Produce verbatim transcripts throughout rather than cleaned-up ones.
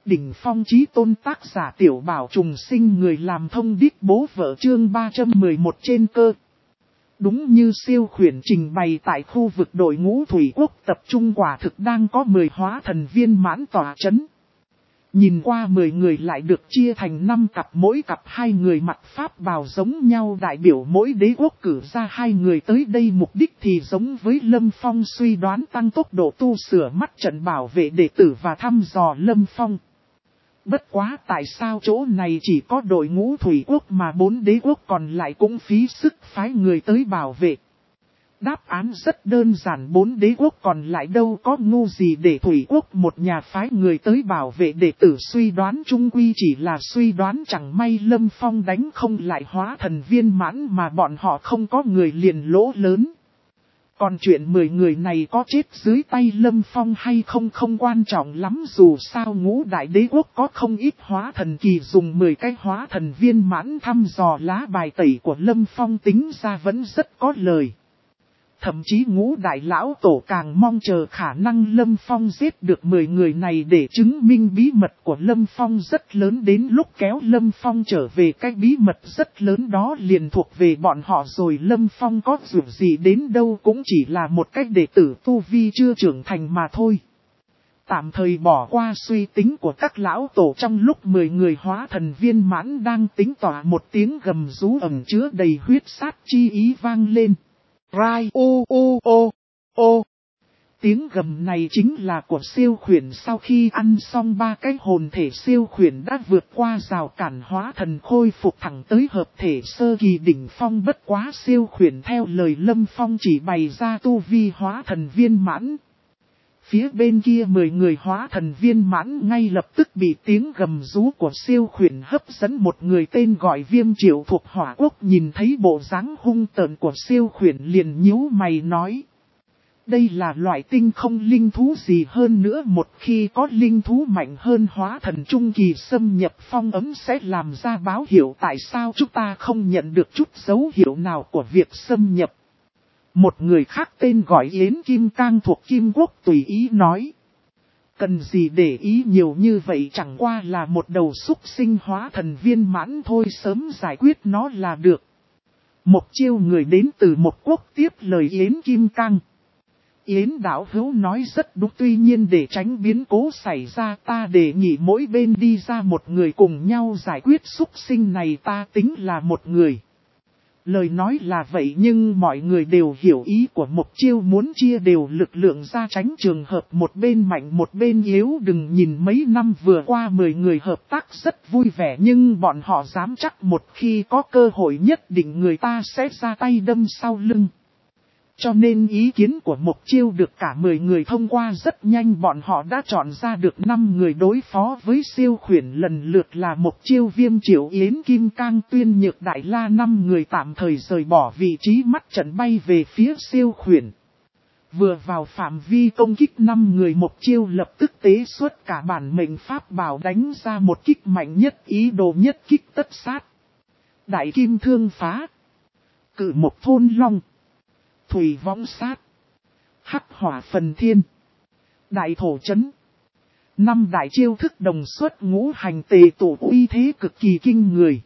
đỉnh phong chí tôn tác giả tiểu bảo trùng sinh người làm thông điệp bố vợ chương ba trăm mười một trên cơ. Đúng như siêu khuyển trình bày tại khu vực đội ngũ thủy quốc tập trung quả thực đang có mười hóa thần viên mãn tỏa chấn. Nhìn qua mười người lại được chia thành năm cặp, mỗi cặp hai người mặc pháp bào giống nhau, đại biểu mỗi đế quốc cử ra hai người tới đây, mục đích thì giống với Lâm Phong suy đoán, tăng tốc độ tu sửa mắt trận bảo vệ đệ tử và thăm dò Lâm Phong. Bất quá tại sao chỗ này chỉ có đội ngũ thủy quốc mà bốn đế quốc còn lại cũng phí sức phái người tới bảo vệ? Đáp án rất đơn giản, bốn đế quốc còn lại đâu có ngu gì để thủy quốc một nhà phái người tới bảo vệ đệ tử. Suy đoán chung quy chỉ là suy đoán, chẳng may Lâm Phong đánh không lại hóa thần viên mãn mà bọn họ không có người liền lỗ lớn. Còn chuyện mười người này có chết dưới tay Lâm Phong hay không không quan trọng lắm, dù sao ngũ đại đế quốc có không ít hóa thần kỳ, dùng mười cái hóa thần viên mãn thăm dò lá bài tẩy của Lâm Phong tính ra vẫn rất có lời. Thậm chí ngũ đại lão tổ càng mong chờ khả năng Lâm Phong giết được mười người này để chứng minh bí mật của Lâm Phong rất lớn, đến lúc kéo Lâm Phong trở về cái bí mật rất lớn đó liền thuộc về bọn họ rồi. Lâm Phong có dù gì đến đâu cũng chỉ là một cách đệ tử tu vi chưa trưởng thành mà thôi. Tạm thời bỏ qua suy tính của các lão tổ, trong lúc mười người hóa thần viên mãn đang tính tỏa, một tiếng gầm rú ẩn chứa đầy huyết sát chi ý vang lên. Rai ô ô ô ô. Tiếng gầm này chính là của siêu khuyển. Sau khi ăn xong ba cái hồn thể, siêu khuyển đã vượt qua rào cản hóa thần, khôi phục thẳng tới hợp thể sơ kỳ đỉnh phong. Bất quá siêu khuyển theo lời Lâm Phong chỉ bày ra tu vi hóa thần viên mãn. Phía bên kia mười người hóa thần viên mãn ngay lập tức bị tiếng gầm rú của siêu khuyển hấp dẫn. Một người tên gọi Viêm Triệu thuộc Hỏa Quốc nhìn thấy bộ dáng hung tợn của siêu khuyển liền nhíu mày nói: đây là loại tinh không linh thú gì, hơn nữa một khi có linh thú mạnh hơn hóa thần trung kỳ xâm nhập phong ấm sẽ làm ra báo hiệu, tại sao chúng ta không nhận được chút dấu hiệu nào của việc xâm nhập? Một người khác tên gọi Yến Kim Cang thuộc Kim Quốc tùy ý nói: cần gì để ý nhiều như vậy, chẳng qua là một đầu súc sinh hóa thần viên mãn thôi, sớm giải quyết nó là được. Một chiêu người đến từ một quốc tiếp lời Yến Kim Cang: Yến đạo hữu nói rất đúng, tuy nhiên để tránh biến cố xảy ra, ta đề nghị mỗi bên đi ra một người cùng nhau giải quyết súc sinh này, ta tính là một người. Lời nói là vậy nhưng mọi người đều hiểu ý của Mộc Chiêu, muốn chia đều lực lượng ra tránh trường hợp một bên mạnh một bên yếu. Đừng nhìn mấy năm vừa qua mười người hợp tác rất vui vẻ, nhưng bọn họ dám chắc một khi có cơ hội nhất định người ta sẽ ra tay đâm sau lưng. Cho nên ý kiến của Mộc Chiêu được cả mười người thông qua rất nhanh, bọn họ đã chọn ra được năm người đối phó với siêu khuyển, lần lượt là Mộc Chiêu, Viêm Triệu, Yến Kim Cang, Tuyên Nhược, Đại La. Năm người tạm thời rời bỏ vị trí mắt trận bay về phía siêu khuyển. Vừa vào phạm vi công kích năm người, Mộc Chiêu lập tức tế xuất cả bản mệnh pháp bảo đánh ra một kích mạnh nhất, ý đồ nhất kích tất sát. Đại Kim Thương Phá, Cự Mộc Thôn Long, Thủy Võng Sát, Hắc Hỏa Phần Thiên, Đại Thổ Chấn. Năm đại chiêu thức đồng xuất ngũ hành tề tụ, uy thế cực kỳ kinh người.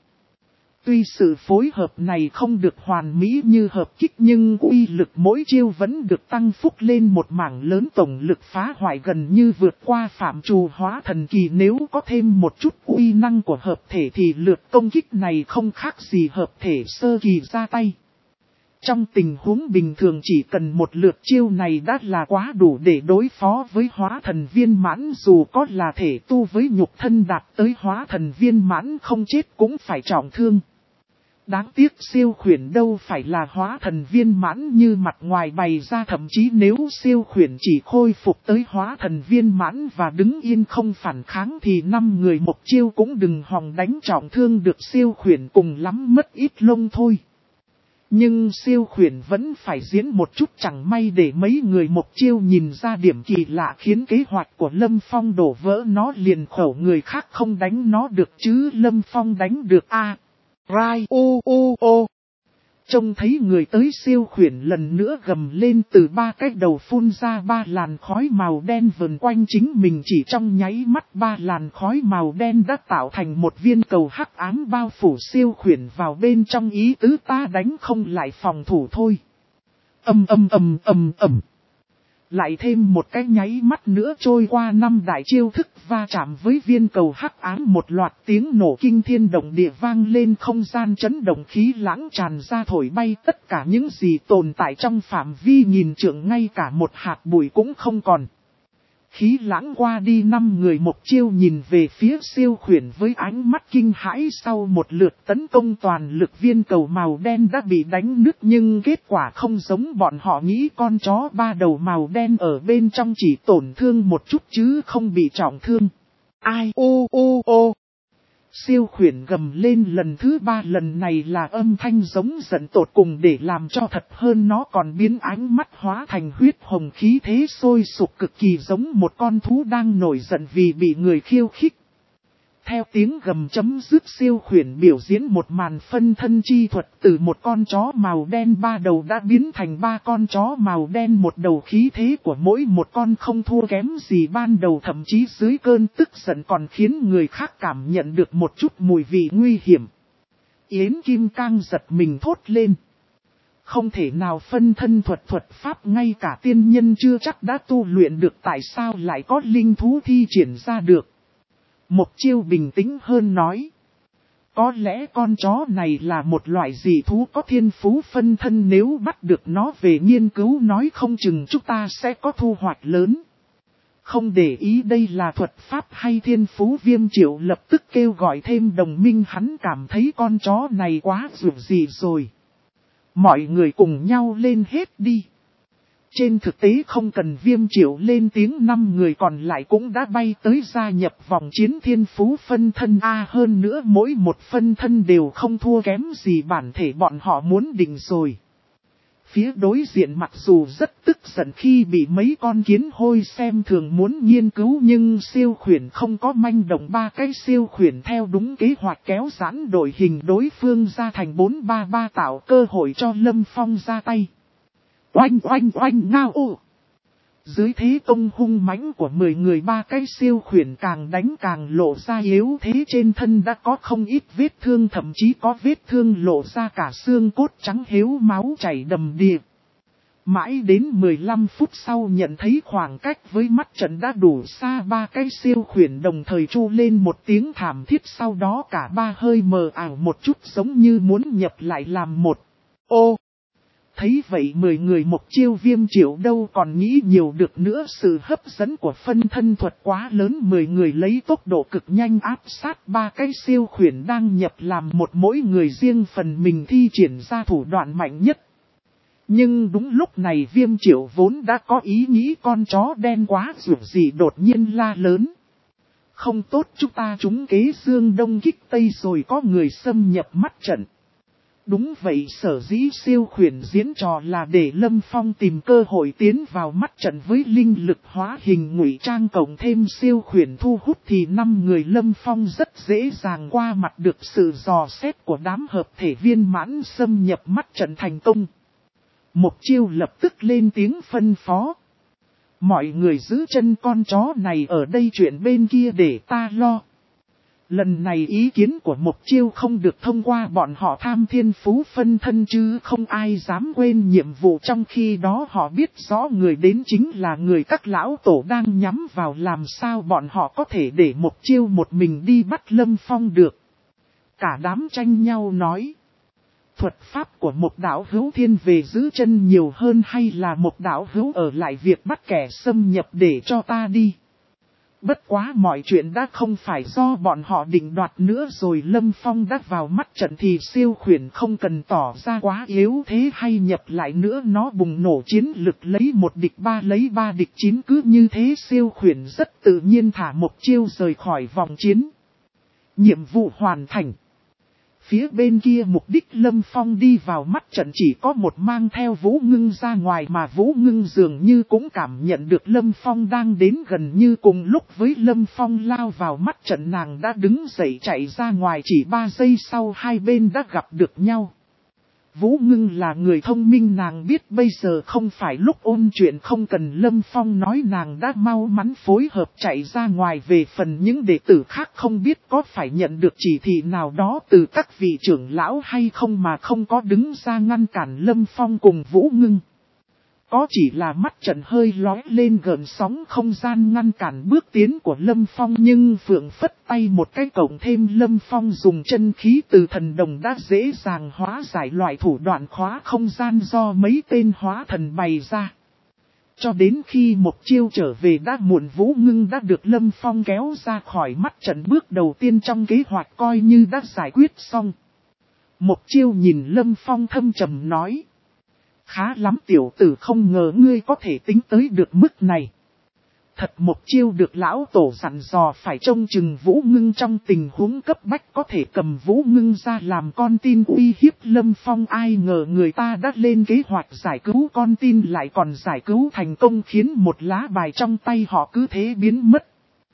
Tuy sự phối hợp này không được hoàn mỹ như hợp kích, nhưng uy lực mỗi chiêu vẫn được tăng phúc lên một mảng lớn, tổng lực phá hoại gần như vượt qua phạm trù hóa thần kỳ. Nếu có thêm một chút uy năng của hợp thể thì lượt công kích này không khác gì hợp thể sơ kỳ ra tay. Trong tình huống bình thường chỉ cần một lượt chiêu này đã là quá đủ để đối phó với hóa thần viên mãn, dù có là thể tu với nhục thân đạt tới hóa thần viên mãn không chết cũng phải trọng thương. Đáng tiếc siêu khuyển đâu phải là hóa thần viên mãn như mặt ngoài bày ra, thậm chí nếu siêu khuyển chỉ khôi phục tới hóa thần viên mãn và đứng yên không phản kháng thì năm người Mộc Chiêu cũng đừng hòng đánh trọng thương được siêu khuyển, cùng lắm mất ít lông thôi. Nhưng siêu khuyển vẫn phải diễn một chút, chẳng may để mấy người Mộc Chiêu nhìn ra điểm kỳ lạ khiến kế hoạch của Lâm Phong đổ vỡ, nó liền khẩu người khác không đánh nó được chứ Lâm Phong đánh được a. À, Rai ô ô ô. Trông thấy người tới siêu khuyển lần nữa gầm lên từ ba cái đầu phun ra ba làn khói màu đen vần quanh chính mình, chỉ trong nháy mắt ba làn khói màu đen đã tạo thành một viên cầu hắc ám bao phủ siêu khuyển vào bên trong, ý tứ ta đánh không lại phòng thủ thôi. Âm âm âm âm ầm. Lại thêm một cái nháy mắt nữa trôi qua, năm đại chiêu thức va chạm với viên cầu hắc ám, một loạt tiếng nổ kinh thiên động địa vang lên, không gian chấn động, khí lãng tràn ra thổi bay tất cả những gì tồn tại trong phạm vi nghìn trượng, ngay cả một hạt bụi cũng không còn. Khí lãng qua đi, năm người một chiêu nhìn về phía siêu khuyển với ánh mắt kinh hãi. Sau một lượt tấn công toàn lực, viên cầu màu đen đã bị đánh nứt, nhưng kết quả không giống bọn họ nghĩ. Con chó ba đầu màu đen ở bên trong chỉ tổn thương một chút chứ không bị trọng thương. Ai ô ô ô. Siêu khuyển gầm lên lần thứ ba, lần này là âm thanh giống giận tột cùng, để làm cho thật hơn nó còn biến ánh mắt hóa thành huyết hồng, khí thế sôi sục, cực kỳ giống một con thú đang nổi giận vì bị người khiêu khích. Theo tiếng gầm chấm dứt, siêu khuyển biểu diễn một màn phân thân chi thuật, từ một con chó màu đen ba đầu đã biến thành ba con chó màu đen một đầu, khí thế của mỗi một con không thua kém gì ban đầu, thậm chí dưới cơn tức giận còn khiến người khác cảm nhận được một chút mùi vị nguy hiểm. Yến Kim Cang giật mình thốt lên. Không thể nào, phân thân thuật thuật pháp ngay cả tiên nhân chưa chắc đã tu luyện được, tại sao lại có linh thú thi triển ra được? Mộc Chiêu bình tĩnh hơn nói. Có lẽ con chó này là một loại dị thú có thiên phú phân thân, nếu bắt được nó về nghiên cứu nói không chừng chúng ta sẽ có thu hoạch lớn. Không để ý đây là thuật pháp hay thiên phú, Viêm Triệu lập tức kêu gọi thêm đồng minh, hắn cảm thấy con chó này quá dữ dị rồi. Mọi người cùng nhau lên hết đi. Trên thực tế không cần Viêm Triệu lên tiếng, năm người còn lại cũng đã bay tới gia nhập vòng chiến thiên phú phân thân A. Hơn nữa mỗi một phân thân đều không thua kém gì bản thể bọn họ muốn định rồi. Phía đối diện mặc dù rất tức giận khi bị mấy con kiến hôi xem thường muốn nghiên cứu, nhưng siêu khuyển không có manh động, ba cái siêu khuyển theo đúng kế hoạch kéo giãn đội hình đối phương ra thành bốn ba ba, tạo cơ hội cho Lâm Phong ra tay. Oanh oanh oanh ngao ô. Dưới thế công hung mãnh của mười người, ba cái siêu khuyển càng đánh càng lộ ra yếu thế, trên thân đã có không ít vết thương, thậm chí có vết thương lộ ra cả xương cốt trắng hếu, máu chảy đầm đìa. Mãi đến mười lăm phút sau nhận thấy khoảng cách với mắt trận đã đủ xa, ba cái siêu khuyển đồng thời tru lên một tiếng thảm thiết, sau đó cả ba hơi mờ ảo một chút giống như muốn nhập lại làm một. Ô! Thấy vậy mười người Mộc Chiêu Viêm Triệu đâu còn nghĩ nhiều được nữa, sự hấp dẫn của phân thân thuật quá lớn, mười người lấy tốc độ cực nhanh áp sát ba cái siêu khuyển đang nhập làm một, mỗi người riêng phần mình thi triển ra thủ đoạn mạnh nhất. Nhưng đúng lúc này Viêm Triệu vốn đã có ý nghĩ con chó đen quá dữ dị đột nhiên la lớn. Không tốt, chúng ta trúng kế dương đông kích tây rồi, có người xâm nhập mắt trận. Đúng vậy, sở dĩ siêu khuyển diễn trò là để Lâm Phong tìm cơ hội tiến vào mắt trận với linh lực hóa hình ngụy trang cộng thêm siêu khuyển thu hút thì năm người Lâm Phong rất dễ dàng qua mặt được sự dò xét của đám hợp thể viên mãn, xâm nhập mắt trận thành công. Mộc Chiêu lập tức lên tiếng phân phó. Mọi người giữ chân con chó này ở đây, chuyện bên kia để ta lo. Lần này ý kiến của Mộc Chiêu không được thông qua, bọn họ tham thiên phú phân thân chứ không ai dám quên nhiệm vụ, trong khi đó họ biết rõ người đến chính là người các lão tổ đang nhắm vào, làm sao bọn họ có thể để Mộc Chiêu một mình đi bắt Lâm Phong được. Cả đám tranh nhau nói. Thuật pháp của một đạo hữu thiên về giữ chân nhiều hơn, hay là một đạo hữu ở lại việc bắt kẻ xâm nhập để cho ta đi. Bất quá mọi chuyện đã không phải do bọn họ định đoạt nữa rồi, Lâm Phong đã vào mắt trận thì siêu khuyển không cần tỏ ra quá yếu thế hay nhập lại nữa, nó bùng nổ chiến lực lấy một địch ba, lấy ba địch chín, cứ như thế siêu khuyển rất tự nhiên thả Mộc Chiêu rời khỏi vòng chiến. Nhiệm vụ hoàn thành. Phía bên kia mục đích Lâm Phong đi vào mắt trận chỉ có một, mang theo Vũ Ngưng ra ngoài, mà Vũ Ngưng dường như cũng cảm nhận được Lâm Phong đang đến gần, như cùng lúc với Lâm Phong lao vào mắt trận, nàng đã đứng dậy chạy ra ngoài, chỉ ba giây sau hai bên đã gặp được nhau. Vũ Ngưng là người thông minh, nàng biết bây giờ không phải lúc ôn chuyện, không cần Lâm Phong nói, nàng đã mau mắn phối hợp chạy ra ngoài. Về phần những đệ tử khác không biết có phải nhận được chỉ thị nào đó từ các vị trưởng lão hay không mà không có đứng ra ngăn cản Lâm Phong cùng Vũ Ngưng. Có chỉ là mắt trận hơi lóe lên gợn sóng không gian ngăn cản bước tiến của Lâm Phong, nhưng Phượng phất tay một cái cộng thêm Lâm Phong dùng chân khí từ thần đồng đã dễ dàng hóa giải loại thủ đoạn khóa không gian do mấy tên hóa thần bày ra. Cho đến khi một chiêu trở về đã muộn, Vũ Ngưng đã được Lâm Phong kéo ra khỏi mắt trận, bước đầu tiên trong kế hoạch coi như đã giải quyết xong. Một chiêu nhìn Lâm Phong thâm trầm nói. Khá lắm tiểu tử, không ngờ ngươi có thể tính tới được mức này. Thật một chiêu được lão tổ dặn dò phải trông chừng Vũ Ngưng trong tình huống cấp bách, có thể cầm Vũ Ngưng ra làm con tin uy hiếp Lâm Phong. Ai ngờ người ta đã lên kế hoạch giải cứu con tin lại còn giải cứu thành công, khiến một lá bài trong tay họ cứ thế biến mất.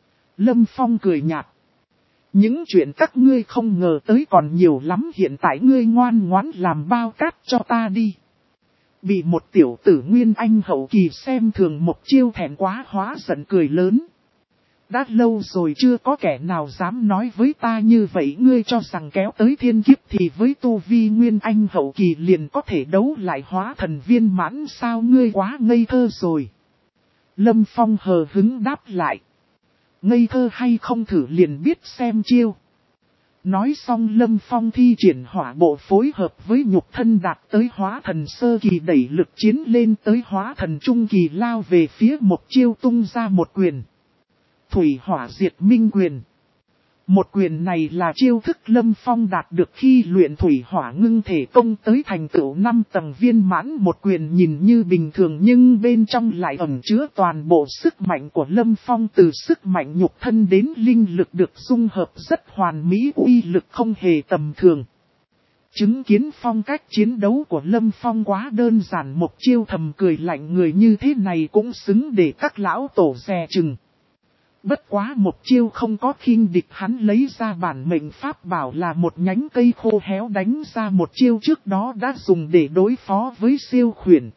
Lâm Phong cười nhạt. Những chuyện các ngươi không ngờ tới còn nhiều lắm, hiện tại ngươi ngoan ngoãn làm bao cát cho ta đi. Bị một tiểu tử Nguyên Anh hậu kỳ xem thường một chiêu thẹn quá hóa giận cười lớn. Đã lâu rồi chưa có kẻ nào dám nói với ta như vậy, ngươi cho rằng kéo tới thiên kiếp thì với tu vi Nguyên Anh hậu kỳ liền có thể đấu lại hóa thần viên mãn sao, ngươi quá ngây thơ rồi. Lâm Phong hờ hứng đáp lại. Ngây thơ hay không thử liền biết xem chiêu. Nói xong Lâm Phong thi triển hỏa bộ phối hợp với nhục thân đạt tới hóa thần sơ kỳ, đẩy lực chiến lên tới hóa thần trung kỳ, lao về phía một chiêu tung ra một quyền. Thủy hỏa diệt minh quyền. Một quyền này là chiêu thức Lâm Phong đạt được khi luyện thủy hỏa ngưng thể công tới thành tựu năm tầng viên mãn. Một quyền nhìn như bình thường nhưng bên trong lại ẩn chứa toàn bộ sức mạnh của Lâm Phong, từ sức mạnh nhục thân đến linh lực được dung hợp rất hoàn mỹ, uy lực không hề tầm thường. Chứng kiến phong cách chiến đấu của Lâm Phong quá đơn giản, một chiêu thầm cười lạnh, người như thế này cũng xứng để các lão tổ dè chừng. Bất quá một chiêu không có khinh địch, hắn lấy ra bản mệnh pháp bảo là một nhánh cây khô héo đánh ra một chiêu trước đó đã dùng để đối phó với siêu khuyển.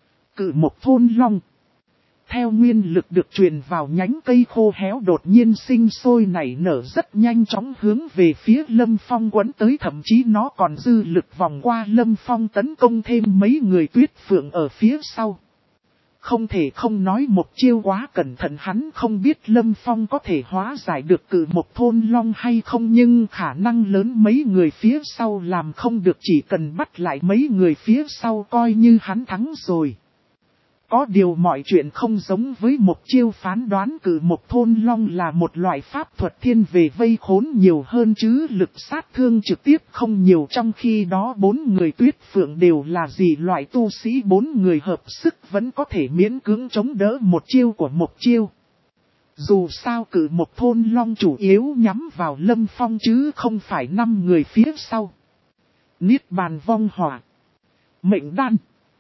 Cự một thôn long. Theo nguyên lực được truyền vào nhánh cây khô héo đột nhiên sinh sôi nảy nở rất nhanh chóng hướng về phía Lâm Phong quấn tới, thậm chí nó còn dư lực vòng qua Lâm Phong tấn công thêm mấy người tuyết phượng ở phía sau. Không thể không nói một chiêu quá cẩn thận, hắn không biết Lâm Phong có thể hóa giải được cự một thôn long hay không, nhưng khả năng lớn mấy người phía sau làm không được, chỉ cần bắt lại mấy người phía sau coi như hắn thắng rồi. Có điều mọi chuyện không giống với một chiêu phán đoán, cự một thôn long là một loại pháp thuật thiên về vây khốn nhiều hơn chứ lực sát thương trực tiếp không nhiều, trong khi đó bốn người tuyết phượng đều là gì loại tu sĩ, bốn người hợp sức vẫn có thể miễn cưỡng chống đỡ một chiêu của một chiêu. Dù sao cự một thôn long chủ yếu nhắm vào Lâm Phong chứ không phải năm người phía sau. Niết bàn vong hỏa, mệnh đan,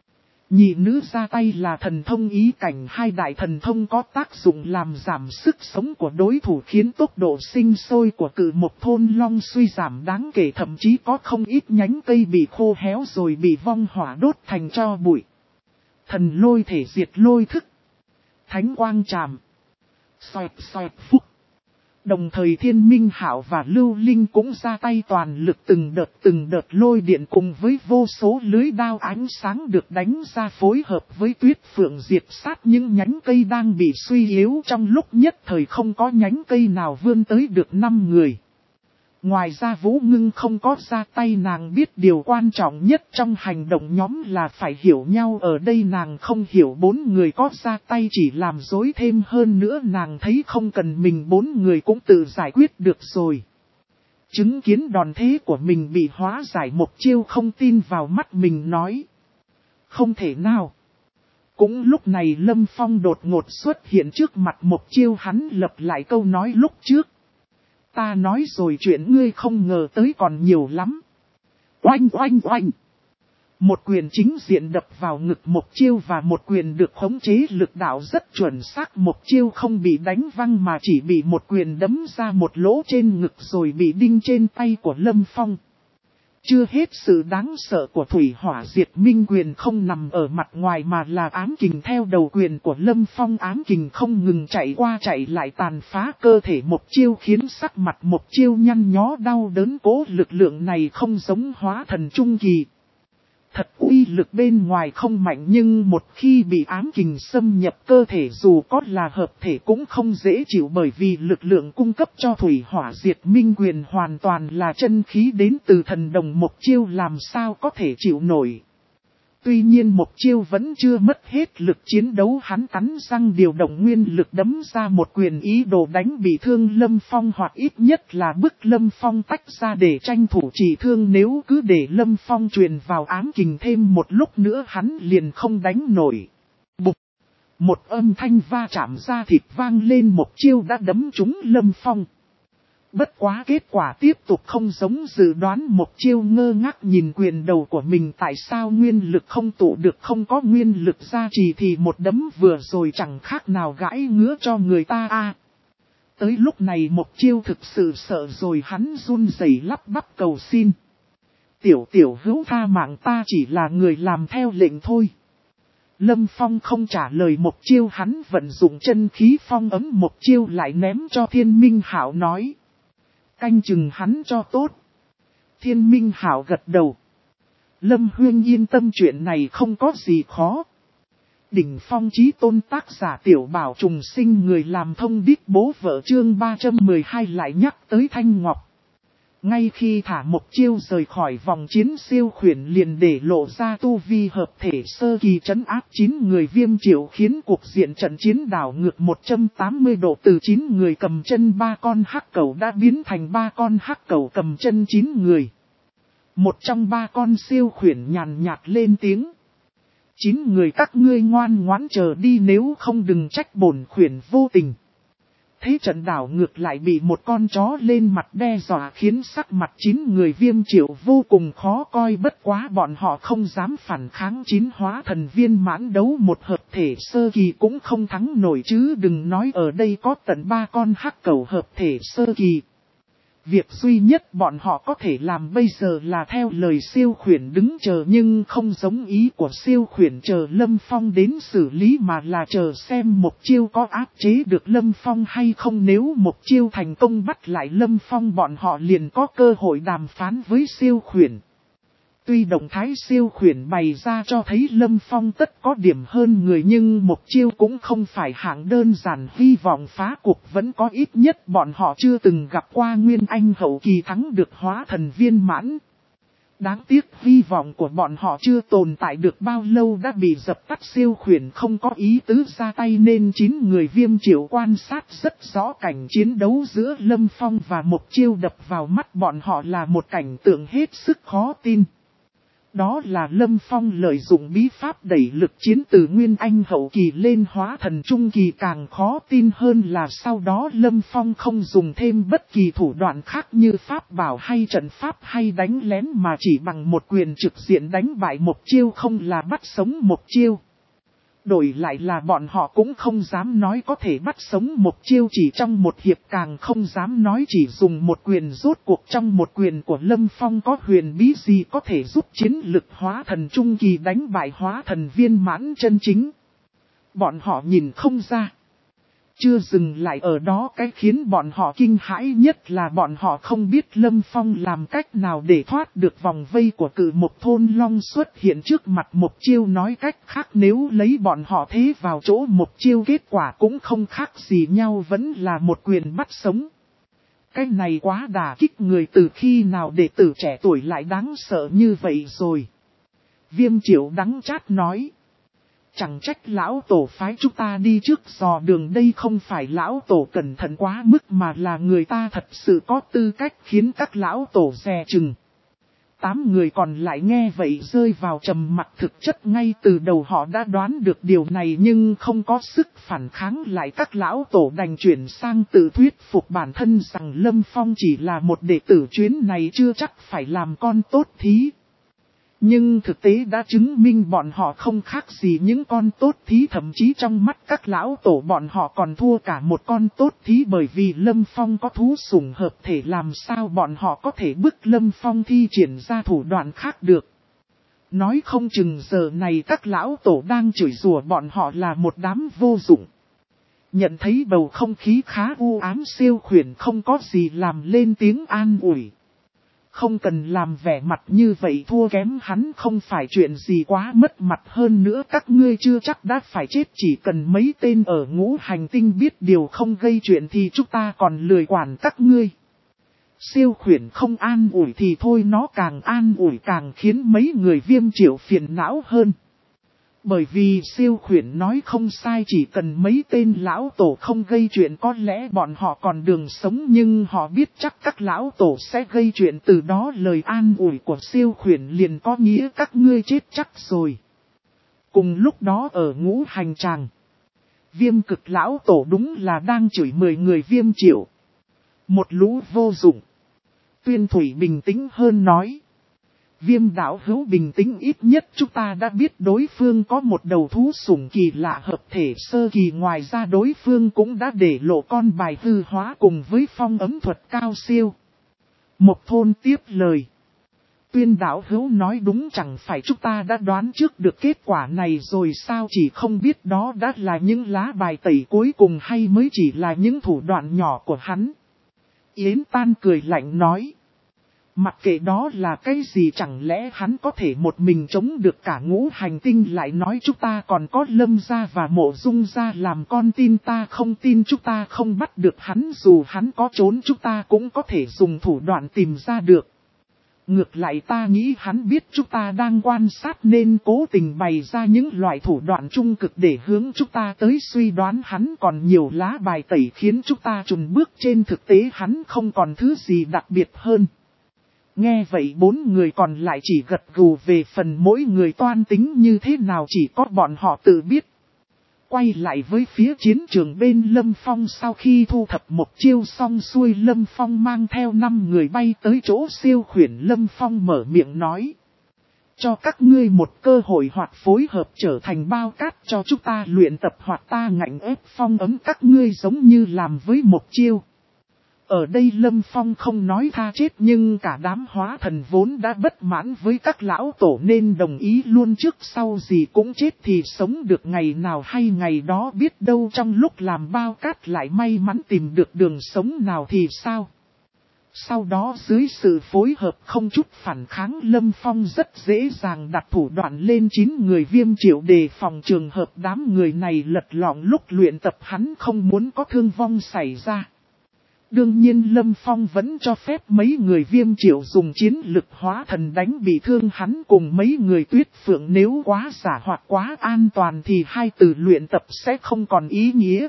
nhị nữ ra tay là thần thông ý cảnh, hai đại thần thông có tác dụng làm giảm sức sống của đối thủ, khiến tốc độ sinh sôi của cự một thôn long suy giảm đáng kể, thậm chí có không ít nhánh cây bị khô héo rồi bị vong hỏa đốt thành tro bụi. Thần lôi thể diệt lôi thức, thánh quang trảm, xoẹt xoẹt phúc. Đồng thời Thiên Minh Hạo và Lưu Linh cũng ra tay toàn lực, từng đợt từng đợt lôi điện cùng với vô số lưới đao ánh sáng được đánh ra phối hợp với tuyết phượng diệt sát những nhánh cây đang bị suy yếu, trong lúc nhất thời không có nhánh cây nào vươn tới được năm người. Ngoài ra Vũ Ngưng không có ra tay, nàng biết điều quan trọng nhất trong hành động nhóm là phải hiểu nhau, ở đây nàng không hiểu bốn người có ra tay chỉ làm rối thêm, hơn nữa nàng thấy không cần mình bốn người cũng tự giải quyết được rồi. Chứng kiến đòn thế của mình bị hóa giải, một chiêu không tin vào mắt mình nói. Không thể nào. Cũng lúc này Lâm Phong đột ngột xuất hiện trước mặt một chiêu, hắn lặp lại câu nói lúc trước. Ta nói rồi, chuyện ngươi không ngờ tới còn nhiều lắm. Oanh oanh oanh. Một quyền chính diện đập vào ngực một chiêu và một quyền được khống chế lực đạo rất chuẩn xác, một chiêu không bị đánh văng mà chỉ bị một quyền đấm ra một lỗ trên ngực rồi bị đinh trên tay của Lâm Phong. Chưa hết sự đáng sợ của thủy hỏa diệt minh quyền không nằm ở mặt ngoài mà là ám kình theo đầu quyền của Lâm Phong. Ám kình không ngừng chạy qua chạy lại tàn phá cơ thể Mộc Chiêu khiến sắc mặt Mộc Chiêu nhăn nhó đau đớn. Cố lực lượng này không giống hóa thần trung kỳ. Thật uy lực bên ngoài không mạnh nhưng một khi bị ám kình xâm nhập cơ thể dù có là hợp thể cũng không dễ chịu, bởi vì lực lượng cung cấp cho thủy hỏa diệt minh quyền hoàn toàn là chân khí đến từ thần đồng. Mộc Chiêu làm sao có thể chịu nổi. Tuy nhiên Mộc Chiêu vẫn chưa mất hết lực chiến đấu, hắn cắn răng điều động nguyên lực đấm ra một quyền ý đồ đánh bị thương Lâm Phong, hoặc ít nhất là bức Lâm Phong tách ra để tranh thủ trị thương. Nếu cứ để Lâm Phong truyền vào ám kình thêm một lúc nữa hắn liền không đánh nổi. Bụp! Một âm thanh va chạm ra thịt vang lên, Mộc Chiêu đã đấm trúng Lâm Phong. Bất quá kết quả tiếp tục không giống dự đoán. Mộc Chiêu ngơ ngác nhìn quyền đầu của mình, tại sao nguyên lực không tụ được, không có nguyên lực gia trì thì một đấm vừa rồi chẳng khác nào gãi ngứa cho người ta a. À, tới lúc này Mộc Chiêu thực sự sợ rồi, hắn run rẩy lắp bắp cầu xin. Tiểu tiểu hữu tha mạng, ta chỉ là người làm theo lệnh thôi. Lâm Phong không trả lời Mộc Chiêu, hắn vận dụng chân khí phong ấm Mộc Chiêu lại ném cho Thiên Minh Hạo nói. Canh chừng hắn cho tốt. Thiên Minh Hạo gật đầu. Lâm Huyên yên tâm, chuyện này không có gì khó. Đỉnh phong chí tôn tác giả Tiểu Bảo Trùng Sinh, người làm thông điệp bố vợ, chương ba trăm mười hai lại nhắc tới Thanh Ngọc. Ngay khi thả Mộc Chiêu rời khỏi vòng chiến, siêu khuyển liền để lộ ra tu vi hợp thể sơ kỳ trấn áp chín người Viêm Triệu, khiến cuộc diện trận chiến đảo ngược một trăm tám mươi độ. Từ chín người cầm chân ba con hắc cẩu đã biến thành ba con hắc cẩu cầm chân chín người. Một trong ba con siêu khuyển nhàn nhạt lên tiếng. Chín người các ngươi ngoan ngoãn chờ đi, nếu không đừng trách bổn khuyển vô tình. Thế trận đảo ngược lại bị một con chó lên mặt đe dọa, khiến sắc mặt chín người Viêm Triệu vô cùng khó coi. Bất quá bọn họ không dám phản kháng, chín hóa thần viên mãn đấu một hợp thể sơ kỳ cũng không thắng nổi, chứ đừng nói ở đây có tận ba con hắc cẩu hợp thể sơ kỳ. Việc duy nhất bọn họ có thể làm bây giờ là theo lời siêu khuyển đứng chờ, nhưng không giống ý của siêu khuyển chờ Lâm Phong đến xử lý, mà là chờ xem Mộc Chiêu có áp chế được Lâm Phong hay không. Nếu Mộc Chiêu thành công bắt lại Lâm Phong, bọn họ liền có cơ hội đàm phán với siêu khuyển. Tuy động thái siêu khuyển bày ra cho thấy Lâm Phong tất có điểm hơn người, nhưng Mộc Chiêu cũng không phải hạng đơn giản. Hy vọng phá cuộc vẫn có, ít nhất bọn họ chưa từng gặp qua Nguyên Anh hậu kỳ thắng được hóa thần viên mãn. Đáng tiếc hy vọng của bọn họ chưa tồn tại được bao lâu đã bị dập tắt. Siêu khuyển không có ý tứ ra tay nên chín người Viêm Triệu quan sát rất rõ cảnh chiến đấu giữa Lâm Phong và Mộc Chiêu, đập vào mắt bọn họ là một cảnh tượng hết sức khó tin. Đó là Lâm Phong lợi dụng bí pháp đẩy lực chiến từ Nguyên Anh hậu kỳ lên hóa thần trung kỳ. Càng khó tin hơn là sau đó Lâm Phong không dùng thêm bất kỳ thủ đoạn khác như pháp bảo hay trận pháp hay đánh lén, mà chỉ bằng một quyền trực diện đánh bại Mộc Chiêu, không là bắt sống Mộc Chiêu. Đổi lại là bọn họ cũng không dám nói có thể bắt sống Mộc Chiêu chỉ trong một hiệp, càng không dám nói chỉ dùng một quyền. Rốt cuộc trong một quyền của Lâm Phong có huyền bí gì có thể giúp chiến lực hóa thần trung kỳ đánh bại hóa thần viên mãn chân chính. Bọn họ nhìn không ra. Chưa dừng lại ở đó, cái khiến bọn họ kinh hãi nhất là bọn họ không biết Lâm Phong làm cách nào để thoát được vòng vây của Cự Mộc Thôn Long xuất hiện trước mặt Mộc Chiêu. Nói cách khác, nếu lấy bọn họ thế vào chỗ Mộc Chiêu, kết quả cũng không khác gì nhau, vẫn là một quyền bắt sống. Cái này quá đả kích người, từ khi nào đệ tử trẻ tuổi lại đáng sợ như vậy rồi. Viêm Triệu đắng chát nói. Chẳng trách lão tổ phái chúng ta đi trước dò đường, đây không phải lão tổ cẩn thận quá mức mà là người ta thật sự có tư cách khiến các lão tổ dè chừng. Tám người còn lại nghe vậy rơi vào trầm mặc, thực chất ngay từ đầu họ đã đoán được điều này nhưng không có sức phản kháng lại. Các lão tổ đành chuyển sang tự thuyết phục bản thân rằng Lâm Phong chỉ là một đệ tử, chuyến này chưa chắc phải làm con tốt thí. Nhưng thực tế đã chứng minh bọn họ không khác gì những con tốt thí, thậm chí trong mắt các lão tổ bọn họ còn thua cả một con tốt thí, bởi vì Lâm Phong có thú sủng hợp thể, làm sao bọn họ có thể bức Lâm Phong thi triển ra thủ đoạn khác được. Nói không chừng giờ này các lão tổ đang chửi rủa bọn họ là một đám vô dụng. Nhận thấy bầu không khí khá u ám, Siêu Khuyển không có gì làm lên tiếng an ủi. Không cần làm vẻ mặt như vậy, thua kém hắn không phải chuyện gì quá mất mặt, hơn nữa các ngươi chưa chắc đã phải chết, chỉ cần mấy tên ở ngũ hành tinh biết điều không gây chuyện thì chúng ta còn lười quản các ngươi. Siêu Khuyển không an ủi thì thôi, nó càng an ủi càng khiến mấy người Viêm Triệu phiền não hơn. Bởi vì Siêu Khuyển nói không sai, chỉ cần mấy tên lão tổ không gây chuyện có lẽ bọn họ còn đường sống, nhưng họ biết chắc các lão tổ sẽ gây chuyện, từ đó lời an ủi của Siêu Khuyển liền có nghĩa các ngươi chết chắc rồi. Cùng lúc đó ở ngũ hành tràng, Viêm Cực lão tổ đúng là đang chửi mười người Viêm Triệu. Một lũ vô dụng. Tuyên Thủy bình tĩnh hơn nói. Viêm đạo hữu bình tĩnh, ít nhất chúng ta đã biết đối phương có một đầu thú sủng kỳ lạ hợp thể sơ kỳ, ngoài ra đối phương cũng đã để lộ con bài hư hóa cùng với phong ấm thuật cao siêu. Một thôn tiếp lời. Tuyên đạo hữu nói đúng, chẳng phải chúng ta đã đoán trước được kết quả này rồi sao, chỉ không biết đó đã là những lá bài tẩy cuối cùng hay mới chỉ là những thủ đoạn nhỏ của hắn. Yến Tan cười lạnh nói. Mặc kệ đó là cái gì, chẳng lẽ hắn có thể một mình chống được cả ngũ hành tinh, lại nói chúng ta còn có Lâm gia và Mộ Dung gia làm con tin, ta không tin chúng ta không bắt được hắn, dù hắn có trốn chúng ta cũng có thể dùng thủ đoạn tìm ra được. Ngược lại ta nghĩ hắn biết chúng ta đang quan sát nên cố tình bày ra những loại thủ đoạn trung cực để hướng chúng ta tới suy đoán hắn còn nhiều lá bài tẩy khiến chúng ta chùn bước, trên thực tế hắn không còn thứ gì đặc biệt hơn. Nghe vậy bốn người còn lại chỉ gật gù, về phần mỗi người toan tính như thế nào chỉ có bọn họ tự biết. Quay lại với phía chiến trường bên Lâm Phong, sau khi thu thập một chiêu xong xuôi, Lâm Phong mang theo năm người bay tới chỗ Siêu Khuyển. Lâm Phong mở miệng nói. Cho các ngươi một cơ hội hoặc phối hợp trở thành bao cát cho chúng ta luyện tập, hoặc ta ngạnh ép phong ấm các ngươi giống như làm với một chiêu. Ở đây Lâm Phong không nói tha chết, nhưng cả đám hóa thần vốn đã bất mãn với các lão tổ nên đồng ý luôn, trước sau gì cũng chết thì sống được ngày nào hay ngày đó, biết đâu trong lúc làm bao cát lại may mắn tìm được đường sống nào thì sao. Sau đó dưới sự phối hợp không chút phản kháng, Lâm Phong rất dễ dàng đặt thủ đoạn lên chín người Viêm Triệu, đề phòng trường hợp đám người này lật lọng lúc luyện tập, hắn không muốn có thương vong xảy ra. Đương nhiên Lâm Phong vẫn cho phép mấy người Viêm Triệu dùng chiến lực hóa thần đánh bị thương hắn cùng mấy người Tuyết Phượng, nếu quá giả hoặc quá an toàn thì hai từ luyện tập sẽ không còn ý nghĩa.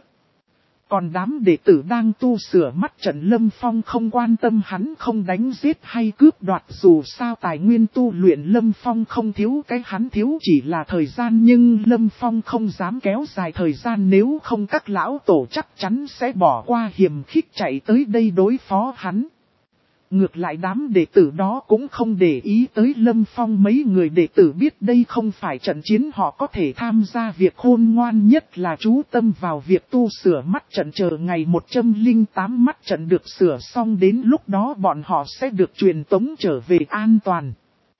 Còn đám đệ tử đang tu sửa mắt trận, Lâm Phong không quan tâm, hắn không đánh giết hay cướp đoạt, dù sao tài nguyên tu luyện Lâm Phong không thiếu, cái hắn thiếu chỉ là thời gian, nhưng Lâm Phong không dám kéo dài thời gian, nếu không các lão tổ chắc chắn sẽ bỏ qua hiềm khích chạy tới đây đối phó hắn. Ngược lại đám đệ tử đó cũng không để ý tới Lâm Phong, mấy người đệ tử biết đây không phải trận chiến, họ có thể tham gia việc khôn ngoan nhất là chú tâm vào việc tu sửa mắt trận, chờ ngày một trăm lẻ tám mắt trận được sửa xong, đến lúc đó bọn họ sẽ được truyền tống trở về an toàn.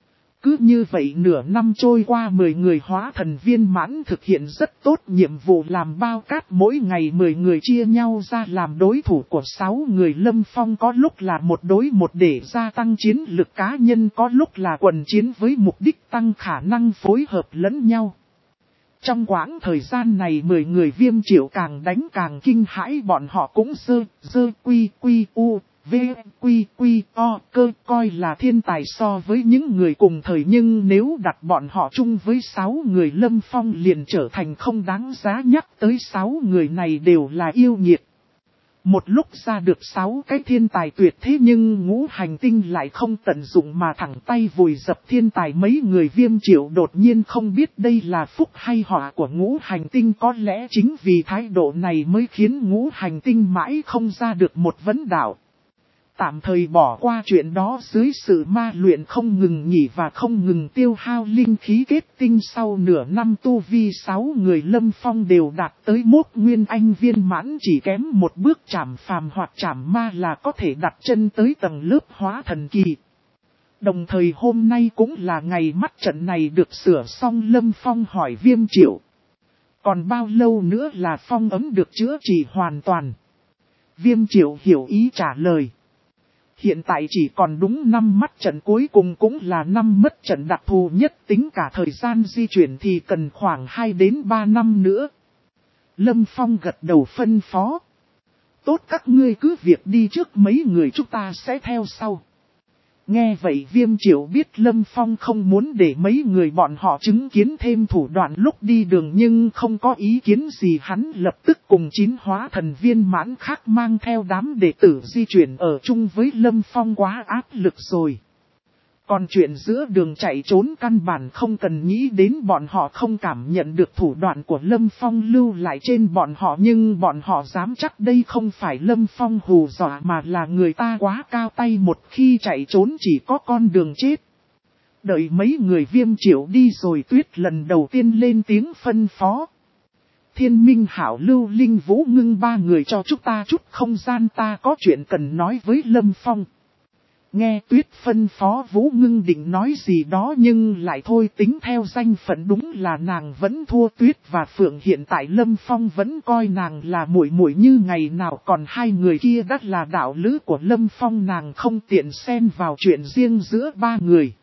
Cứ như vậy nửa năm trôi qua, mười người hóa thần viên mãn thực hiện rất tốt nhiệm vụ làm bao cát, mỗi ngày mười người chia nhau ra làm đối thủ của sáu người. Lâm Phong có lúc là một đối một để gia tăng chiến lực cá nhân, có lúc là quần chiến với mục đích tăng khả năng phối hợp lẫn nhau. Trong quãng thời gian này mười người Viêm Triệu càng đánh càng kinh hãi, bọn họ cũng dơ, dơ quy quy u. V, quy, quy, o, cơ, coi là thiên tài so với những người cùng thời, nhưng nếu đặt bọn họ chung với sáu người Lâm Phong liền trở thành không đáng giá nhắc tới, sáu người này đều là yêu nghiệt. Một lúc ra được sáu cái thiên tài tuyệt thế, nhưng ngũ hành tinh lại không tận dụng mà thẳng tay vùi dập thiên tài. Mấy người Viêm Triệu đột nhiên không biết đây là phúc hay họa của ngũ hành tinh, có lẽ chính vì thái độ này mới khiến ngũ hành tinh mãi không ra được một vấn đạo. Tạm thời bỏ qua chuyện đó dưới sự ma luyện không ngừng nghỉ và không ngừng tiêu hao linh khí kết tinh sau nửa năm tu vi sáu người Lâm Phong đều đạt tới mốt nguyên anh viên mãn, chỉ kém một bước chạm phàm hoặc chạm ma là có thể đặt chân tới tầng lớp hóa thần kỳ. Đồng thời hôm nay cũng là ngày mắt trận này được sửa xong. Lâm Phong hỏi Viêm Triệu: còn bao lâu nữa là phong ấm được chữa trị hoàn toàn? Viêm Triệu hiểu ý trả lời: hiện tại chỉ còn đúng năm mắt trận cuối cùng, cũng là năm mất trận đặc thù nhất, tính cả thời gian di chuyển thì cần khoảng hai đến ba năm nữa. Lâm Phong gật đầu phân phó: tốt, các ngươi cứ việc đi trước, mấy người chúng ta sẽ theo sau. Nghe vậy Viêm Triệu biết Lâm Phong không muốn để mấy người bọn họ chứng kiến thêm thủ đoạn lúc đi đường, nhưng không có ý kiến gì, hắn lập tức cùng chín hóa thần viên mãn khác mang theo đám đệ tử di chuyển ở chung với Lâm Phong, quá áp lực rồi. Còn chuyện giữa đường chạy trốn căn bản không cần nghĩ đến, bọn họ không cảm nhận được thủ đoạn của Lâm Phong lưu lại trên bọn họ, nhưng bọn họ dám chắc đây không phải Lâm Phong hù dọa mà là người ta quá cao tay, một khi chạy trốn chỉ có con đường chết. Đợi mấy người Viêm Triệu đi rồi, Tuyết lần đầu tiên lên tiếng phân phó: Thiên Minh, Hảo, Lưu, Linh, Vũ, Ngưng, ba người cho chúng ta chút không gian, ta có chuyện cần nói với Lâm Phong. Nghe Tuyết phân phó, Vũ Ngưng định nói gì đó nhưng lại thôi, tính theo danh phận đúng là nàng vẫn thua Tuyết và Phượng, hiện tại Lâm Phong vẫn coi nàng là muội muội như ngày nào, còn hai người kia đã là đạo lữ của Lâm Phong, nàng không tiện xen vào chuyện riêng giữa ba người.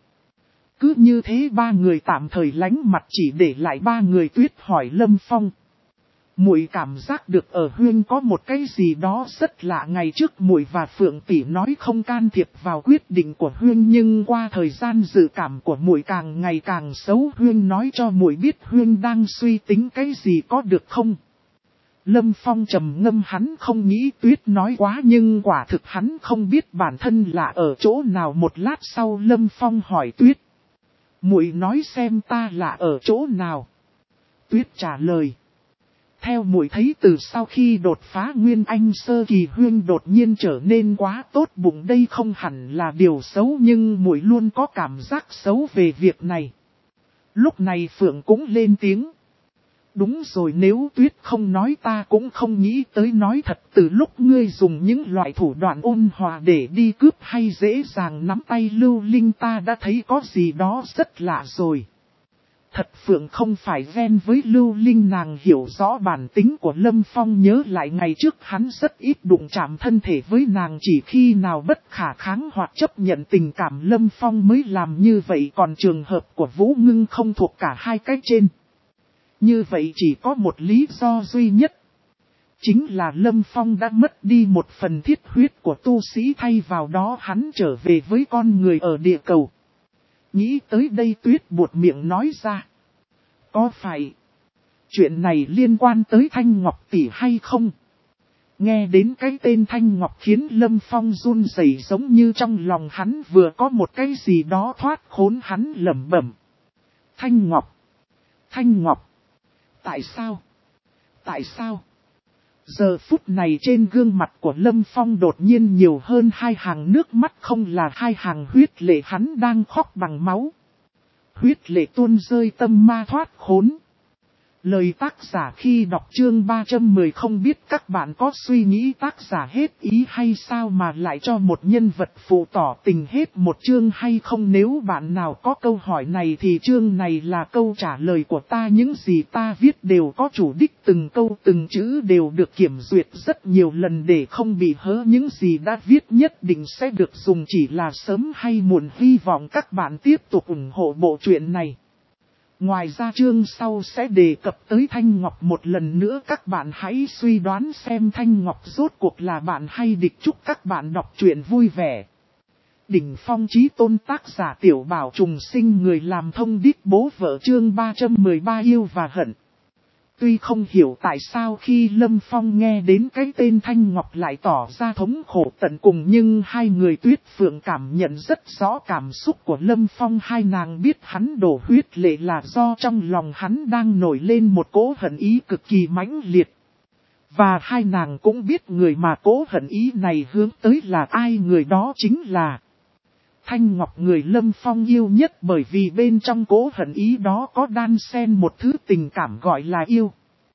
Cứ như thế ba người tạm thời lánh mặt, chỉ để lại ba người. Tuyết hỏi Lâm Phong: muội cảm giác được ở Huyên có một cái gì đó rất lạ, ngày trước muội và Phượng tỷ nói không can thiệp vào quyết định của Huyên, nhưng qua thời gian dự cảm của muội càng ngày càng xấu, Huyên nói cho muội biết Huyên đang suy tính cái gì, có được không? Lâm Phong trầm ngâm, hắn không nghĩ Tuyết nói quá, nhưng quả thực hắn không biết bản thân là ở chỗ nào. Một lát sau Lâm Phong hỏi Tuyết: muội nói xem ta là ở chỗ nào? Tuyết trả lời: theo muội thấy, từ sau khi đột phá Nguyên Anh sơ kỳ, Huyên đột nhiên trở nên quá tốt bụng, đây không hẳn là điều xấu, nhưng muội luôn có cảm giác xấu về việc này. Lúc này Phượng cũng lên tiếng: đúng rồi, nếu Tuyết không nói ta cũng không nghĩ tới, nói thật từ lúc ngươi dùng những loại thủ đoạn ôn hòa để đi cướp hay dễ dàng nắm tay Lưu Linh, ta đã thấy có gì đó rất lạ rồi. Thật Phượng không phải ghen với Lưu Linh, nàng hiểu rõ bản tính của Lâm Phong, nhớ lại ngày trước hắn rất ít đụng chạm thân thể với nàng, chỉ khi nào bất khả kháng hoặc chấp nhận tình cảm Lâm Phong mới làm như vậy, còn trường hợp của Vũ Ngưng không thuộc cả hai cách trên. Như vậy chỉ có một lý do duy nhất, chính là Lâm Phong đã mất đi một phần thiết huyết của tu sĩ, thay vào đó hắn trở về với con người ở địa cầu. Nghĩ tới đây Tuyết buột miệng nói ra: có phải chuyện này liên quan tới Thanh Ngọc tỷ hay không? Nghe đến cái tên Thanh Ngọc khiến Lâm Phong run rẩy, giống như trong lòng hắn vừa có một cái gì đó thoát khốn, hắn lẩm bẩm: Thanh Ngọc, Thanh Ngọc, tại sao, tại sao? Giờ phút này trên gương mặt của Lâm Phong đột nhiên nhiều hơn hai hàng nước mắt, không là hai hàng huyết lệ, hắn đang khóc bằng máu. Huyết lệ tuôn rơi, tâm ma thoát khốn. Lời tác giả khi đọc chương ba trăm mười, không biết các bạn có suy nghĩ tác giả hết ý hay sao mà lại cho một nhân vật phụ tỏ tình hết một chương hay không? Nếu bạn nào có câu hỏi này thì chương này là câu trả lời của ta, những gì ta viết đều có chủ đích, từng câu từng chữ đều được kiểm duyệt rất nhiều lần để không bị hớ, những gì đã viết nhất định sẽ được dùng, chỉ là sớm hay muộn, hy vọng các bạn tiếp tục ủng hộ bộ truyện này. Ngoài ra chương sau sẽ đề cập tới Thanh Ngọc một lần nữa, các bạn hãy suy đoán xem Thanh Ngọc rốt cuộc là bạn hay địch. Chúc các bạn đọc truyện vui vẻ. Đỉnh phong chí tôn, tác giả Tiểu Bảo Trùng Sinh, người làm thông điệp bố vợ, chương ba trăm mười ba yêu và hận. Tuy không hiểu tại sao khi Lâm Phong nghe đến cái tên Thanh Ngọc lại tỏ ra thống khổ tận cùng, nhưng hai người Tuyết Phượng cảm nhận rất rõ cảm xúc của Lâm Phong. Hai nàng biết hắn đổ huyết lệ là do trong lòng hắn đang nổi lên một cỗ hận ý cực kỳ mãnh liệt. Và hai nàng cũng biết người mà Cố Hận Ý này hướng tới là ai, người đó chính là Thanh Ngọc, người Lâm Phong yêu nhất, bởi vì bên trong Cố Hận Ý đó có đan xen một thứ tình cảm gọi là yêu.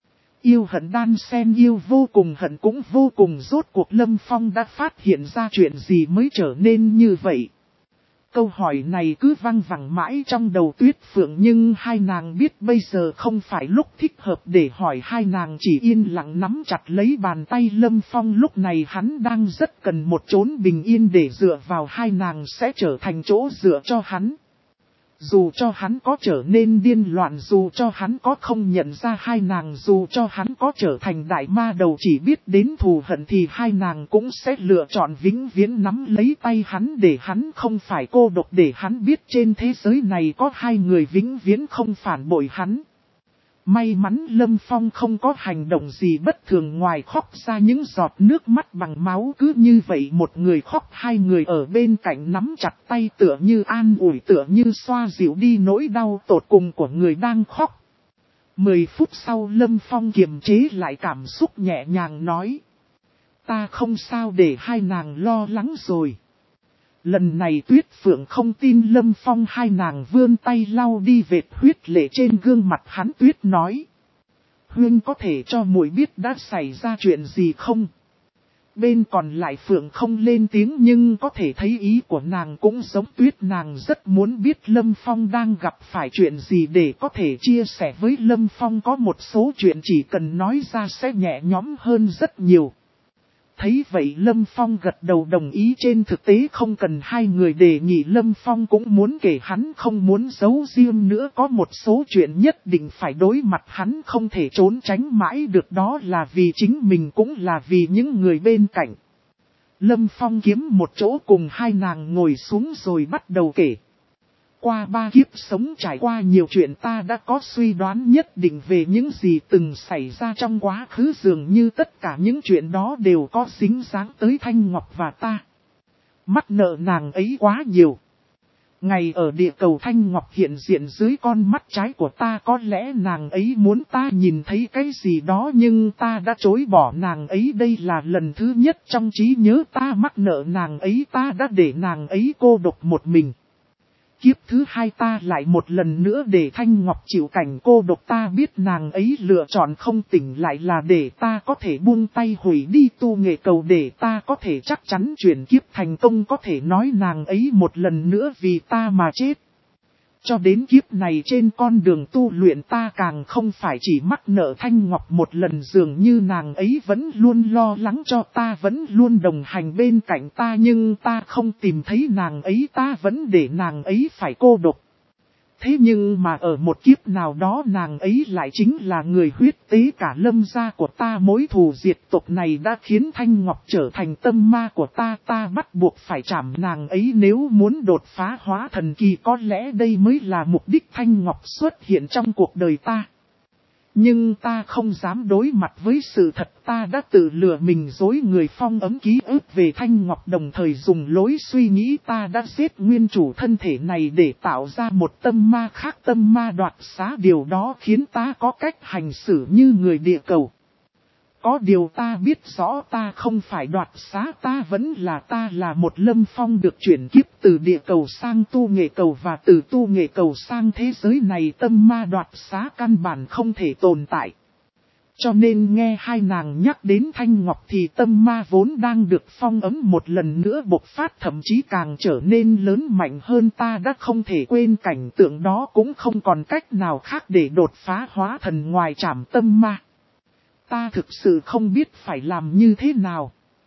Yêu hận đan xen, yêu vô cùng hận cũng vô cùng. Rốt cuộc Lâm Phong đã phát hiện ra chuyện gì mới trở nên như vậy? Câu hỏi này cứ văng vẳng mãi trong đầu Tuyết Phượng, nhưng hai nàng biết bây giờ không phải lúc thích hợp để hỏi. Hai nàng chỉ yên lặng nắm chặt lấy bàn tay Lâm Phong, lúc này hắn đang rất cần một chốn bình yên để dựa vào, hai nàng sẽ trở thành chỗ dựa cho hắn. Dù cho hắn có trở nên điên loạn, dù cho hắn có không nhận ra hai nàng, dù cho hắn có trở thành đại ma đầu chỉ biết đến thù hận, thì hai nàng cũng sẽ lựa chọn vĩnh viễn nắm lấy tay hắn, để hắn không phải cô độc, để hắn biết trên thế giới này có hai người vĩnh viễn không phản bội hắn. May mắn Lâm Phong không có hành động gì bất thường ngoài khóc ra những giọt nước mắt bằng máu. Cứ như vậy một người khóc, hai người ở bên cạnh nắm chặt tay, tựa như an ủi, tựa như xoa dịu đi nỗi đau tột cùng của người đang khóc. Mười phút sau Lâm Phong kiềm chế lại cảm xúc, nhẹ nhàng nói: ta không sao, để hai nàng lo lắng rồi. Lần này Tuyết Phượng không tin Lâm Phong, hai nàng vươn tay lau đi vệt huyết lệ trên gương mặt hắn. Tuyết nói: huynh có thể cho muội biết đã xảy ra chuyện gì không? Bên còn lại Phượng không lên tiếng, nhưng có thể thấy ý của nàng cũng giống Tuyết, nàng rất muốn biết Lâm Phong đang gặp phải chuyện gì để có thể chia sẻ với Lâm Phong. Có một số chuyện chỉ cần nói ra sẽ nhẹ nhõm hơn rất nhiều. Thấy vậy Lâm Phong gật đầu đồng ý. Trên thực tế không cần hai người đề nghị, Lâm Phong cũng muốn kể, hắn không muốn giấu riêng nữa. Có một số chuyện nhất định phải đối mặt, hắn không thể trốn tránh mãi được, đó là vì chính mình cũng là vì những người bên cạnh. Lâm Phong kiếm một chỗ cùng hai nàng ngồi xuống rồi bắt đầu kể. Qua ba kiếp sống trải qua nhiều chuyện, ta đã có suy đoán nhất định về những gì từng xảy ra trong quá khứ, dường như tất cả những chuyện đó đều có dính dáng tới Thanh Ngọc và ta. Mắc nợ nàng ấy quá nhiều. Ngày ở địa cầu Thanh Ngọc hiện diện dưới con mắt trái của ta, có lẽ nàng ấy muốn ta nhìn thấy cái gì đó nhưng ta đã chối bỏ nàng ấy. Đây là lần thứ nhất trong trí nhớ ta mắc nợ nàng ấy, ta đã để nàng ấy cô độc một mình. Kiếp thứ hai ta lại một lần nữa để Thanh Ngọc chịu cảnh cô độc, ta biết nàng ấy lựa chọn không tỉnh lại là để ta có thể buông tay hủy đi tu nghệ cầu, để ta có thể chắc chắn chuyển kiếp thành công, có thể nói nàng ấy một lần nữa vì ta mà chết. Cho đến kiếp này trên con đường tu luyện ta càng không phải chỉ mắc nợ Thanh Ngọc một lần, dường như nàng ấy vẫn luôn lo lắng cho ta, vẫn luôn đồng hành bên cạnh ta, nhưng ta không tìm thấy nàng ấy, ta vẫn để nàng ấy phải cô độc. Thế nhưng mà ở một kiếp nào đó nàng ấy lại chính là người huyết tế cả Lâm gia của ta, mối thù diệt tộc này đã khiến Thanh Ngọc trở thành tâm ma của ta, ta bắt buộc phải chạm nàng ấy nếu muốn đột phá hóa thần kỳ, có lẽ đây mới là mục đích Thanh Ngọc xuất hiện trong cuộc đời ta. Nhưng ta không dám đối mặt với sự thật, ta đã tự lừa mình dối người, phong ấm ký ức về Thanh Ngọc, đồng thời dùng lối suy nghĩ ta đã giết nguyên chủ thân thể này để tạo ra một tâm ma khác, tâm ma đoạt xá. Điều đó khiến ta có cách hành xử như người địa cầu. Có điều ta biết rõ ta không phải đoạt xá, ta vẫn là ta, là một Lâm Phong được chuyển kiếp từ địa cầu sang tu nghệ cầu, và từ tu nghệ cầu sang thế giới này tâm ma đoạt xá căn bản không thể tồn tại. Cho nên nghe hai nàng nhắc đến Thanh Ngọc thì tâm ma vốn đang được phong ấm một lần nữa bộc phát, thậm chí càng trở nên lớn mạnh hơn. Ta đã không thể quên cảnh tượng đó, cũng không còn cách nào khác để đột phá hóa thần ngoài trảm tâm ma. Ta thực sự không biết phải làm như thế nào.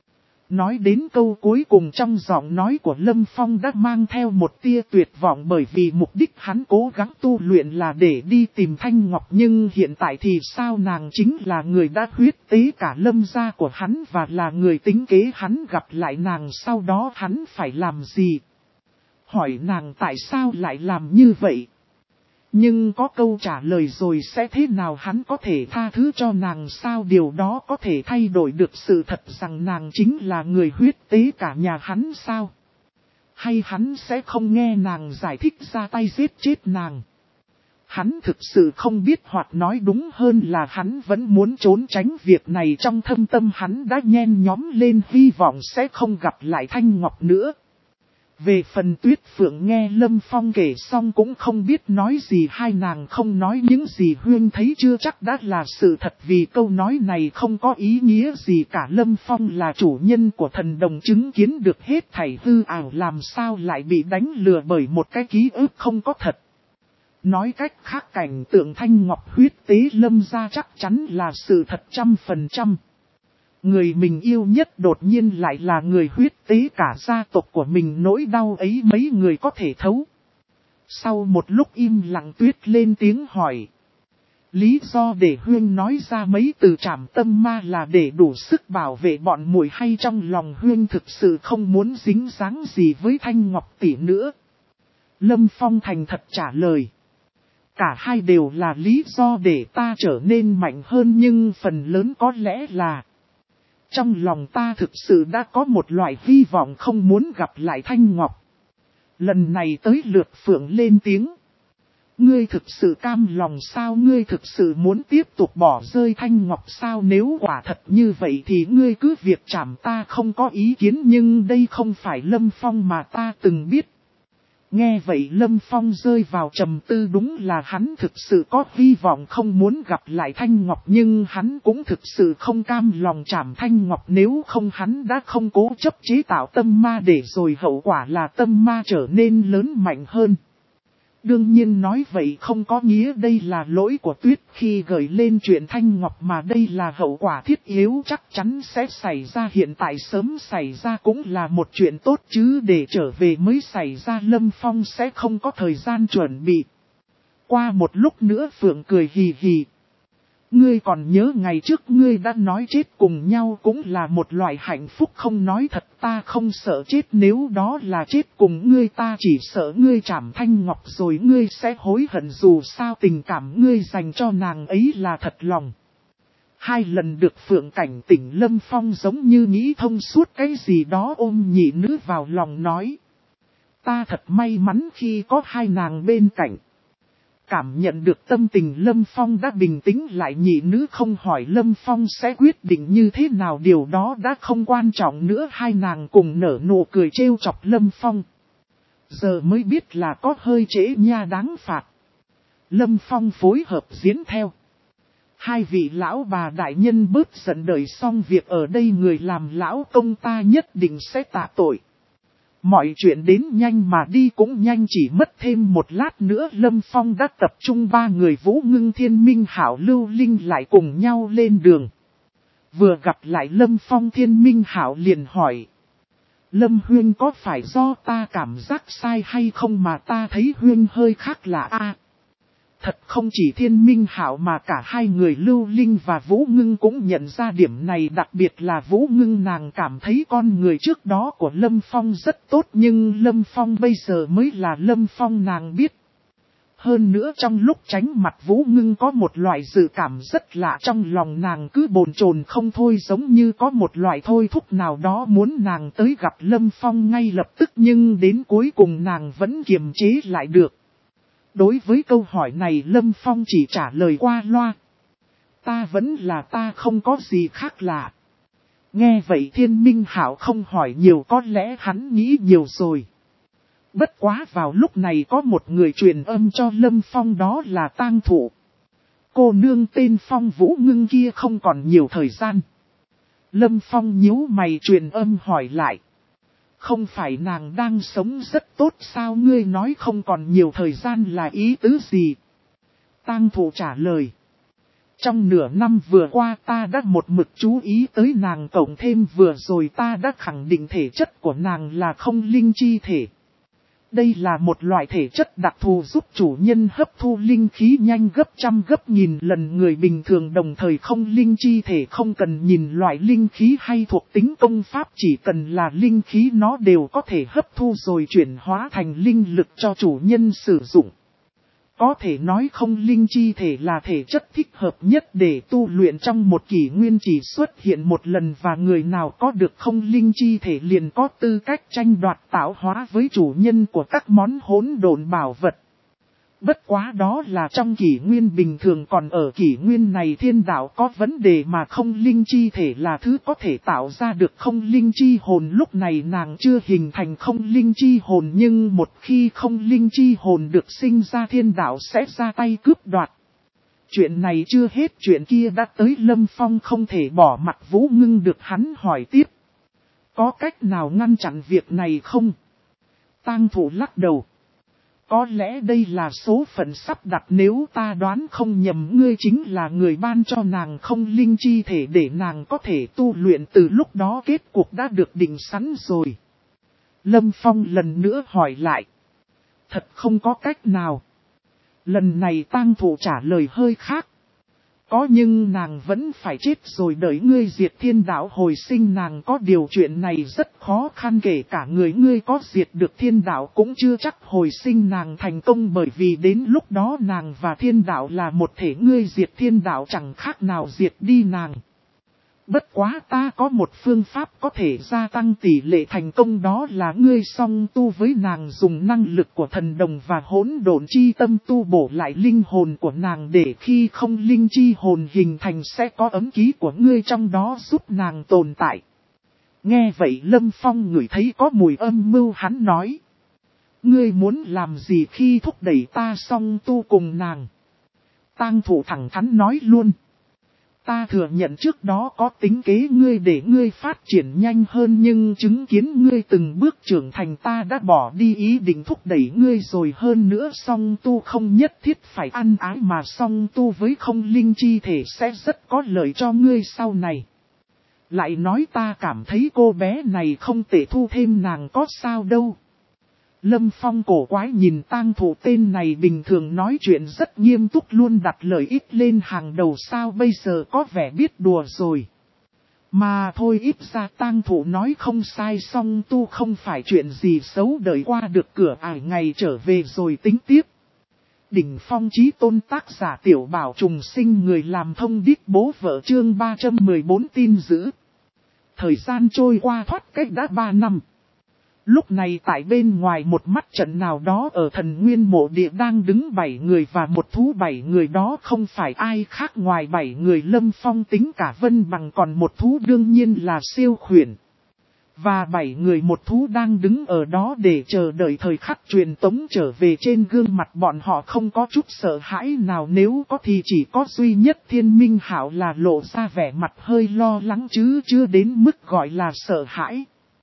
Nói đến câu cuối cùng trong giọng nói của Lâm Phong đã mang theo một tia tuyệt vọng, bởi vì mục đích hắn cố gắng tu luyện là để đi tìm Thanh Ngọc, nhưng hiện tại thì sao, nàng chính là người đã huyết tế cả Lâm gia của hắn và là người tính kế hắn gặp lại nàng, sau đó hắn phải làm gì? Hỏi nàng tại sao lại làm như vậy? Nhưng có câu trả lời rồi sẽ thế nào, hắn có thể tha thứ cho nàng sao? Điều đó có thể thay đổi được sự thật rằng nàng chính là người huyết tế cả nhà hắn sao? Hay hắn sẽ không nghe nàng giải thích ra tay giết chết nàng? Hắn thực sự không biết, hoặc nói đúng hơn là hắn vẫn muốn trốn tránh việc này. Trong thâm tâm hắn đã nhen nhóm lên hy vọng sẽ không gặp lại Thanh Ngọc nữa. Về phần Tuyết Phượng nghe Lâm Phong kể xong cũng không biết nói gì, hai nàng không nói những gì Huyên thấy chưa chắc đã là sự thật, vì câu nói này không có ý nghĩa gì cả. Lâm Phong là chủ nhân của thần đồng, chứng kiến được hết thảy hư ảo, làm sao lại bị đánh lừa bởi một cái ký ức không có thật. Nói cách khác, cảnh tượng Thanh Ngọc huyết tế Lâm gia chắc chắn là sự thật trăm phần trăm. Người mình yêu nhất đột nhiên lại là người huyết tế cả gia tộc của mình, nỗi đau ấy mấy người có thể thấu. Sau một lúc im lặng, Tuyết lên tiếng hỏi. Lý do để Huyên nói ra mấy từ trảm tâm ma là để đủ sức bảo vệ bọn muội, hay trong lòng Huyên thực sự không muốn dính dáng gì với Thanh Ngọc tỷ nữa? Lâm Phong thành thật trả lời. Cả hai đều là lý do để ta trở nên mạnh hơn, nhưng phần lớn có lẽ là trong lòng ta thực sự đã có một loại hy vọng không muốn gặp lại Thanh Ngọc. Lần này tới lượt Phượng lên tiếng. Ngươi thực sự cam lòng sao? Ngươi thực sự muốn tiếp tục bỏ rơi Thanh Ngọc sao? Nếu quả thật như vậy thì ngươi cứ việc trảm, ta không có ý kiến, nhưng đây không phải Lâm Phong mà ta từng biết. Nghe vậy Lâm Phong rơi vào trầm tư, đúng là hắn thực sự có hy vọng không muốn gặp lại Thanh Ngọc, nhưng hắn cũng thực sự không cam lòng trảm Thanh Ngọc, nếu không hắn đã không cố chấp chế tạo tâm ma, để rồi hậu quả là tâm ma trở nên lớn mạnh hơn. Đương nhiên nói vậy không có nghĩa đây là lỗi của Tuyết khi gợi lên chuyện Thanh Ngọc, mà đây là hậu quả thiết yếu chắc chắn sẽ xảy ra, hiện tại sớm xảy ra cũng là một chuyện tốt, chứ để trở về mới xảy ra Lâm Phong sẽ không có thời gian chuẩn bị. Qua một lúc nữa Phượng cười hì hì. Ngươi còn nhớ ngày trước ngươi đã nói chết cùng nhau cũng là một loại hạnh phúc không? Nói thật, ta không sợ chết, nếu đó là chết cùng ngươi ta chỉ sợ ngươi trảm Thanh Ngọc rồi ngươi sẽ hối hận, dù sao tình cảm ngươi dành cho nàng ấy là thật lòng. Hai lần được Phượng cảnh tỉnh, Lâm Phong giống như nghĩ thông suốt cái gì đó, ôm nhị nữ vào lòng nói. Ta thật may mắn khi có hai nàng bên cạnh. Cảm nhận được tâm tình Lâm Phong đã bình tĩnh lại, nhị nữ không hỏi Lâm Phong sẽ quyết định như thế nào, điều đó đã không quan trọng nữa. Hai nàng cùng nở nụ cười trêu chọc Lâm Phong. Giờ mới biết là có hơi trễ nha, đáng phạt. Lâm Phong phối hợp diễn theo. Hai vị lão bà đại nhân bớt giận, đợi xong việc ở đây người làm lão công ta nhất định sẽ tạ tội. Mọi chuyện đến nhanh mà đi cũng nhanh, chỉ mất thêm một lát nữa Lâm Phong đã tập trung ba người Vũ Ngưng, Thiên Minh Hảo, Lưu Linh lại cùng nhau lên đường. Vừa gặp lại Lâm Phong, Thiên Minh Hảo liền hỏi. Lâm Huyên, có phải do ta cảm giác sai hay không mà ta thấy Huyên hơi khác lạ a? Thật không chỉ Thiên Minh Hảo mà cả hai người Lưu Linh và Vũ Ngưng cũng nhận ra điểm này, đặc biệt là Vũ Ngưng, nàng cảm thấy con người trước đó của Lâm Phong rất tốt, nhưng Lâm Phong bây giờ mới là Lâm Phong nàng biết. Hơn nữa trong lúc tránh mặt Vũ Ngưng có một loại dự cảm rất lạ, trong lòng nàng cứ bồn chồn không thôi, giống như có một loại thôi thúc nào đó muốn nàng tới gặp Lâm Phong ngay lập tức, nhưng đến cuối cùng nàng vẫn kiềm chế lại được. Đối với câu hỏi này Lâm Phong chỉ trả lời qua loa. Ta vẫn là ta, không có gì khác lạ. Nghe vậy Thiên Minh Hảo không hỏi nhiều, có lẽ hắn nghĩ nhiều rồi. Bất quá vào lúc này có một người truyền âm cho Lâm Phong, đó là Tang Thụ. Cô nương tên Phong Vũ Ngưng kia không còn nhiều thời gian. Lâm Phong nhíu mày truyền âm hỏi lại. Không phải nàng đang sống rất tốt sao? Ngươi nói không còn nhiều thời gian là ý tứ gì? Tang Thụ trả lời. Trong nửa năm vừa qua ta đã một mực chú ý tới nàng, cộng thêm vừa rồi ta đã khẳng định thể chất của nàng là không linh chi thể. Đây là một loại thể chất đặc thù giúp chủ nhân hấp thu linh khí nhanh gấp trăm gấp nghìn lần người bình thường, đồng thời không linh chi thể không cần nhìn loại linh khí hay thuộc tính công pháp, chỉ cần là linh khí nó đều có thể hấp thu rồi chuyển hóa thành linh lực cho chủ nhân sử dụng. Có thể nói không linh chi thể là thể chất thích hợp nhất để tu luyện trong một kỷ nguyên chỉ xuất hiện một lần, và người nào có được không linh chi thể liền có tư cách tranh đoạt tạo hóa với chủ nhân của các món hỗn độn bảo vật. Bất quá đó là trong kỷ nguyên bình thường, còn ở kỷ nguyên này thiên đạo có vấn đề mà không linh chi thể là thứ có thể tạo ra được không linh chi hồn. Lúc này nàng chưa hình thành không linh chi hồn, nhưng một khi không linh chi hồn được sinh ra thiên đạo sẽ ra tay cướp đoạt. Chuyện này chưa hết, chuyện kia đã tới. Lâm Phong không thể bỏ mặt Vũ Ngưng được, hắn hỏi tiếp. Có cách nào ngăn chặn việc này không? Tang Thụ lắc đầu. Có lẽ đây là số phận sắp đặt, nếu ta đoán không nhầm ngươi chính là người ban cho nàng không linh chi thể để nàng có thể tu luyện, từ lúc đó kết cuộc đã được định sẵn rồi. Lâm Phong lần nữa hỏi lại. Thật không có cách nào. Lần này Tang Thụ trả lời hơi khác. Có, nhưng nàng vẫn phải chết rồi đợi ngươi diệt thiên đạo hồi sinh nàng. Có điều chuyện này rất khó khăn, kể cả người ngươi có diệt được thiên đạo cũng chưa chắc hồi sinh nàng thành công, bởi vì đến lúc đó nàng và thiên đạo là một thể, ngươi diệt thiên đạo chẳng khác nào diệt đi nàng. Bất quá ta có một phương pháp có thể gia tăng tỷ lệ thành công, đó là ngươi song tu với nàng, dùng năng lực của thần đồng và hỗn độn chi tâm tu bổ lại linh hồn của nàng, để khi không linh chi hồn hình thành sẽ có ấm ký của ngươi trong đó giúp nàng tồn tại. Nghe vậy Lâm Phong ngửi thấy có mùi âm mưu, hắn nói. Ngươi muốn làm gì khi thúc đẩy ta song tu cùng nàng? Tang Thụ thẳng thắn nói luôn. Ta thừa nhận trước đó có tính kế ngươi để ngươi phát triển nhanh hơn, nhưng chứng kiến ngươi từng bước trưởng thành ta đã bỏ đi ý định thúc đẩy ngươi rồi. Hơn nữa song tu không nhất thiết phải ăn ái, mà song tu với không linh chi thể sẽ rất có lợi cho ngươi sau này. Lại nói ta cảm thấy cô bé này không tệ, thu thêm nàng có sao đâu. Lâm Phong cổ quái nhìn Tang Thụ, tên này bình thường nói chuyện rất nghiêm túc, luôn đặt lợi ích lên hàng đầu, sao bây giờ có vẻ biết đùa rồi. Mà thôi, ít ra Tang Thụ nói không sai, song tu không phải chuyện gì xấu, đợi qua được cửa ải ngày trở về rồi tính tiếp. Đỉnh Phong Chí Tôn, tác giả Tiểu Bảo Trùng Sinh, người làm thông điệp bố vợ, chương ba trăm mười bốn tin dữ. Thời gian trôi qua thoát cách đã ba năm. Lúc này tại bên ngoài một mắt trận nào đó ở Thần Nguyên Mộ Địa đang đứng bảy người và một thú. Bảy người đó không phải ai khác ngoài bảy người Lâm Phong tính cả Vân Bằng, còn một thú đương nhiên là Siêu Khuyển. Và bảy người một thú đang đứng ở đó để chờ đợi thời khắc truyền tống trở về. Trên gương mặt bọn họ không có chút sợ hãi nào, nếu có thì chỉ có duy nhất Thiên Minh Hạo là lộ ra vẻ mặt hơi lo lắng chứ chưa đến mức gọi là sợ hãi.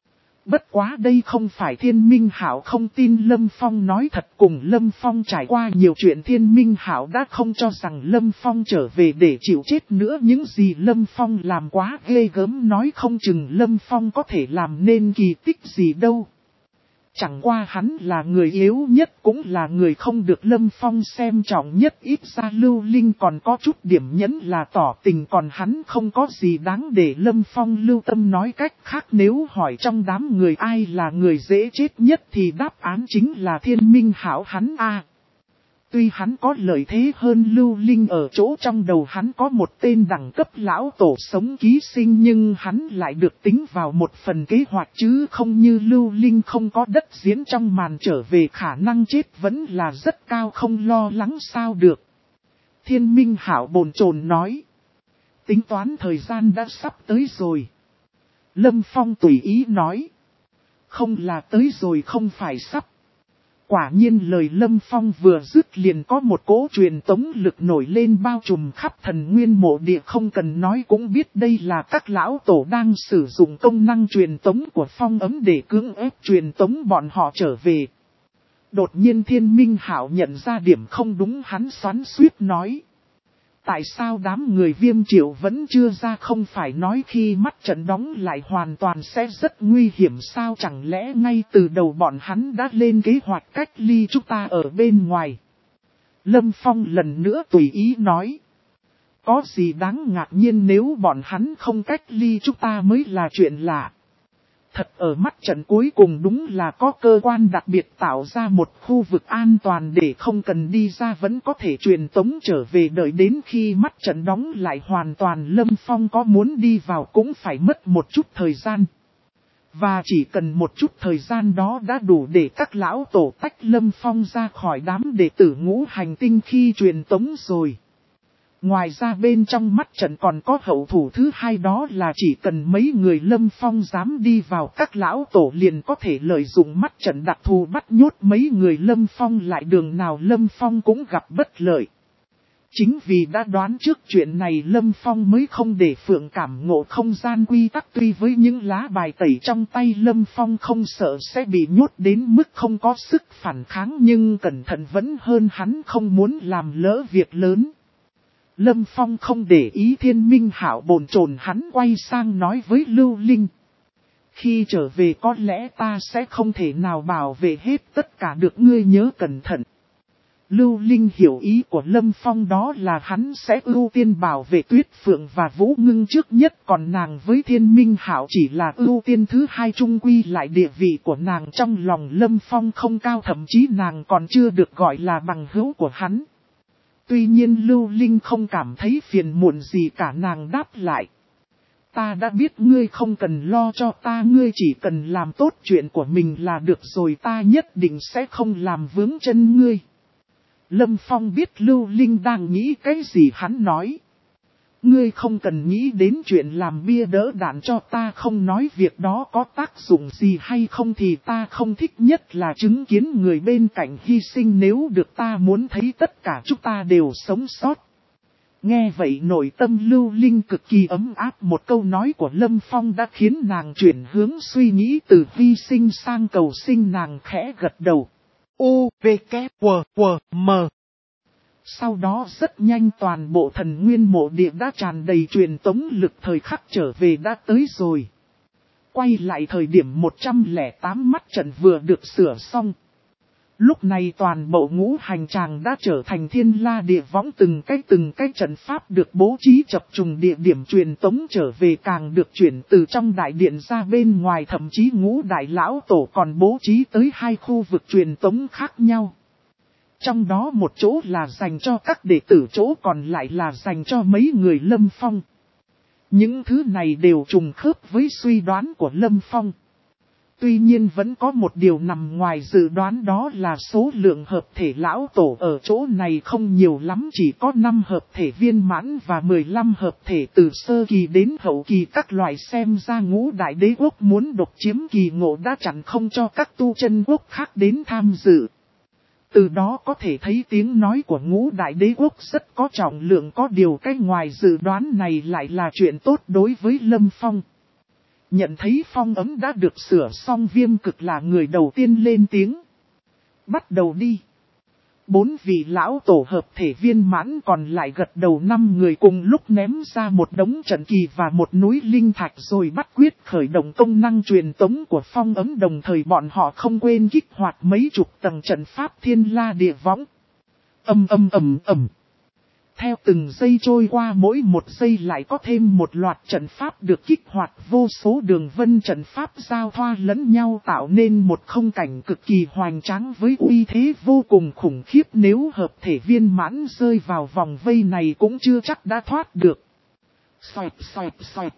Bất quá đây không phải Thiên Minh Hạo không tin Lâm Phong nói thật, cùng Lâm Phong trải qua nhiều chuyện Thiên Minh Hạo đã không cho rằng Lâm Phong trở về để chịu chết nữa. Những gì Lâm Phong làm quá ghê gớm, nói không chừng Lâm Phong có thể làm nên kỳ tích gì đâu. Chẳng qua hắn là người yếu nhất, cũng là người không được Lâm Phong xem trọng nhất, ít ra Lưu Linh còn có chút điểm nhẫn là tỏ tình, còn hắn không có gì đáng để Lâm Phong lưu tâm. Nói cách khác, nếu hỏi trong đám người ai là người dễ chết nhất thì đáp án chính là Thiên Minh Hạo hắn a. Tuy hắn có lợi thế hơn Lưu Linh ở chỗ trong đầu hắn có một tên đẳng cấp lão tổ sống ký sinh, nhưng hắn lại được tính vào một phần kế hoạch chứ không như Lưu Linh không có đất diễn trong màn trở về, khả năng chết vẫn là rất cao, không lo lắng sao được. Thiên Minh Hạo bồn chồn nói. Tính toán thời gian đã sắp tới rồi. Lâm Phong tùy ý nói. Không là tới rồi, không phải sắp. Quả nhiên lời Lâm Phong vừa dứt liền có một cỗ truyền tống lực nổi lên bao trùm khắp Thần Nguyên Mộ Địa, không cần nói cũng biết đây là các lão tổ đang sử dụng công năng truyền tống của phong ấm để cưỡng ép truyền tống bọn họ trở về. Đột nhiên Thiên Minh Hạo nhận ra điểm không đúng, hắn xoắn xuýt nói. Tại sao đám người Viêm Triệu vẫn chưa ra, không phải nói khi mắt trận đóng lại hoàn toàn sẽ rất nguy hiểm sao, chẳng lẽ ngay từ đầu bọn hắn đã lên kế hoạch cách ly chúng ta ở bên ngoài. Lâm Phong lần nữa tùy ý nói. Có gì đáng ngạc nhiên, nếu bọn hắn không cách ly chúng ta mới là chuyện lạ. Thật ở mắt trận cuối cùng đúng là có cơ quan đặc biệt tạo ra một khu vực an toàn để không cần đi ra vẫn có thể truyền tống trở về, đợi đến khi mắt trận đóng lại hoàn toàn Lâm Phong có muốn đi vào cũng phải mất một chút thời gian. Và chỉ cần một chút thời gian đó đã đủ để các lão tổ tách Lâm Phong ra khỏi đám đệ tử ngũ hành tinh khi truyền tống rồi. Ngoài ra bên trong mắt trận còn có hậu thủ thứ hai, đó là chỉ cần mấy người Lâm Phong dám đi vào, các lão tổ liền có thể lợi dụng mắt trận đặc thù bắt nhốt mấy người Lâm Phong lại, đường nào Lâm Phong cũng gặp bất lợi. Chính vì đã đoán trước chuyện này Lâm Phong mới không để Phượng cảm ngộ không gian quy tắc, tuy với những lá bài tẩy trong tay Lâm Phong không sợ sẽ bị nhốt đến mức không có sức phản kháng, nhưng cẩn thận vẫn hơn hắn không muốn làm lỡ việc lớn. Lâm Phong không để ý Thiên Minh Hạo bồn chồn, hắn quay sang nói với Lưu Linh. Khi trở về có lẽ ta sẽ không thể nào bảo vệ hết tất cả được, ngươi nhớ cẩn thận. Lưu Linh hiểu ý của Lâm Phong, đó là hắn sẽ ưu tiên bảo vệ Tuyết Phượng và Vũ Ngưng trước nhất, còn nàng với Thiên Minh Hạo chỉ là ưu tiên thứ hai, chung quy lại địa vị của nàng trong lòng Lâm Phong không cao, thậm chí nàng còn chưa được gọi là bằng hữu của hắn. Tuy nhiên Lưu Linh không cảm thấy phiền muộn gì cả, nàng đáp lại. Ta đã biết, ngươi không cần lo cho ta, ngươi chỉ cần làm tốt chuyện của mình là được rồi, ta nhất định sẽ không làm vướng chân ngươi. Lâm Phong biết Lưu Linh đang nghĩ cái gì, hắn nói. Ngươi không cần nghĩ đến chuyện làm bia đỡ đạn cho ta, không nói việc đó có tác dụng gì hay không thì ta không thích nhất là chứng kiến người bên cạnh hy sinh, nếu được ta muốn thấy tất cả chúng ta đều sống sót. Nghe vậy nội tâm Lưu Linh cực kỳ ấm áp, một câu nói của Lâm Phong đã khiến nàng chuyển hướng suy nghĩ từ hy sinh sang cầu sinh, nàng khẽ gật đầu. U, V, K, W, W, M. Sau đó rất nhanh toàn bộ thần nguyên mộ địa đã tràn đầy truyền tống lực, thời khắc trở về đã tới rồi. Quay lại thời điểm một trăm lẻ tám mắt trận vừa được sửa xong. Lúc này toàn bộ ngũ hành tràng đã trở thành thiên la địa võng, từng cái từng cái trận pháp được bố trí chập trùng, địa điểm truyền tống trở về càng được chuyển từ trong đại điện ra bên ngoài, thậm chí ngũ đại lão tổ còn bố trí tới hai khu vực truyền tống khác nhau. Trong đó một chỗ là dành cho các đệ tử, chỗ còn lại là dành cho mấy người Lâm Phong. Những thứ này đều trùng khớp với suy đoán của Lâm Phong. Tuy nhiên vẫn có một điều nằm ngoài dự đoán, đó là số lượng hợp thể lão tổ ở chỗ này không nhiều lắm, chỉ có năm hợp thể viên mãn và mười lăm hợp thể từ sơ kỳ đến hậu kỳ các loại, xem ra ngũ đại đế quốc muốn độc chiếm kỳ ngộ đã chặn không cho các tu chân quốc khác đến tham dự. Từ đó có thể thấy tiếng nói của ngũ đại đế quốc rất có trọng lượng, có điều cái ngoài dự đoán này lại là chuyện tốt đối với Lâm Phong. Nhận thấy phong ấm đã được sửa xong, Viêm Cực là người đầu tiên lên tiếng. Bắt đầu đi. Bốn vị lão tổ hợp thể viên mãn còn lại gật đầu, năm người cùng lúc ném ra một đống trận kỳ và một núi linh thạch rồi bắt quyết khởi động công năng truyền tống của phong ấm, đồng thời bọn họ không quên kích hoạt mấy chục tầng trận pháp thiên la địa võng. Ầm ầm ầm ầm. Theo từng giây trôi qua, mỗi một giây lại có thêm một loạt trận pháp được kích hoạt, vô số đường vân trận pháp giao thoa lẫn nhau tạo nên một không cảnh cực kỳ hoành tráng với uy thế vô cùng khủng khiếp, nếu hợp thể viên mãn rơi vào vòng vây này cũng chưa chắc đã thoát được. Xoẹt xoẹt xoẹt.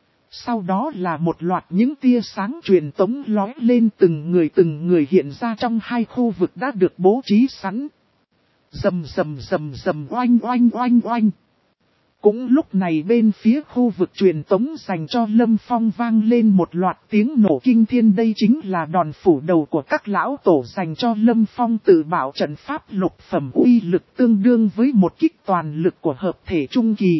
Sau đó là một loạt những tia sáng truyền tống lóe lên, từng người từng người hiện ra trong hai khu vực đã được bố trí sẵn. Rầm rầm rầm rầm, oanh oanh oanh oanh. Cũng lúc này bên phía khu vực truyền tống dành cho Lâm Phong vang lên một loạt tiếng nổ kinh thiên, đây chính là đòn phủ đầu của các lão tổ dành cho Lâm Phong tự bảo trận pháp lục phẩm, uy lực tương đương với một kích toàn lực của hợp thể trung kỳ.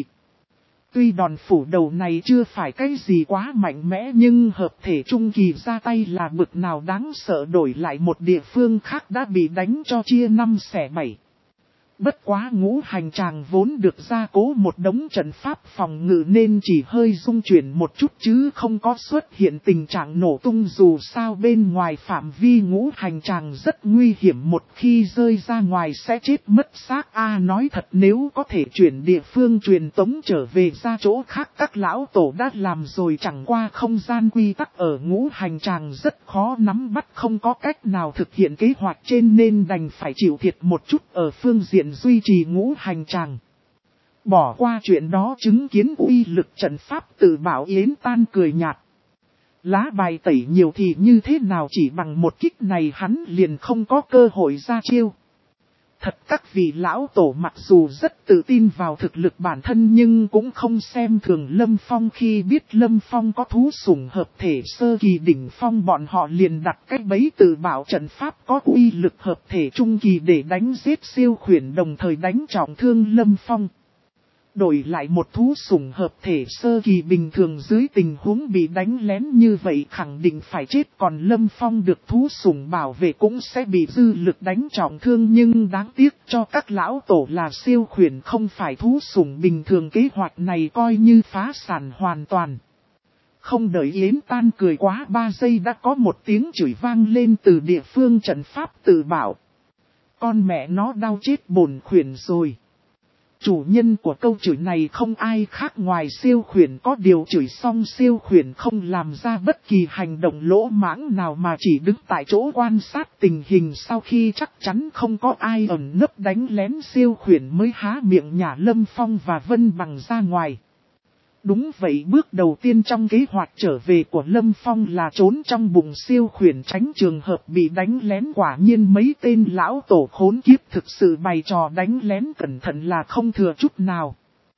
Tuy đòn phủ đầu này chưa phải cái gì quá mạnh mẽ, nhưng hợp thể trung kỳ ra tay là bực nào đáng sợ, đổi lại một địa phương khác đã bị đánh cho chia năm xẻ bảy. Bất quá ngũ hành tràng vốn được gia cố một đống trận pháp phòng ngự nên chỉ hơi rung chuyển một chút chứ không có xuất hiện tình trạng nổ tung, dù sao bên ngoài phạm vi ngũ hành tràng rất nguy hiểm, một khi rơi ra ngoài sẽ chết mất xác. A nói thật, nếu có thể chuyển địa phương truyền tống trở về ra chỗ khác các lão tổ đã làm rồi, chẳng qua không gian quy tắc ở ngũ hành tràng rất khó nắm bắt, không có cách nào thực hiện kế hoạch trên nên đành phải chịu thiệt một chút ở phương diện duy trì ngũ hành tràng. Bỏ qua chuyện đó, chứng kiến uy lực trận pháp tự bảo Yến Tan cười nhạt. Lá bài tẩy nhiều thì như thế nào, chỉ bằng một kích này hắn liền không có cơ hội ra chiêu. Thật các vị lão tổ mặc dù rất tự tin vào thực lực bản thân nhưng cũng không xem thường Lâm Phong. Khi biết Lâm Phong có thú sủng hợp thể sơ kỳ đỉnh phong, bọn họ liền đặt cách bẫy tự bảo trận pháp có uy lực hợp thể trung kỳ để đánh giết siêu khuyển, đồng thời đánh trọng thương Lâm Phong. Đổi lại một thú sủng hợp thể sơ kỳ bình thường dưới tình huống bị đánh lén như vậy khẳng định phải chết, còn Lâm Phong được thú sủng bảo vệ cũng sẽ bị dư lực đánh trọng thương. Nhưng đáng tiếc cho các lão tổ là siêu khuyển không phải thú sủng bình thường, kế hoạch này coi như phá sản hoàn toàn. Không đợi Yến tan cười quá ba giây đã có một tiếng chửi vang lên từ địa phương trận pháp tự bảo. Con mẹ nó đau chết bổn khuyển rồi. Chủ nhân của câu chửi này không ai khác ngoài siêu khuyển, có điều chửi xong siêu khuyển không làm ra bất kỳ hành động lỗ mãng nào mà chỉ đứng tại chỗ quan sát tình hình. Sau khi chắc chắn không có ai ẩn nấp đánh lén, siêu khuyển mới há miệng nhả Lâm Phong và Vân Bằng ra ngoài. Đúng vậy, bước đầu tiên trong kế hoạch trở về của Lâm Phong là trốn trong bụng siêu khuyển tránh trường hợp bị đánh lén. Quả nhiên mấy tên lão tổ khốn kiếp thực sự bày trò đánh lén cẩn thận là không thừa chút nào.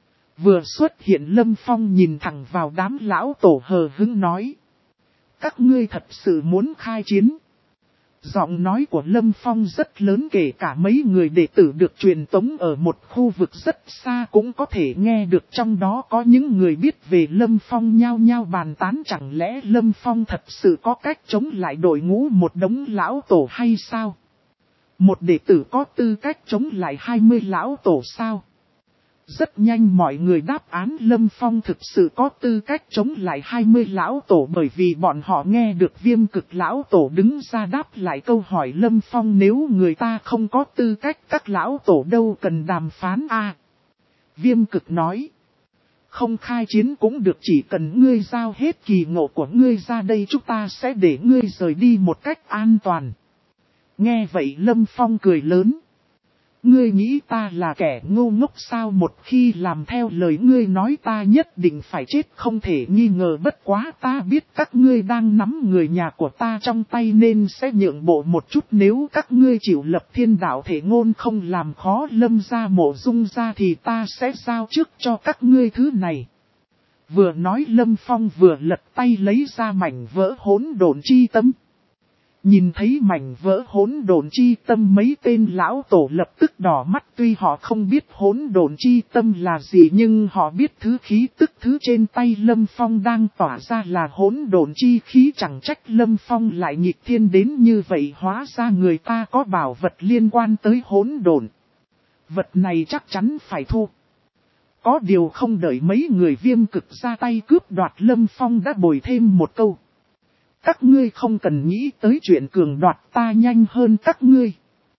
Vừa xuất hiện Lâm Phong nhìn thẳng vào đám lão tổ hờ hững nói: các ngươi thật sự muốn khai chiến? Giọng nói của Lâm Phong rất lớn, kể cả mấy người đệ tử được truyền tống ở một khu vực rất xa cũng có thể nghe được. Trong đó có những người biết về Lâm Phong nhao nhao bàn tán, chẳng lẽ Lâm Phong thật sự có cách chống lại đội ngũ một đống lão tổ hay sao? Một đệ tử có tư cách chống lại hai mươi lão tổ sao? Rất nhanh mọi người đáp án Lâm Phong thực sự có tư cách chống lại hai mươi lão tổ, bởi vì bọn họ nghe được Viêm Cực lão tổ đứng ra đáp lại câu hỏi Lâm Phong: nếu người ta không có tư cách các lão tổ đâu cần đàm phán a à, Viêm Cực nói: không khai chiến cũng được, chỉ cần ngươi giao hết kỳ ngộ của ngươi ra đây chúng ta sẽ để ngươi rời đi một cách an toàn. Nghe vậy Lâm Phong cười lớn: ngươi nghĩ ta là kẻ ngu ngốc sao? Một khi làm theo lời ngươi nói ta nhất định phải chết không thể nghi ngờ, bất quá ta biết các ngươi đang nắm người nhà của ta trong tay nên sẽ nhượng bộ một chút. Nếu các ngươi chịu lập thiên đạo thể ngôn không làm khó Lâm gia Mộ Dung gia thì ta sẽ giao trước cho các ngươi thứ này. Vừa nói Lâm Phong vừa lật tay lấy ra mảnh vỡ hỗn độn chi tâm. Nhìn thấy mảnh vỡ hỗn độn chi tâm, mấy tên lão tổ lập tức đỏ mắt. Tuy họ không biết hỗn độn chi tâm là gì nhưng họ biết thứ khí tức thứ trên tay Lâm Phong đang tỏa ra là hỗn độn chi khí. Chẳng trách Lâm Phong lại nghịch thiên đến như vậy, hóa ra người ta có bảo vật liên quan tới hỗn độn. Vật này chắc chắn phải thu. Có điều không đợi mấy người Viêm Cực ra tay cướp đoạt, Lâm Phong đã bồi thêm một câu: các ngươi không cần nghĩ tới chuyện cường đoạt, ta nhanh hơn các ngươi.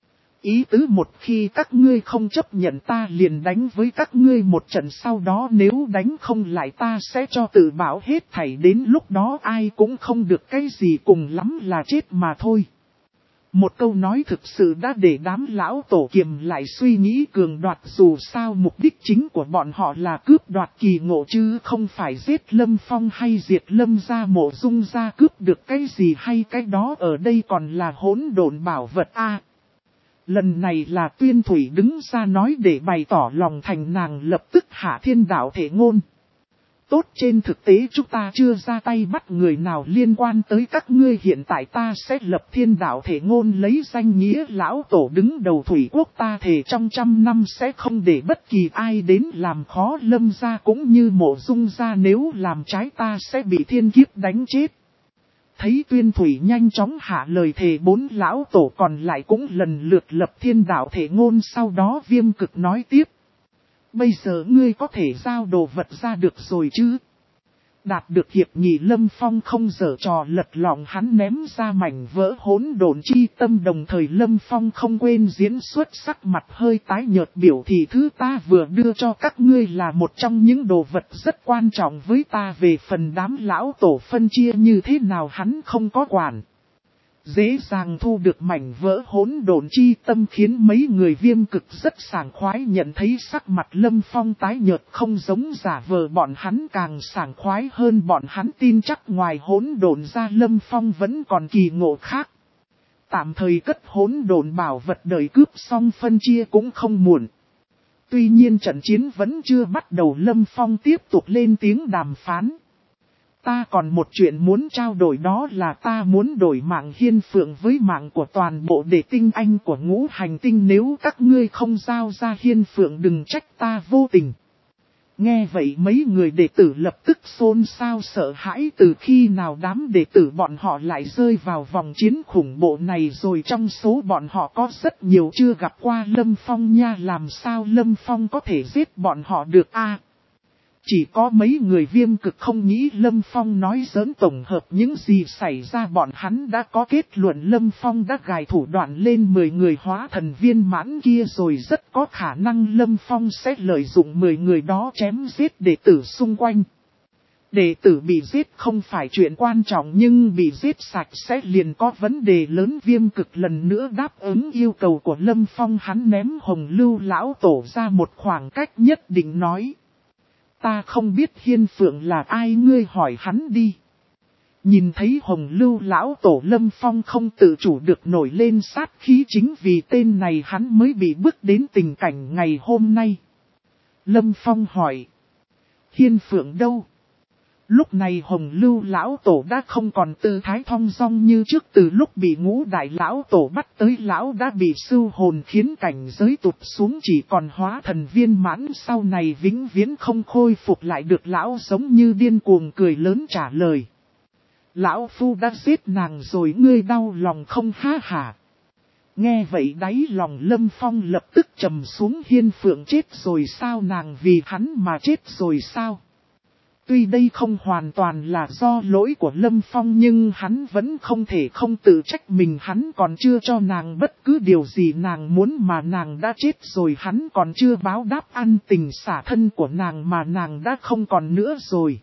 Ý tứ một khi các ngươi không chấp nhận ta liền đánh với các ngươi một trận, sau đó nếu đánh không lại ta sẽ cho tự bảo hết thảy, đến lúc đó ai cũng không được cái gì, cùng lắm là chết mà thôi. Một câu nói thực sự đã để đám lão tổ kiềm lại suy nghĩ cường đoạt, dù sao mục đích chính của bọn họ là cướp đoạt kỳ ngộ chứ không phải giết Lâm Phong hay diệt Lâm gia Mộ Dung gia. Cướp được cái gì hay cái đó, ở đây còn là hỗn độn bảo vật a à, lần này là Tuyên Thủy đứng ra nói để bày tỏ lòng thành, nàng lập tức hạ thiên đạo thể ngôn. Tốt, trên thực tế chúng ta chưa ra tay bắt người nào liên quan tới các ngươi, hiện tại ta sẽ lập thiên đạo thể ngôn lấy danh nghĩa lão tổ đứng đầu Thủy Quốc, ta thề trong trăm năm sẽ không để bất kỳ ai đến làm khó Lâm gia cũng như Mộ Dung gia, nếu làm trái ta sẽ bị thiên kiếp đánh chết. Thấy Tuyên Thủy nhanh chóng hạ lời thề, bốn lão tổ còn lại cũng lần lượt lập thiên đạo thể ngôn. Sau đó Viêm Cực nói tiếp: bây giờ ngươi có thể giao đồ vật ra được rồi chứ? Đạt được hiệp nghị Lâm Phong không giở trò lật lọng, hắn ném ra mảnh vỡ hỗn độn chi tâm, đồng thời Lâm Phong không quên diễn xuất sắc mặt hơi tái nhợt, biểu thị thứ ta vừa đưa cho các ngươi là một trong những đồ vật rất quan trọng với ta, về phần đám lão tổ phân chia như thế nào hắn không có quản. Dễ dàng thu được mảnh vỡ hỗn độn chi tâm khiến mấy người Viêm Cực rất sảng khoái, nhận thấy sắc mặt Lâm Phong tái nhợt không giống giả vờ, bọn hắn càng sảng khoái hơn. Bọn hắn tin chắc ngoài hỗn độn ra Lâm Phong vẫn còn kỳ ngộ khác. Tạm thời cất hỗn độn bảo vật đợi cướp xong phân chia cũng không muộn. Tuy nhiên trận chiến vẫn chưa bắt đầu, Lâm Phong tiếp tục lên tiếng đàm phán. Ta còn một chuyện muốn trao đổi, đó là ta muốn đổi mạng Hiên Phượng với mạng của toàn bộ đệ tinh anh của ngũ hành tinh. Nếu các ngươi không giao ra Hiên Phượng đừng trách ta vô tình. Nghe vậy mấy người đệ tử lập tức xôn xao sợ hãi, từ khi nào đám đệ tử bọn họ lại rơi vào vòng chiến khủng bộ này rồi. Trong số bọn họ có rất nhiều chưa gặp qua Lâm Phong nha, làm sao Lâm Phong có thể giết bọn họ được a? Chỉ có mấy người Viêm Cực không nghĩ Lâm Phong nói giỡn. Tổng hợp những gì xảy ra bọn hắn đã có kết luận Lâm Phong đã gài thủ đoạn lên mười người hóa thần viên mãn kia rồi, rất có khả năng Lâm Phong sẽ lợi dụng mười người đó chém giết đệ tử xung quanh. Đệ tử bị giết không phải chuyện quan trọng, nhưng bị giết sạch sẽ liền có vấn đề lớn. Viêm Cực lần nữa đáp ứng yêu cầu của Lâm Phong, hắn ném Hồng Lưu lão tổ ra một khoảng cách nhất định nói. Ta không biết Hiên Phượng là ai, ngươi hỏi hắn đi. Nhìn thấy Hồng Lưu lão tổ, Lâm Phong không tự chủ được nổi lên sát khí, chính vì tên này hắn mới bị bước đến tình cảnh ngày hôm nay. Lâm Phong hỏi. Hiên Phượng đâu? Lúc này Hồng Lưu lão tổ đã không còn tư thái thong dong như trước, từ lúc bị Ngũ Đại lão tổ bắt tới lão đã bị sưu hồn khiến cảnh giới tụt xuống chỉ còn hóa thần viên mãn, sau này vĩnh viễn không khôi phục lại được. Lão giống như điên cuồng cười lớn trả lời. Lão phu đã giết nàng rồi, ngươi đau lòng không ha hả? Nghe vậy đáy lòng Lâm Phong lập tức trầm xuống. Hiên Phượng chết rồi sao? Nàng vì hắn mà chết rồi sao? Tuy đây không hoàn toàn là do lỗi của Lâm Phong, nhưng hắn vẫn không thể không tự trách mình. Hắn còn chưa cho nàng bất cứ điều gì nàng muốn mà nàng đã chết rồi. Hắn còn chưa báo đáp ăn tình xả thân của nàng mà nàng đã không còn nữa rồi.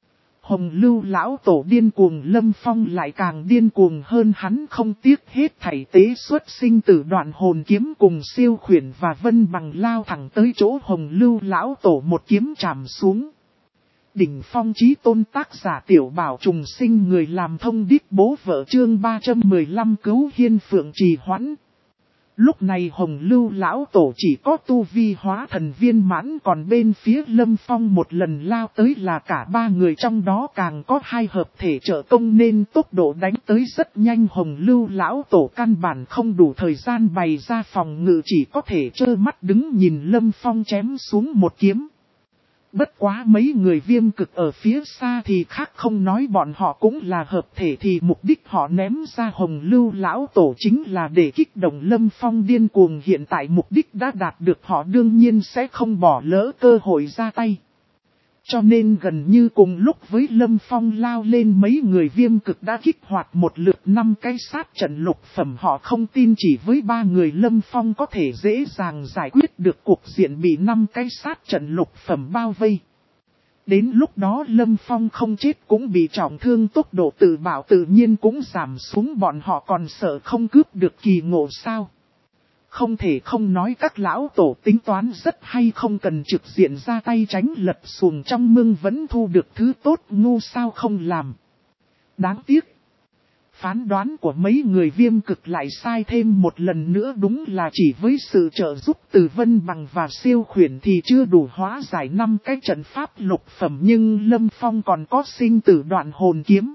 Hồng Lưu lão tổ điên cuồng, Lâm Phong lại càng điên cuồng hơn, hắn không tiếc hết thảy tế xuất sinh tử đoạn hồn kiếm cùng siêu khuyển và vân bằng lao thẳng tới chỗ Hồng Lưu lão tổ, một kiếm chạm xuống. Đỉnh phong chí tôn, tác giả Tiểu Bảo Trùng Sinh, người làm thông điệp bố vợ, chương ba trăm mười lăm cứu Hiên Phượng trì hoãn. Lúc này Hồng Lưu lão tổ chỉ có tu vi hóa thần viên mãn, còn bên phía Lâm Phong một lần lao tới là cả ba người, trong đó càng có hai hợp thể trợ công nên tốc độ đánh tới rất nhanh. Hồng Lưu lão tổ căn bản không đủ thời gian bày ra phòng ngự, chỉ có thể trơ mắt đứng nhìn Lâm Phong chém xuống một kiếm. Bất quá mấy người Viêm Cực ở phía xa thì khác không nói, bọn họ cũng là hợp thể thì mục đích họ ném ra Hồng Lưu lão tổ chính là để kích động Lâm Phong điên cuồng. Hiện tại mục đích đã đạt được, họ đương nhiên sẽ không bỏ lỡ cơ hội ra tay. Cho nên gần như cùng lúc với Lâm Phong lao lên, mấy người Viêm Cực đã kích hoạt một lượt năm cái sát trận lục phẩm. Họ không tin chỉ với ba người Lâm Phong có thể dễ dàng giải quyết được cục diện bị năm cái sát trận lục phẩm bao vây. Đến lúc đó Lâm Phong không chết cũng bị trọng thương, tốc độ tự bảo tự nhiên cũng giảm xuống, bọn họ còn sợ không cướp được kỳ ngộ sao? Không thể không nói các lão tổ tính toán rất hay, không cần trực diện ra tay tránh lật xuồng trong mương vẫn thu được thứ tốt, ngu sao không làm. Đáng tiếc. Phán đoán của mấy người Viêm Cực lại sai thêm một lần nữa, đúng là chỉ với sự trợ giúp từ Vân Bằng và siêu khuyển thì chưa đủ hóa giải năm cái trận pháp lục phẩm, nhưng Lâm Phong còn có sinh tử đoạn hồn kiếm.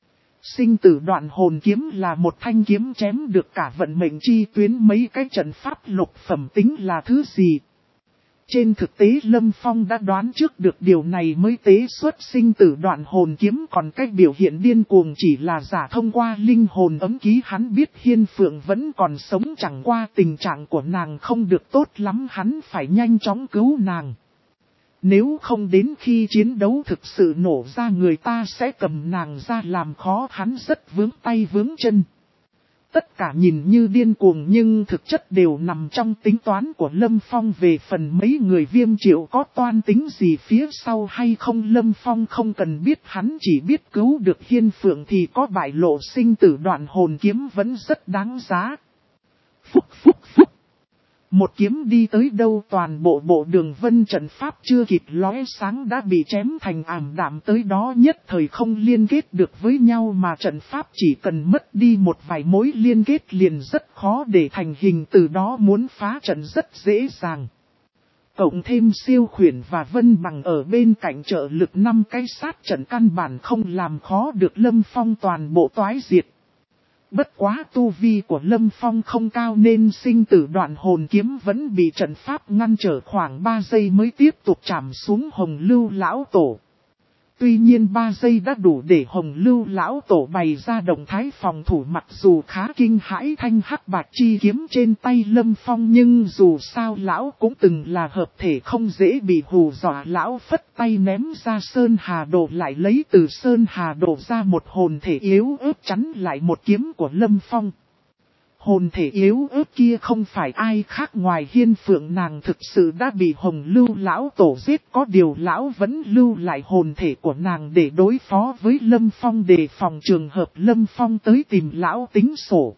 Sinh tử đoạn hồn kiếm là một thanh kiếm chém được cả vận mệnh chi tuyến, mấy cái trận pháp lục phẩm tính là thứ gì. Trên thực tế Lâm Phong đã đoán trước được điều này mới tế xuất sinh tử đoạn hồn kiếm, còn cách biểu hiện điên cuồng chỉ là giả. Thông qua linh hồn ấm ký hắn biết Hiên Phượng vẫn còn sống, chẳng qua tình trạng của nàng không được tốt lắm, hắn phải nhanh chóng cứu nàng. Nếu không đến khi chiến đấu thực sự nổ ra người ta sẽ cầm nàng ra làm khó hắn rất vướng tay vướng chân. tất cả nhìn như điên cuồng nhưng thực chất đều nằm trong tính toán của Lâm Phong. Về phần mấy người Viêm Triệu có toan tính gì phía sau hay không, Lâm Phong không cần biết, hắn chỉ biết cứu được Hiên Phượng thì có bại lộ sinh tử đoạn hồn kiếm vẫn rất đáng giá. Phúc phúc phúc. Một kiếm đi tới đâu, toàn bộ bộ đường vân trận pháp chưa kịp lóe sáng đã bị chém thành ảm đạm tới đó, nhất thời không liên kết được với nhau, mà trận pháp chỉ cần mất đi một vài mối liên kết liền rất khó để thành hình, từ đó muốn phá trận rất dễ dàng. Cộng thêm Siêu Khuyển và Vân Bằng ở bên cạnh trợ lực, năm cái sát trận căn bản không làm khó được Lâm Phong toàn bộ toái diệt. Bất quá tu vi của Lâm Phong không cao nên sinh tử đoạn hồn kiếm vẫn bị trận pháp ngăn trở khoảng ba giây mới tiếp tục chạm xuống Hồng Lưu Lão Tổ. Tuy nhiên ba giây đã đủ để Hồng Lưu Lão Tổ bày ra động thái phòng thủ, mặc dù khá kinh hãi thanh hắc bạch chi kiếm trên tay Lâm Phong, nhưng dù sao lão cũng từng là hợp thể không dễ bị hù dọa. Lão phất tay ném ra Sơn Hà Đồ, lại lấy từ Sơn Hà Đồ ra một hồn thể yếu ớt chắn lại một kiếm của Lâm Phong. Hồn thể yếu ớt kia không phải ai khác ngoài Hiên Phượng, nàng thực sự đã bị Hồng Lưu Lão Tổ giết, có điều lão vẫn lưu lại hồn thể của nàng để đối phó với Lâm Phong, đề phòng trường hợp Lâm Phong tới tìm lão tính sổ.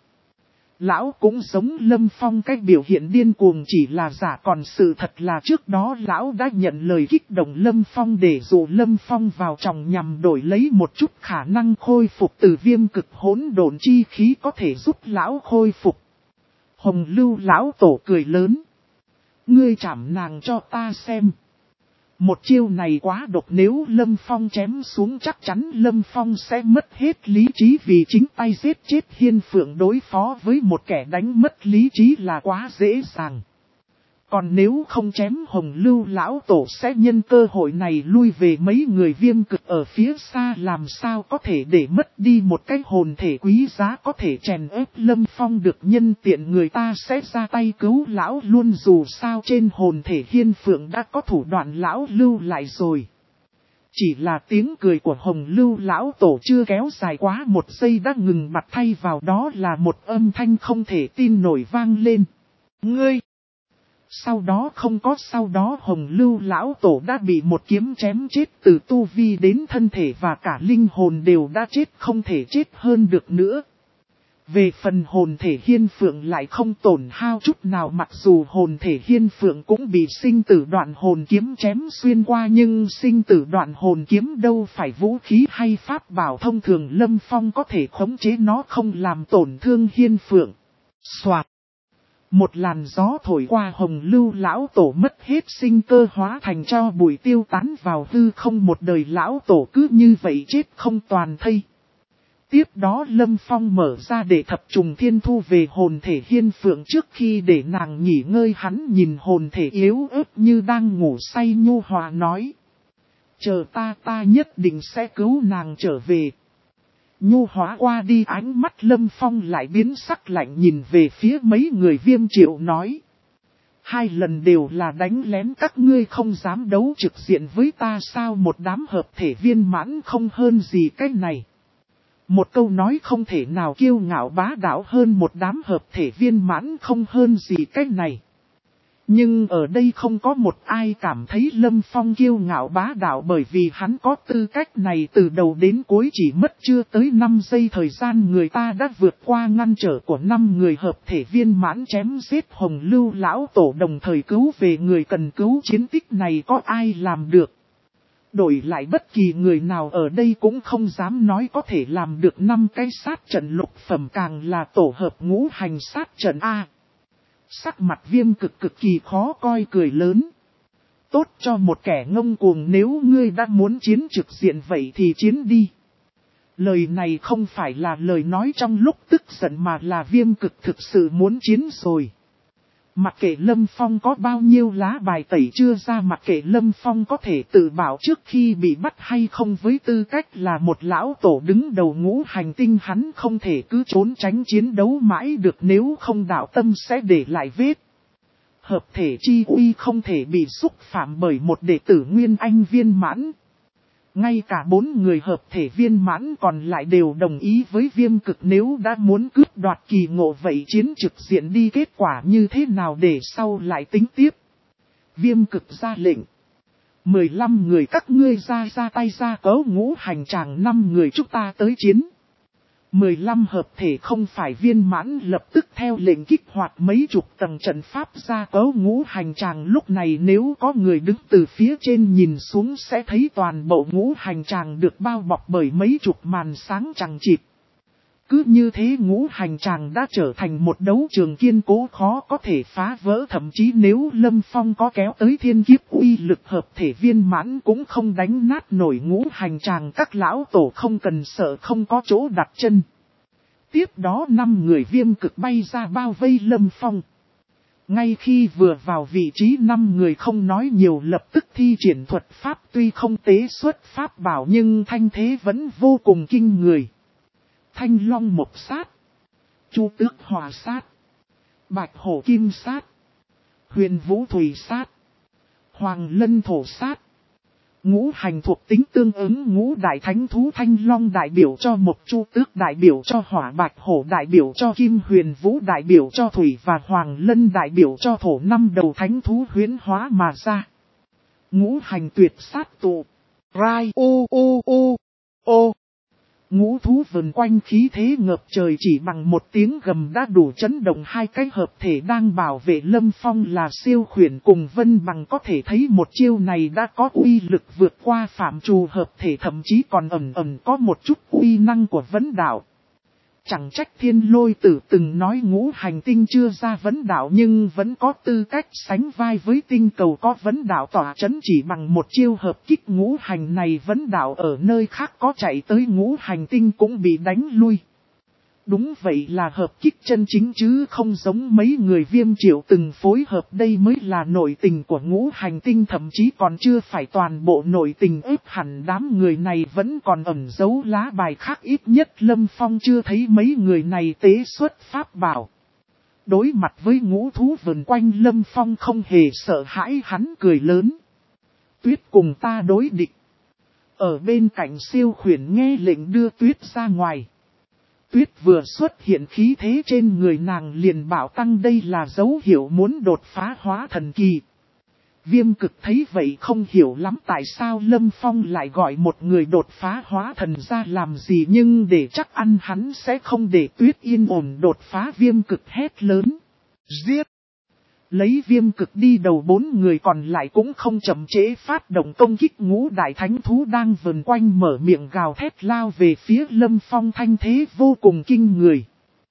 Lão cũng giống Lâm Phong, cách biểu hiện điên cuồng chỉ là giả, còn sự thật là trước đó lão đã nhận lời kích động Lâm Phong để dụ Lâm Phong vào trong nhằm đổi lấy một chút khả năng khôi phục từ viêm cực hỗn độn chi khí có thể giúp lão khôi phục. Hồng Lưu Lão Tổ cười lớn. Ngươi chảm nàng cho ta xem. Một chiêu này quá độc, nếu Lâm Phong chém xuống chắc chắn Lâm Phong sẽ mất hết lý trí vì chính tay giết chết Hiên Phượng, đối phó với một kẻ đánh mất lý trí là quá dễ dàng. Còn nếu không chém, Hồng Lưu Lão Tổ sẽ nhân cơ hội này lui về. Mấy người viêm cực ở phía xa làm sao có thể để mất đi một cái hồn thể quý giá có thể chèn ép Lâm Phong được, nhân tiện người ta sẽ ra tay cứu lão luôn, dù sao trên hồn thể Hiên Phượng đã có thủ đoạn lão lưu lại rồi. Chỉ là tiếng cười của Hồng Lưu Lão Tổ chưa kéo dài quá một giây đã ngừng bặt, thay vào đó là một âm thanh không thể tin nổi vang lên. Ngươi! Sau đó không có sau đó, Hồng Lưu Lão Tổ đã bị một kiếm chém chết, từ tu vi đến thân thể và cả linh hồn đều đã chết, không thể chết hơn được nữa. Về phần hồn thể Hiên Phượng lại không tổn hao chút nào, mặc dù hồn thể Hiên Phượng cũng bị sinh tử đoạn hồn kiếm chém xuyên qua, nhưng sinh tử đoạn hồn kiếm đâu phải vũ khí hay pháp bảo thông thường, Lâm Phong có thể khống chế nó không làm tổn thương Hiên Phượng. Soạt! Một làn gió thổi qua, Hồng Lưu Lão Tổ mất hết sinh cơ, hóa thành cho bụi tiêu tán vào hư không, một đời Lão Tổ cứ như vậy chết không toàn thây. Tiếp đó Lâm Phong mở ra để thập trùng thiên thu về hồn thể Hiên Phượng, trước khi để nàng nghỉ ngơi hắn nhìn hồn thể yếu ớt như đang ngủ say nhu hòa nói. Chờ ta, ta nhất định sẽ cứu nàng trở về. Nhu hóa qua đi, ánh mắt Lâm Phong lại biến sắc lạnh nhìn về phía mấy người Viêm Triệu nói. Hai lần đều là đánh lén, các ngươi không dám đấu trực diện với ta sao? Một đám hợp thể viên mãn không hơn gì cái này. Một câu nói không thể nào kiêu ngạo bá đạo hơn một đám hợp thể viên mãn không hơn gì cái này. Nhưng ở đây không có một ai cảm thấy Lâm Phong kiêu ngạo bá đạo, bởi vì hắn có tư cách này từ đầu đến cuối, chỉ mất chưa tới năm giây thời gian người ta đã vượt qua ngăn trở của năm người hợp thể viên mãn chém giết Hồng Lưu Lão Tổ, đồng thời cứu về người cần cứu. Chiến tích này có ai làm được? Đổi lại bất kỳ người nào ở đây cũng không dám nói có thể làm được năm cái sát trận lục phẩm, càng là tổ hợp ngũ hành sát trận A. Sắc mặt Viêm Cực cực kỳ khó coi, cười lớn. Tốt cho một kẻ ngông cuồng, nếu ngươi đã muốn chiến trực diện vậy thì chiến đi. Lời này không phải là lời nói trong lúc tức giận mà là Viêm Cực thực sự muốn chiến rồi. Mặc kệ Lâm Phong có bao nhiêu lá bài tẩy chưa ra, mặc kệ Lâm Phong có thể tự bảo trước khi bị bắt hay không, với tư cách là một lão tổ đứng đầu ngũ hành tinh hắn không thể cứ trốn tránh chiến đấu mãi được, nếu không đạo tâm sẽ để lại vết. Hợp thể chi uy không thể bị xúc phạm bởi một đệ tử Nguyên Anh viên mãn. Ngay cả bốn người hợp thể viên mãn còn lại đều đồng ý với Viêm Cực, nếu đã muốn cướp đoạt kỳ ngộ vậy chiến trực diện đi kết quả như thế nào để sau lại tính tiếp. Viêm Cực ra lệnh. mười lăm người các ngươi ra ra tay ra cấu ngũ hành tràng, năm người chúng ta tới chiến. mười lăm hợp thể không phải viên mãn lập tức theo lệnh kích hoạt mấy chục tầng trận pháp ra cấu ngũ hành tràng. Lúc này nếu có người đứng từ phía trên nhìn xuống sẽ thấy toàn bộ ngũ hành tràng được bao bọc bởi mấy chục màn sáng chằng chịt. Cứ như thế ngũ hành tràng đã trở thành một đấu trường kiên cố khó có thể phá vỡ, thậm chí nếu Lâm Phong có kéo tới thiên kiếp uy lực hợp thể viên mãn cũng không đánh nát nổi ngũ hành tràng. Các lão tổ không cần sợ không có chỗ đặt chân. Tiếp đó năm người Viêm Cực bay ra bao vây Lâm Phong. Ngay khi vừa vào vị trí, năm người không nói nhiều lập tức thi triển thuật pháp, tuy không tế xuất pháp bảo nhưng thanh thế vẫn vô cùng kinh người. Thanh Long Mộc Sát, Chu Tước Hỏa Sát, Bạch Hổ Kim Sát, Huyền Vũ Thủy Sát, Hoàng Lân Thổ Sát. Ngũ hành thuộc tính tương ứng, ngũ đại thánh thú Thanh Long đại biểu cho Mộc, Chu Tước đại biểu cho Hỏa, Bạch Hổ đại biểu cho Kim, Huyền Vũ đại biểu cho Thủy và Hoàng Lân đại biểu cho Thổ. Năm đầu thánh thú huyễn hóa mà ra. Ngũ hành tuyệt sát tụ. Rai ô ô ô ô. Ngũ thú vần quanh khí thế ngập trời, chỉ bằng một tiếng gầm đã đủ chấn động hai cái hợp thể đang bảo vệ Lâm Phong là Siêu Khuyển cùng Vân Bằng. Có thể thấy một chiêu này đã có uy lực vượt qua phạm trù hợp thể, thậm chí còn ẩn ẩn có một chút uy năng của vấn đạo. Chẳng trách Thiên Lôi Tử từng nói ngũ hành tinh chưa ra vấn đạo nhưng vẫn có tư cách sánh vai với tinh cầu có vấn đạo tỏa chấn. Chỉ bằng một chiêu hợp kích ngũ hành này, vấn đạo ở nơi khác có chạy tới ngũ hành tinh cũng bị đánh lui. Đúng vậy, là hợp kích chân chính chứ không giống mấy người Viêm Triệu từng phối hợp. Đây mới là nội tình của ngũ hành tinh, thậm chí còn chưa phải toàn bộ nội tình, ếp hẳn đám người này vẫn còn ẩn giấu lá bài khác. Ít nhất Lâm Phong chưa thấy mấy người này tế xuất pháp bảo. Đối mặt với ngũ thú vần quanh, Lâm Phong không hề sợ hãi, hắn cười lớn. Tuyết cùng ta đối địch. Ở bên cạnh Siêu Khuyển nghe lệnh đưa Tuyết ra ngoài. Tuyết vừa xuất hiện, khí thế trên người nàng liền bảo tăng, đây là dấu hiệu muốn đột phá hóa thần kỳ. Viêm Cực thấy vậy không hiểu lắm tại sao Lâm Phong lại gọi một người đột phá hóa thần ra làm gì, nhưng để chắc ăn hắn sẽ không để Tuyết yên ổn đột phá. Viêm Cực hét lớn. Giết! Lấy Viêm Cực đi đầu, bốn người còn lại cũng không chậm trễ phát động công kích. Ngũ đại thánh thú đang vần quanh mở miệng gào thét lao về phía Lâm Phong, thanh thế vô cùng kinh người.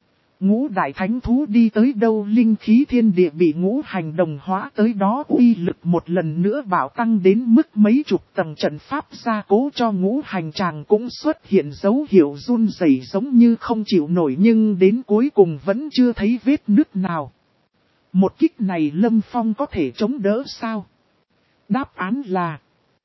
Ngũ đại thánh thú đi tới đâu, linh khí thiên địa bị ngũ hành đồng hóa tới đó, uy lực một lần nữa bảo tăng đến mức mấy chục tầng trận pháp gia cố cho ngũ hành tràng cũng xuất hiện dấu hiệu run rẩy giống như không chịu nổi, nhưng đến cuối cùng vẫn chưa thấy vết nứt nào. Một kích này Lâm Phong có thể chống đỡ sao? Đáp án là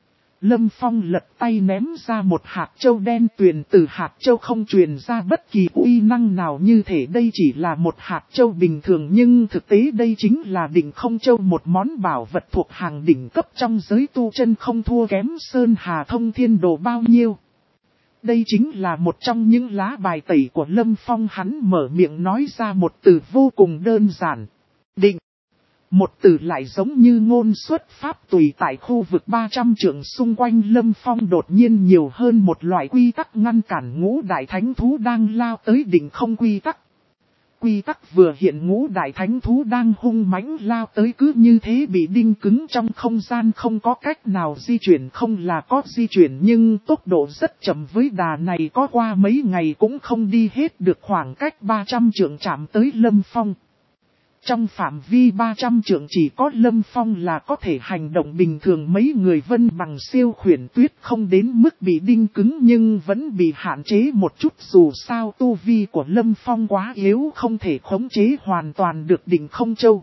Lâm Phong lật tay ném ra một hạt châu đen tuyền, từ hạt châu không truyền ra bất kỳ uy năng nào, như thể đây chỉ là một hạt châu bình thường, nhưng thực tế đây chính là Đỉnh Không Châu, một món bảo vật thuộc hàng đỉnh cấp trong giới tu chân, không thua kém Sơn Hà Thông Thiên Đồ bao nhiêu. Đây chính là một trong những lá bài tẩy của Lâm Phong. Hắn mở miệng nói ra một từ vô cùng đơn giản. Định. Một từ lại giống như ngôn xuất pháp tùy. Tại khu vực ba trăm trượng xung quanh Lâm Phong đột nhiên nhiều hơn một loại quy tắc ngăn cản ngũ đại thánh thú đang lao tới. Đỉnh không quy tắc. Quy tắc vừa hiện, ngũ đại thánh thú đang hung mãnh lao tới cứ như thế bị đinh cứng trong không gian, không có cách nào di chuyển. Không là có di chuyển nhưng tốc độ rất chậm, với đà này có qua mấy ngày cũng không đi hết được khoảng cách ba trăm trượng chạm tới Lâm Phong. Trong phạm vi ba trăm trượng chỉ có Lâm Phong là có thể hành động bình thường. Mấy người Vân Bằng, Siêu Khuyển, Tuyết không đến mức bị đinh cứng nhưng vẫn bị hạn chế một chút, dù sao tu vi của Lâm Phong quá yếu, không thể khống chế hoàn toàn được Đỉnh Không Châu.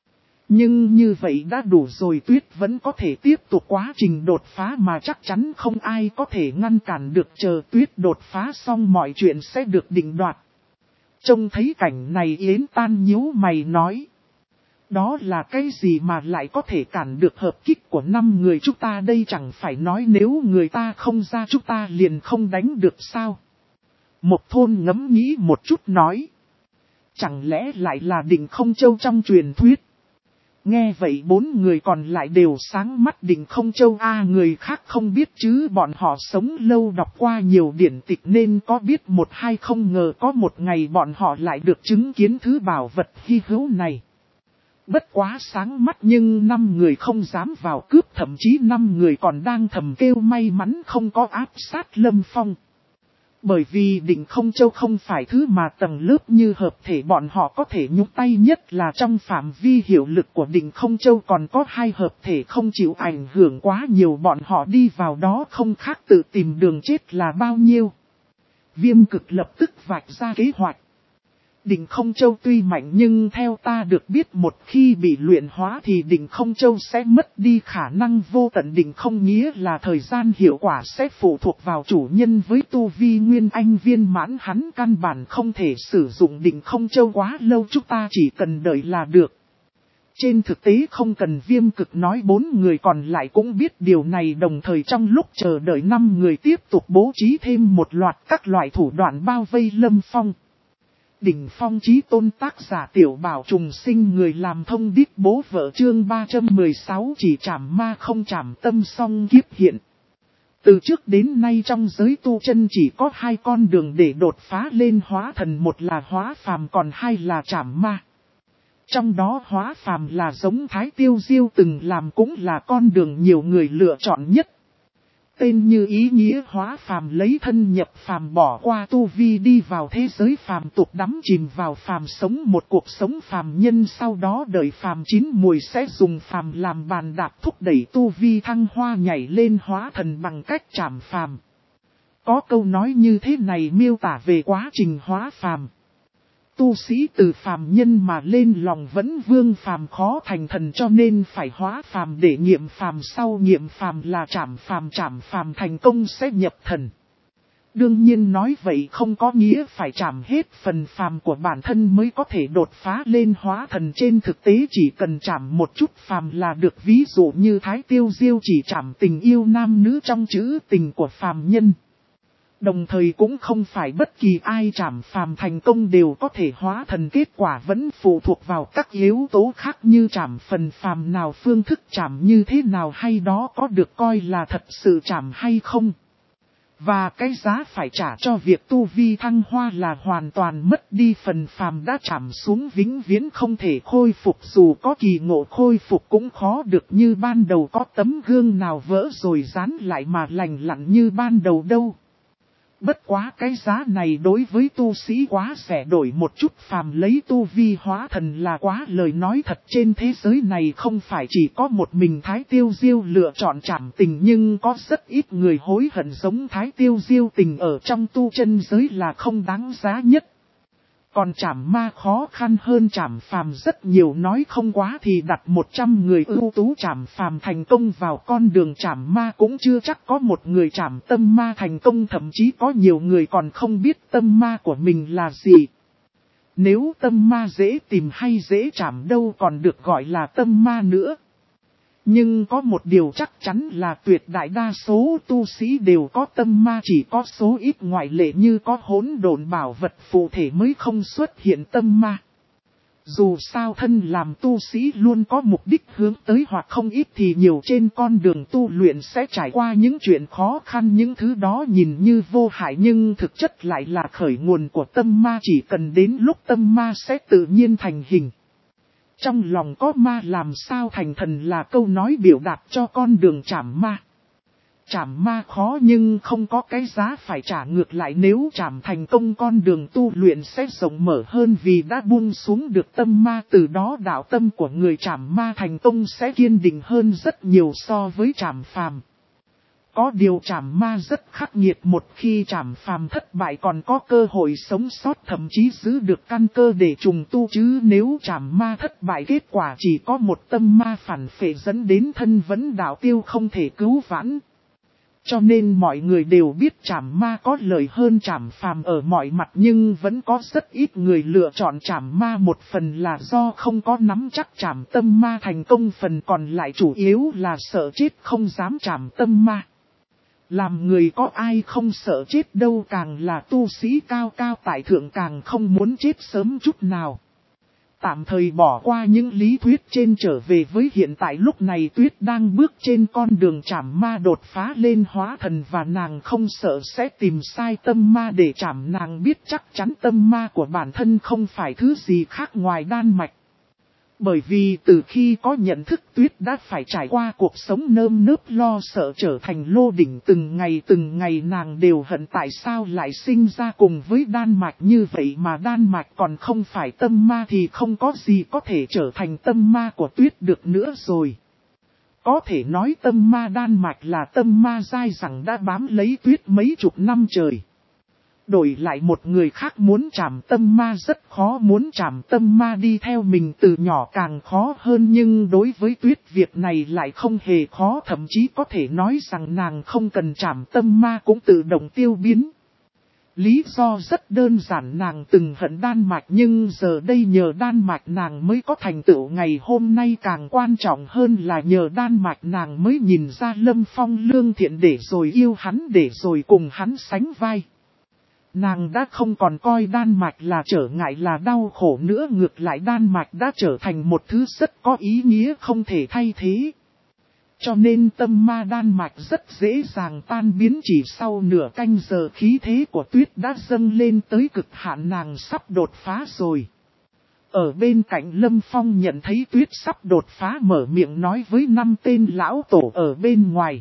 Nhưng như vậy đã đủ rồi, Tuyết vẫn có thể tiếp tục quá trình đột phá mà chắc chắn không ai có thể ngăn cản được. Chờ Tuyết đột phá xong mọi chuyện sẽ được định đoạt. Trông thấy cảnh này Yến Tan nhíu mày nói. đó là cái gì mà lại có thể cản được hợp kích của năm người chúng ta đây, chẳng phải nói nếu người ta không ra chúng ta liền không đánh được sao? Một thôn ngẫm nghĩ một chút nói. Chẳng lẽ lại là Định Không Châu trong truyền thuyết? Nghe vậy bốn người còn lại đều sáng mắt. Định Không Châu a à, người khác không biết chứ bọn họ sống lâu đọc qua nhiều điển tịch nên có biết một hai, không ngờ có một ngày bọn họ lại được chứng kiến thứ bảo vật hy hữu này. Bất quá sáng mắt nhưng năm người không dám vào cướp, thậm chí năm người còn đang thầm kêu may mắn không có áp sát Lâm Phong. Bởi vì Định Không Châu không phải thứ mà tầng lớp như hợp thể bọn họ có thể nhúc tay, nhất là trong phạm vi hiệu lực của Định Không Châu còn có hai hợp thể không chịu ảnh hưởng quá nhiều, bọn họ đi vào đó không khác tự tìm đường chết là bao nhiêu. Viêm Cực lập tức vạch ra kế hoạch. Định Không Châu tuy mạnh nhưng theo ta được biết một khi bị luyện hóa thì Định Không Châu sẽ mất đi khả năng vô tận. Định không nghĩa là thời gian hiệu quả sẽ phụ thuộc vào chủ nhân, với tu vi Nguyên Anh viên mãn hắn căn bản không thể sử dụng Định Không Châu quá lâu, chúng ta chỉ cần đợi là được. Trên thực tế không cần Viêm Cực nói, bốn người còn lại cũng biết điều này, đồng thời trong lúc chờ đợi năm người tiếp tục bố trí thêm một loạt các loại thủ đoạn bao vây Lâm Phong. Đỉnh phong chí tôn tác giả Tiểu Bảo Trùng Sinh, người làm thông điệp bố vợ, chương ba trăm mười sáu chỉ trảm ma không trảm tâm song kiếp hiện. Từ trước đến nay trong giới tu chân chỉ có hai con đường để đột phá lên hóa thần, một là hóa phàm còn hai là trảm ma. Trong đó hóa phàm là giống Thái Tiêu Diêu từng làm, cũng là con đường nhiều người lựa chọn nhất. Tên như ý nghĩa, hóa phàm lấy thân nhập phàm, bỏ qua tu vi đi vào thế giới phàm tục, đắm chìm vào phàm, sống một cuộc sống phàm nhân, sau đó đợi phàm chín mùi sẽ dùng phàm làm bàn đạp thúc đẩy tu vi thăng hoa, nhảy lên hóa thần bằng cách trảm phàm. Có câu nói như thế này miêu tả về quá trình hóa phàm. Tu sĩ từ phàm nhân mà lên lòng vẫn vương phàm khó thành thần, cho nên phải hóa phàm để nghiệm phàm, sau nghiệm phàm là trảm phàm, trảm phàm thành công sẽ nhập thần. Đương nhiên nói vậy không có nghĩa phải trảm hết phần phàm của bản thân mới có thể đột phá lên hóa thần, trên thực tế chỉ cần trảm một chút phàm là được, ví dụ như Thái Tiêu Diêu chỉ trảm tình yêu nam nữ trong chữ tình của phàm nhân. Đồng thời cũng không phải bất kỳ ai trảm phàm thành công đều có thể hóa thần, kết quả vẫn phụ thuộc vào các yếu tố khác như trảm phần phàm nào, phương thức trảm như thế nào, hay đó có được coi là thật sự trảm hay không. Và cái giá phải trả cho việc tu vi thăng hoa là hoàn toàn mất đi phần phàm đã trảm xuống, vĩnh viễn không thể khôi phục, dù có kỳ ngộ khôi phục cũng khó được như ban đầu, có tấm gương nào vỡ rồi dán lại mà lành lặn như ban đầu đâu. Bất quá cái giá này đối với tu sĩ quá rẻ, đổi một chút phàm lấy tu vi hóa thần là quá lời nói thật. Trên thế giới này không phải chỉ có một mình Thái Tiêu Diêu lựa chọn trảm tình, nhưng có rất ít người hối hận giống Thái Tiêu Diêu, tình ở trong tu chân giới là không đáng giá nhất. Còn trảm ma khó khăn hơn trảm phàm rất nhiều, nói không quá thì đặt một trăm người ưu tú trảm phàm thành công vào con đường trảm ma cũng chưa chắc có một người trảm tâm ma thành công, thậm chí có nhiều người còn không biết tâm ma của mình là gì. Nếu tâm ma dễ tìm hay dễ trảm đâu còn được gọi là tâm ma nữa. Nhưng có một điều chắc chắn là tuyệt đại đa số tu sĩ đều có tâm ma, chỉ có số ít ngoại lệ như có hỗn độn bảo vật phụ thể mới không xuất hiện tâm ma. Dù sao thân làm tu sĩ luôn có mục đích hướng tới, hoặc không ít thì nhiều trên con đường tu luyện sẽ trải qua những chuyện khó khăn, những thứ đó nhìn như vô hại nhưng thực chất lại là khởi nguồn của tâm ma, chỉ cần đến lúc tâm ma sẽ tự nhiên thành hình. Trong lòng có ma làm sao thành thần là câu nói biểu đạt cho con đường trảm ma. Trảm ma khó nhưng không có cái giá phải trả, ngược lại nếu trảm thành công con đường tu luyện sẽ rộng mở hơn vì đã buông xuống được tâm ma, từ đó đạo tâm của người trảm ma thành công sẽ kiên định hơn rất nhiều so với trảm phàm. Có điều trảm ma rất khắc nghiệt, một khi trảm phàm thất bại còn có cơ hội sống sót, thậm chí giữ được căn cơ để trùng tu, chứ nếu trảm ma thất bại kết quả chỉ có một tâm ma phản phệ dẫn đến thân vẫn đạo tiêu không thể cứu vãn. Cho nên mọi người đều biết trảm ma có lợi hơn trảm phàm ở mọi mặt, nhưng vẫn có rất ít người lựa chọn trảm ma, một phần là do không có nắm chắc trảm tâm ma thành công, phần còn lại chủ yếu là sợ chết không dám trảm tâm ma. Làm người có ai không sợ chết đâu, càng là tu sĩ cao cao tại thượng càng không muốn chết sớm chút nào. Tạm thời bỏ qua những lý thuyết trên, trở về với hiện tại, lúc này Tuyết đang bước trên con đường trảm ma đột phá lên hóa thần, và nàng không sợ sẽ tìm sai tâm ma để trảm. Nàng biết chắc chắn tâm ma của bản thân không phải thứ gì khác ngoài đan mạch. Bởi vì từ khi có nhận thức, Tuyết đã phải trải qua cuộc sống nơm nớp lo sợ trở thành lô đỉnh, từng ngày từng ngày nàng đều hận tại sao lại sinh ra cùng với đan mạch như vậy, mà đan mạch còn không phải tâm ma thì không có gì có thể trở thành tâm ma của Tuyết được nữa rồi. Có thể nói tâm ma đan mạch là tâm ma dai dẳng đã bám lấy Tuyết mấy chục năm trời. Đổi lại một người khác muốn trảm tâm ma rất khó, muốn trảm tâm ma đi theo mình từ nhỏ càng khó hơn, nhưng đối với Tuyết việc này lại không hề khó, thậm chí có thể nói rằng nàng không cần trảm tâm ma cũng tự động tiêu biến. Lý do rất đơn giản, nàng từng hận đan mạch nhưng giờ đây nhờ đan mạch nàng mới có thành tựu ngày hôm nay, càng quan trọng hơn là nhờ đan mạch nàng mới nhìn ra Lâm Phong lương thiện để rồi yêu hắn, để rồi cùng hắn sánh vai. Nàng đã không còn coi đan mạch là trở ngại, là đau khổ nữa, ngược lại đan mạch đã trở thành một thứ rất có ý nghĩa không thể thay thế. Cho nên tâm ma đan mạch rất dễ dàng tan biến, chỉ sau nửa canh giờ khí thế của Tuyết đã dâng lên tới cực hạn, nàng sắp đột phá rồi. Ở bên cạnh Lâm Phong nhận thấy Tuyết sắp đột phá, mở miệng nói với năm tên lão tổ ở bên ngoài.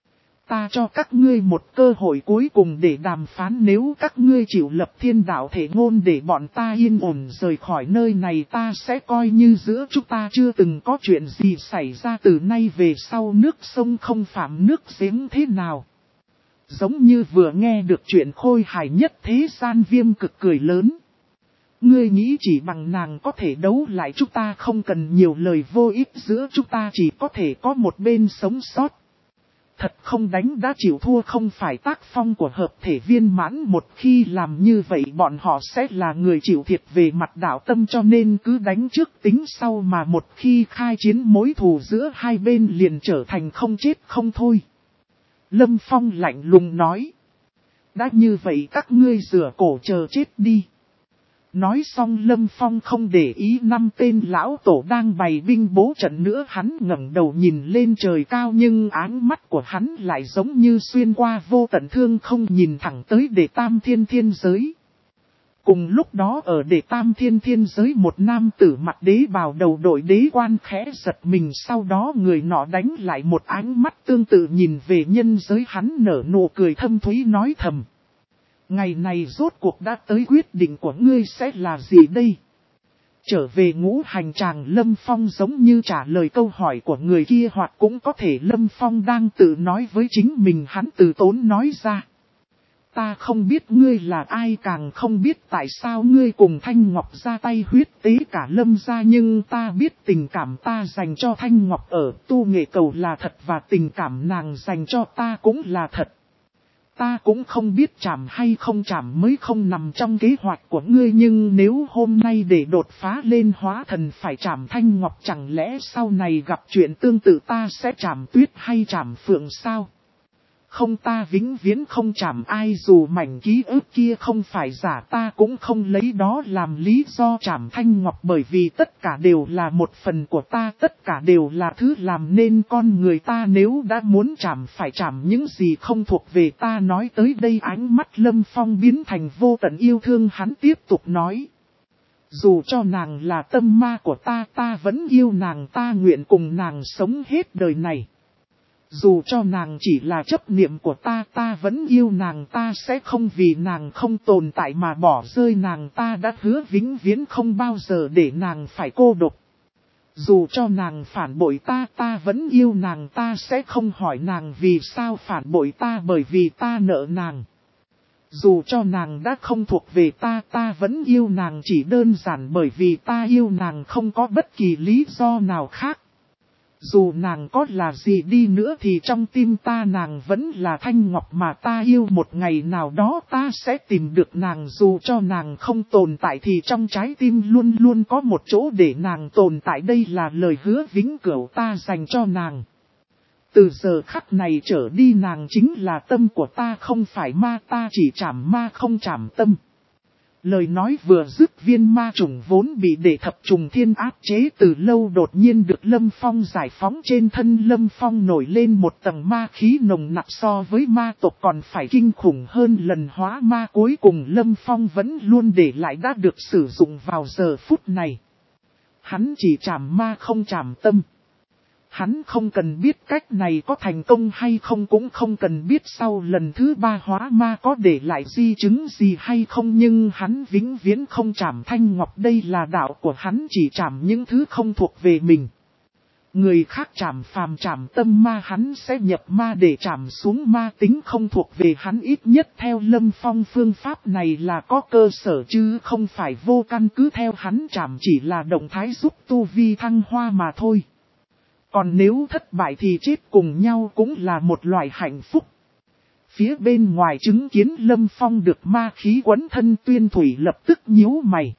Ta cho các ngươi một cơ hội cuối cùng để đàm phán, nếu các ngươi chịu lập thiên đạo thể ngôn để bọn ta yên ổn rời khỏi nơi này, ta sẽ coi như giữa chúng ta chưa từng có chuyện gì xảy ra, từ nay về sau nước sông không phạm nước giếng thế nào. Giống như vừa nghe được chuyện khôi hài nhất thế gian, Viêm Cực cười lớn. Ngươi nghĩ chỉ bằng nàng có thể đấu lại chúng ta, không cần nhiều lời vô ích, giữa chúng ta chỉ có thể có một bên sống sót. Thật không đánh đã chịu thua không phải tác phong của hợp thể viên mãn, một khi làm như vậy bọn họ sẽ là người chịu thiệt về mặt đạo tâm, cho nên cứ đánh trước tính sau, mà một khi khai chiến mối thù giữa hai bên liền trở thành không chết không thôi. Lâm Phong lạnh lùng nói. Đã như vậy các ngươi rửa cổ chờ chết đi. Nói xong Lâm Phong không để ý năm tên lão tổ đang bày binh bố trận nữa, hắn ngẩng đầu nhìn lên trời cao, nhưng áng mắt của hắn lại giống như xuyên qua vô tận thương không, nhìn thẳng tới Đệ Tam Thiên Thiên Giới. Cùng lúc đó ở Đệ Tam Thiên Thiên Giới, một nam tử mặt đế bào đầu đội đế quan khẽ giật mình, sau đó người nọ đánh lại một ánh mắt tương tự nhìn về nhân giới, hắn nở nụ cười thâm thúy nói thầm. Ngày này rốt cuộc đã tới, quyết định của ngươi sẽ là gì đây? Trở về ngũ hành tràng, Lâm Phong giống như trả lời câu hỏi của người kia, hoặc cũng có thể Lâm Phong đang tự nói với chính mình, hắn từ tốn nói ra. Ta không biết ngươi là ai, càng không biết tại sao ngươi cùng Thanh Ngọc ra tay huyết tế cả Lâm gia, nhưng ta biết tình cảm ta dành cho Thanh Ngọc ở tu nghệ cầu là thật, và tình cảm nàng dành cho ta cũng là thật. Ta cũng không biết trảm hay không trảm mới không nằm trong kế hoạch của ngươi, nhưng nếu hôm nay để đột phá lên hóa thần phải trảm Thanh Ngọc, chẳng lẽ sau này gặp chuyện tương tự ta sẽ trảm Tuyết hay trảm Phượng sao? Không, ta vĩnh viễn không trảm ai, dù mảnh ký ức kia không phải giả, ta cũng không lấy đó làm lý do trảm Thanh Ngọc, bởi vì tất cả đều là một phần của ta, tất cả đều là thứ làm nên con người ta, nếu đã muốn trảm phải trảm những gì không thuộc về ta. Nói tới đây ánh mắt Lâm Phong biến thành vô tận yêu thương, hắn tiếp tục nói. Dù cho nàng là tâm ma của ta, ta vẫn yêu nàng, ta nguyện cùng nàng sống hết đời này. Dù cho nàng chỉ là chấp niệm của ta, ta vẫn yêu nàng, ta sẽ không vì nàng không tồn tại mà bỏ rơi nàng, ta đã hứa vĩnh viễn không bao giờ để nàng phải cô độc. Dù cho nàng phản bội ta, ta vẫn yêu nàng, ta sẽ không hỏi nàng vì sao phản bội ta, bởi vì ta nợ nàng. Dù cho nàng đã không thuộc về ta, ta vẫn yêu nàng chỉ đơn giản bởi vì ta yêu nàng, không có bất kỳ lý do nào khác. Dù nàng có là gì đi nữa thì trong tim ta nàng vẫn là Thanh Ngọc mà ta yêu, một ngày nào đó ta sẽ tìm được nàng, dù cho nàng không tồn tại thì trong trái tim luôn luôn có một chỗ để nàng tồn tại, đây là lời hứa vĩnh cửu ta dành cho nàng. Từ giờ khắc này trở đi nàng chính là tâm của ta, không phải ma, ta chỉ trảm ma không trảm tâm. Lời nói vừa dứt, viên ma trùng vốn bị Đệ Thập Trùng Thiên áp chế từ lâu đột nhiên được Lâm Phong giải phóng, trên thân Lâm Phong nổi lên một tầng ma khí nồng nặc, so với ma tộc còn phải kinh khủng hơn. Lần hóa ma cuối cùng Lâm Phong vẫn luôn để lại đã được sử dụng vào giờ phút này. Hắn chỉ trảm ma không trảm tâm. Hắn không cần biết cách này có thành công hay không, cũng không cần biết sau lần thứ ba hóa ma có để lại di chứng gì hay không, nhưng hắn vĩnh viễn không trảm Thanh Ngọc, đây là đạo của hắn, chỉ trảm những thứ không thuộc về mình. Người khác trảm phàm trảm tâm ma, hắn sẽ nhập ma để trảm xuống ma tính không thuộc về hắn, ít nhất theo Lâm Phong phương pháp này là có cơ sở chứ không phải vô căn cứ, theo hắn trảm chỉ là động thái giúp tu vi thăng hoa mà thôi. Còn nếu thất bại thì chết cùng nhau cũng là một loại hạnh phúc. Phía bên ngoài chứng kiến Lâm Phong được ma khí quấn thân, Tuyên Thủy lập tức nhíu mày.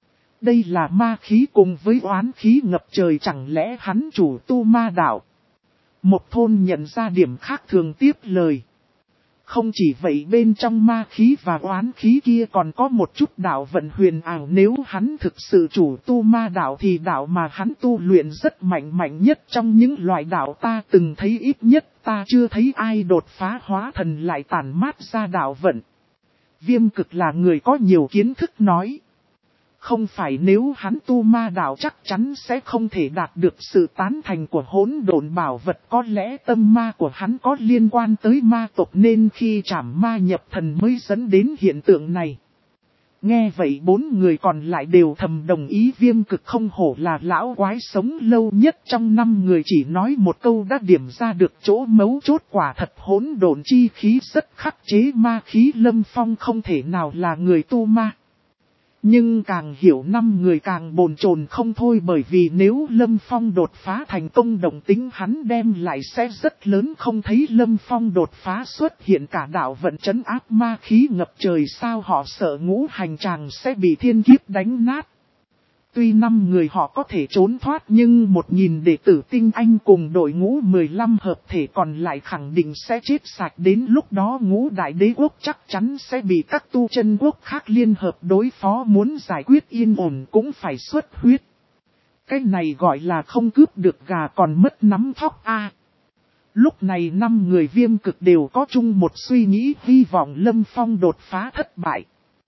Đây là ma khí cùng với oán khí ngập trời, chẳng lẽ hắn chủ tu ma đạo? Một thôn nhận ra điểm khác thường tiếp lời. Không chỉ vậy, bên trong ma khí và oán khí kia còn có một chút đạo vận huyền ảo, nếu hắn thực sự chủ tu ma đạo thì đạo mà hắn tu luyện rất mạnh, mạnh nhất trong những loại đạo ta từng thấy, ít nhất ta chưa thấy ai đột phá hóa thần lại tản mát ra đạo vận. Viêm Cực là người có nhiều kiến thức nói. Không phải nếu hắn tu ma đạo chắc chắn sẽ không thể đạt được sự tán thành của hỗn độn bảo vật, có lẽ tâm ma của hắn có liên quan tới ma tộc nên khi trảm ma nhập thần mới dẫn đến hiện tượng này. Nghe vậy bốn người còn lại đều thầm đồng ý, Viêm Cực không hổ là lão quái sống lâu nhất trong năm người, chỉ nói một câu đã điểm ra được chỗ mấu chốt, quả thật hỗn độn chi khí rất khắc chế ma khí, Lâm Phong không thể nào là người tu ma. Nhưng càng hiểu năm người càng bồn chồn không thôi, bởi vì nếu Lâm Phong đột phá thành công động tính hắn đem lại sẽ rất lớn, không thấy Lâm Phong đột phá xuất hiện cả đạo vận trấn áp ma khí ngập trời sao, họ sợ ngũ hành tràng sẽ bị thiên kiếp đánh nát. Tuy năm người họ có thể trốn thoát nhưng một nghìn đệ tử tinh anh cùng đội ngũ mười lăm hợp thể còn lại khẳng định sẽ chết sạch, đến lúc đó ngũ đại đế quốc chắc chắn sẽ bị các tu chân quốc khác liên hợp đối phó, muốn giải quyết yên ổn cũng phải xuất huyết. Cái này gọi là không cướp được gà còn mất nắm thóc a. Lúc này năm người Viêm Cực đều có chung một suy nghĩ, hy vọng Lâm Phong đột phá thất bại.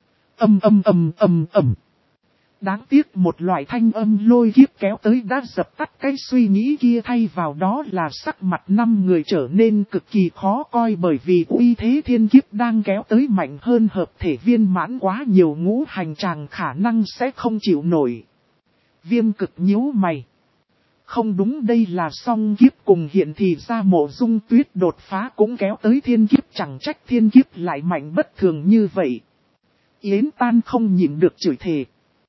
Âm âm âm âm âm. Đáng tiếc một loại thanh âm lôi kiếp kéo tới đã dập tắt cái suy nghĩ kia, thay vào đó là sắc mặt năm người trở nên cực kỳ khó coi, bởi vì uy thế thiên kiếp đang kéo tới mạnh hơn hợp thể viên mãn quá nhiều, ngũ hành tràng khả năng sẽ không chịu nổi. Viêm Cực nhíu mày. Không đúng, đây là song kiếp cùng hiện thì ra Mộ Dung Tuyết đột phá cũng kéo tới thiên kiếp, chẳng trách thiên kiếp lại mạnh bất thường như vậy. Yến Tan không nhịn được chửi thề.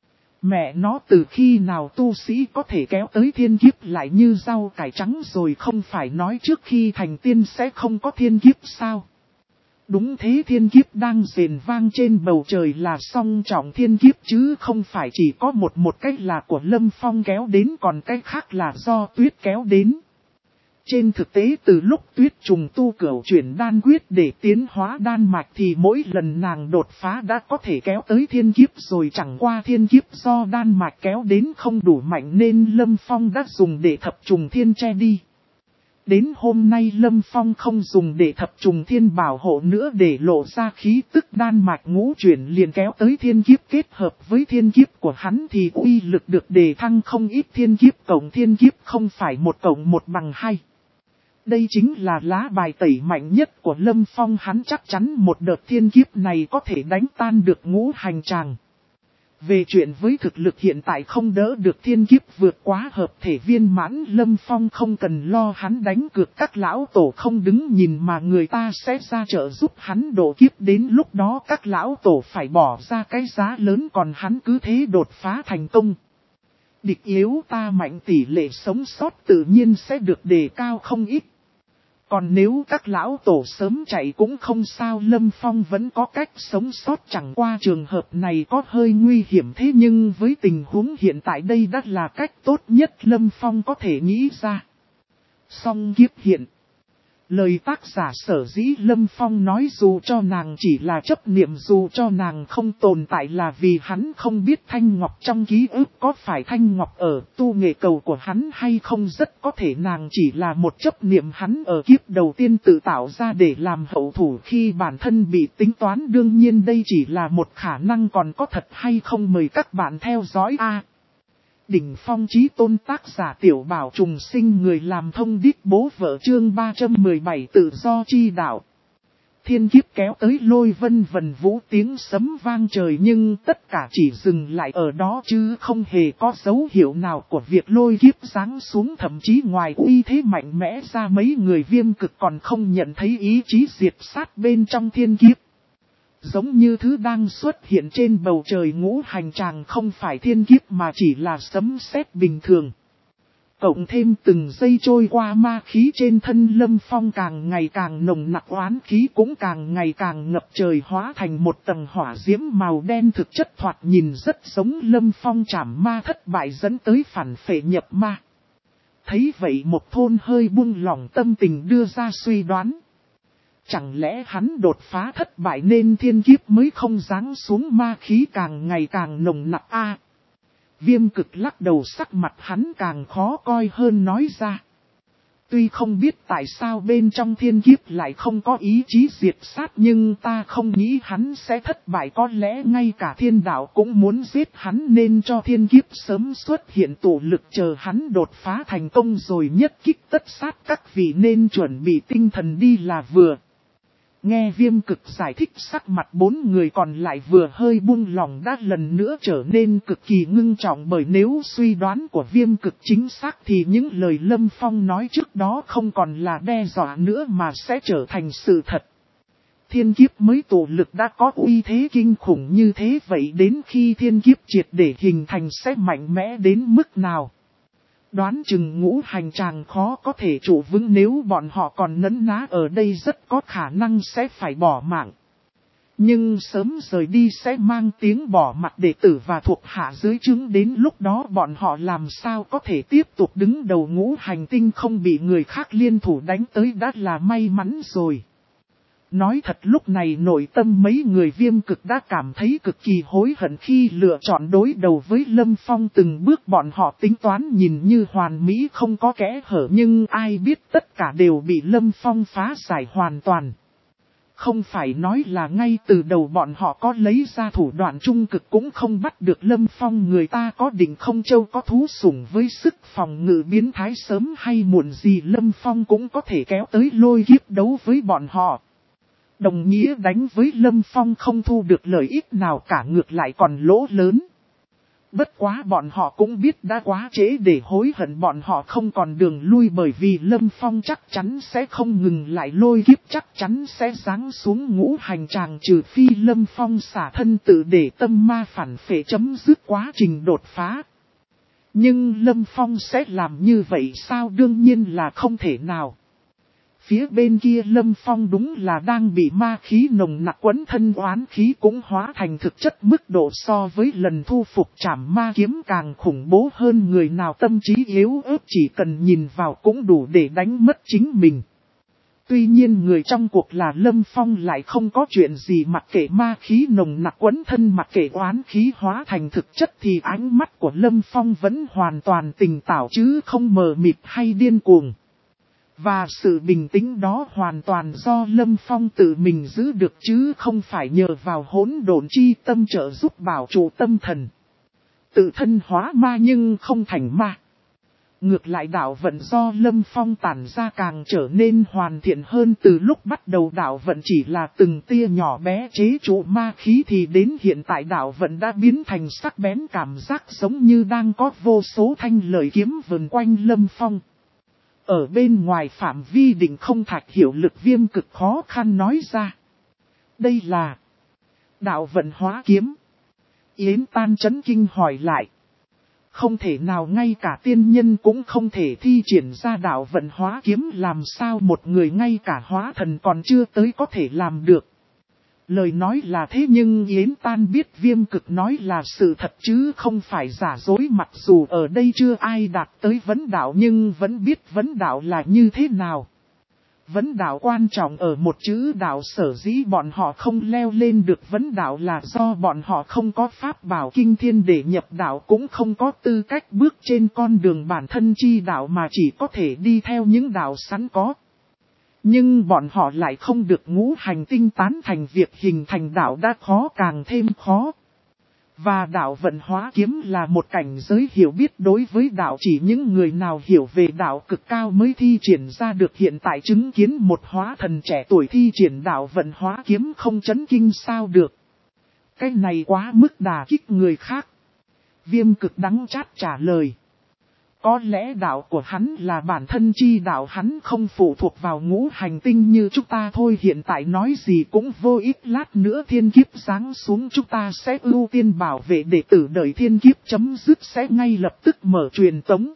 Mẹ nó, từ khi nào tu sĩ có thể kéo tới thiên kiếp lại như rau cải trắng rồi, không phải nói trước khi thành tiên sẽ không có thiên kiếp sao? Đúng thế, thiên kiếp đang rền vang trên bầu trời là song trọng thiên kiếp chứ không phải chỉ có một một cách là của Lâm Phong kéo đến, còn cách khác là do Tuyết kéo đến. Trên thực tế từ lúc Tuyết trùng tu cửu chuyển đan quyết để tiến hóa đan mạch thì mỗi lần nàng đột phá đã có thể kéo tới thiên kiếp rồi, chẳng qua thiên kiếp do đan mạch kéo đến không đủ mạnh nên Lâm Phong đã dùng Đệ Thập Trùng Thiên che đi. Đến hôm nay Lâm Phong không dùng Đệ Thập Trùng Thiên bảo hộ nữa để lộ ra khí tức đan mạch ngũ chuyển liền kéo tới thiên kiếp, kết hợp với thiên kiếp của hắn thì uy lực được đề thăng không ít, thiên kiếp cộng thiên kiếp không phải một cộng một bằng hai. Đây chính là lá bài tẩy mạnh nhất của Lâm Phong, hắn chắc chắn một đợt thiên kiếp này có thể đánh tan được ngũ hành tràng. Về chuyện với thực lực hiện tại không đỡ được thiên kiếp vượt quá hợp thể viên mãn, Lâm Phong không cần lo, hắn đánh cược các lão tổ không đứng nhìn mà người ta sẽ ra trợ giúp hắn độ kiếp, đến lúc đó các lão tổ phải bỏ ra cái giá lớn, còn hắn cứ thế đột phá thành công. Địch yếu ta mạnh tỷ lệ sống sót tự nhiên sẽ được đề cao không ít. Còn nếu các lão tổ sớm chạy cũng không sao, Lâm Phong vẫn có cách sống sót, chẳng qua trường hợp này có hơi nguy hiểm, thế nhưng với tình huống hiện tại đây đã là cách tốt nhất Lâm Phong có thể nghĩ ra. Song kiếp hiện. Lời tác giả sở dĩ Lâm Phong nói dù cho nàng chỉ là chấp niệm, dù cho nàng không tồn tại, là vì hắn không biết Thanh Ngọc trong ký ức có phải Thanh Ngọc ở tu nghệ cầu của hắn hay không. Rất có thể nàng chỉ là một chấp niệm hắn ở kiếp đầu tiên tự tạo ra để làm hậu thủ khi bản thân bị tính toán. Đương nhiên đây chỉ là một khả năng, còn có thật hay không mời các bạn theo dõi a. Đỉnh phong chí tôn, tác giả Tiểu Bảo Trùng Sinh, người làm thông điệp bố vợ, chương ba trăm mười bảy tự do chi đạo. Thiên kiếp kéo tới, lôi vân vần vũ, tiếng sấm vang trời, nhưng tất cả chỉ dừng lại ở đó chứ không hề có dấu hiệu nào của việc lôi kiếp giáng xuống. Thậm chí ngoài uy thế mạnh mẽ ra, mấy người Viêm Cực còn không nhận thấy ý chí diệt sát bên trong thiên kiếp. Giống như thứ đang xuất hiện trên bầu trời ngũ hành tràng không phải thiên kiếp mà chỉ là sấm sét bình thường. Cộng thêm từng giây trôi qua, ma khí trên thân Lâm Phong càng ngày càng nồng nặc, oán khí cũng càng ngày càng ngập trời, hóa thành một tầng hỏa diễm màu đen, thực chất thoạt nhìn rất giống Lâm Phong trảm ma thất bại dẫn tới phản phệ nhập ma. Thấy vậy Một Thôn hơi buông lỏng tâm tình, đưa ra suy đoán. Chẳng lẽ hắn đột phá thất bại nên thiên kiếp mới không giáng xuống, ma khí càng ngày càng nồng nặc a? À, Viêm Cực lắc đầu, sắc mặt hắn càng khó coi hơn, nói ra. Tuy không biết tại sao bên trong thiên kiếp lại không có ý chí diệt sát, nhưng ta không nghĩ hắn sẽ thất bại. Có lẽ ngay cả thiên đạo cũng muốn giết hắn, nên cho thiên kiếp sớm xuất hiện tụ lực, chờ hắn đột phá thành công rồi nhất kích tất sát. Các vị nên chuẩn bị tinh thần đi là vừa. Nghe Viêm Cực giải thích, sắc mặt bốn người còn lại vừa hơi buông lòng đã lần nữa trở nên cực kỳ ngưng trọng, bởi nếu suy đoán của Viêm Cực chính xác thì những lời Lâm Phong nói trước đó không còn là đe dọa nữa mà sẽ trở thành sự thật. Thiên kiếp mới tụ lực đã có uy thế kinh khủng như thế, vậy đến khi thiên kiếp triệt để hình thành sẽ mạnh mẽ đến mức nào? Đoán chừng ngũ hành tràng khó có thể trụ vững, nếu bọn họ còn nấn ná ở đây rất có khả năng sẽ phải bỏ mạng. Nhưng sớm rời đi sẽ mang tiếng bỏ mặt đệ tử và thuộc hạ dưới trướng, đến lúc đó bọn họ làm sao có thể tiếp tục đứng đầu ngũ hành tinh, không bị người khác liên thủ đánh tới đã là may mắn rồi. Nói thật lúc này nội tâm mấy người Viêm Cực đã cảm thấy cực kỳ hối hận khi lựa chọn đối đầu với Lâm Phong. Từng bước bọn họ tính toán nhìn như hoàn mỹ không có kẽ hở, nhưng ai biết tất cả đều bị Lâm Phong phá giải hoàn toàn. Không phải nói là ngay từ đầu bọn họ có lấy ra thủ đoạn trung cực cũng không bắt được Lâm Phong. Người ta có Định Không Châu có thú sủng với sức phòng ngự biến thái, sớm hay muộn gì Lâm Phong cũng có thể kéo tới lôi kiếp đấu với bọn họ. Đồng nghĩa đánh với Lâm Phong không thu được lợi ích nào cả, ngược lại còn lỗ lớn. Bất quá bọn họ cũng biết đã quá trễ để hối hận, bọn họ không còn đường lui, bởi vì Lâm Phong chắc chắn sẽ không ngừng lại, lôi kiếp chắc chắn sẽ giáng xuống ngũ hành tràng, trừ phi Lâm Phong xả thân tự để tâm ma phản phệ chấm dứt quá trình đột phá. Nhưng Lâm Phong sẽ làm như vậy sao? Đương nhiên là không thể nào. Phía bên kia Lâm Phong đúng là đang bị ma khí nồng nặc quấn thân, oán khí cũng hóa thành thực chất, mức độ so với lần thu phục trảm ma kiếm càng khủng bố hơn. Người nào tâm trí yếu ớt chỉ cần nhìn vào cũng đủ để đánh mất chính mình. Tuy nhiên người trong cuộc là Lâm Phong lại không có chuyện gì, mặc kệ ma khí nồng nặc quấn thân, mặc kệ oán khí hóa thành thực chất, thì ánh mắt của Lâm Phong vẫn hoàn toàn tỉnh táo chứ không mờ mịt hay điên cuồng. Và sự bình tĩnh đó hoàn toàn do Lâm Phong tự mình giữ được chứ không phải nhờ vào hỗn độn chi tâm trợ giúp bảo trụ tâm thần. Tự thân hóa ma nhưng không thành ma. Ngược lại đạo vận do Lâm Phong tản ra càng trở nên hoàn thiện hơn. Từ lúc bắt đầu đạo vận chỉ là từng tia nhỏ bé chế trụ ma khí, thì đến hiện tại đạo vận đã biến thành sắc bén, cảm giác giống như đang có vô số thanh lợi kiếm vần quanh Lâm Phong. Ở bên ngoài phạm vi Định Không Thạch, hiểu lực Viêm Cực khó khăn nói ra. Đây là đạo vận hóa kiếm. Yến Tan chấn kinh hỏi lại. Không thể nào ngay cả tiên nhân cũng không thể thi triển ra đạo vận hóa kiếm, làm sao một người ngay cả hóa thần còn chưa tới có thể làm được. Lời nói là thế nhưng Yến Tan biết Viêm Cực nói là sự thật chứ không phải giả dối, mặc dù ở đây chưa ai đạt tới vấn đạo nhưng vẫn biết vấn đạo là như thế nào. Vấn đạo quan trọng ở một chữ đạo, sở dĩ bọn họ không leo lên được vấn đạo là do bọn họ không có pháp bảo kinh thiên để nhập đạo, cũng không có tư cách bước trên con đường bản thân chi đạo mà chỉ có thể đi theo những đạo sẵn có. Nhưng bọn họ lại không được ngũ hành tinh tán thành, việc hình thành đạo đã khó càng thêm khó. Và đạo vận hóa kiếm là một cảnh giới hiểu biết đối với đạo, chỉ những người nào hiểu về đạo cực cao mới thi triển ra được. Hiện tại chứng kiến một hóa thần trẻ tuổi thi triển đạo vận hóa kiếm không chấn kinh sao được. Cái này quá mức đả kích người khác. Viêm Cực đắng chát trả lời. Có lẽ đạo của hắn là bản thân chi đạo, hắn không phụ thuộc vào ngũ hành tinh như chúng ta thôi. Hiện tại nói gì cũng vô ích, lát nữa thiên kiếp giáng xuống chúng ta sẽ ưu tiên bảo vệ đệ tử, đợi thiên kiếp chấm dứt sẽ ngay lập tức mở truyền tống.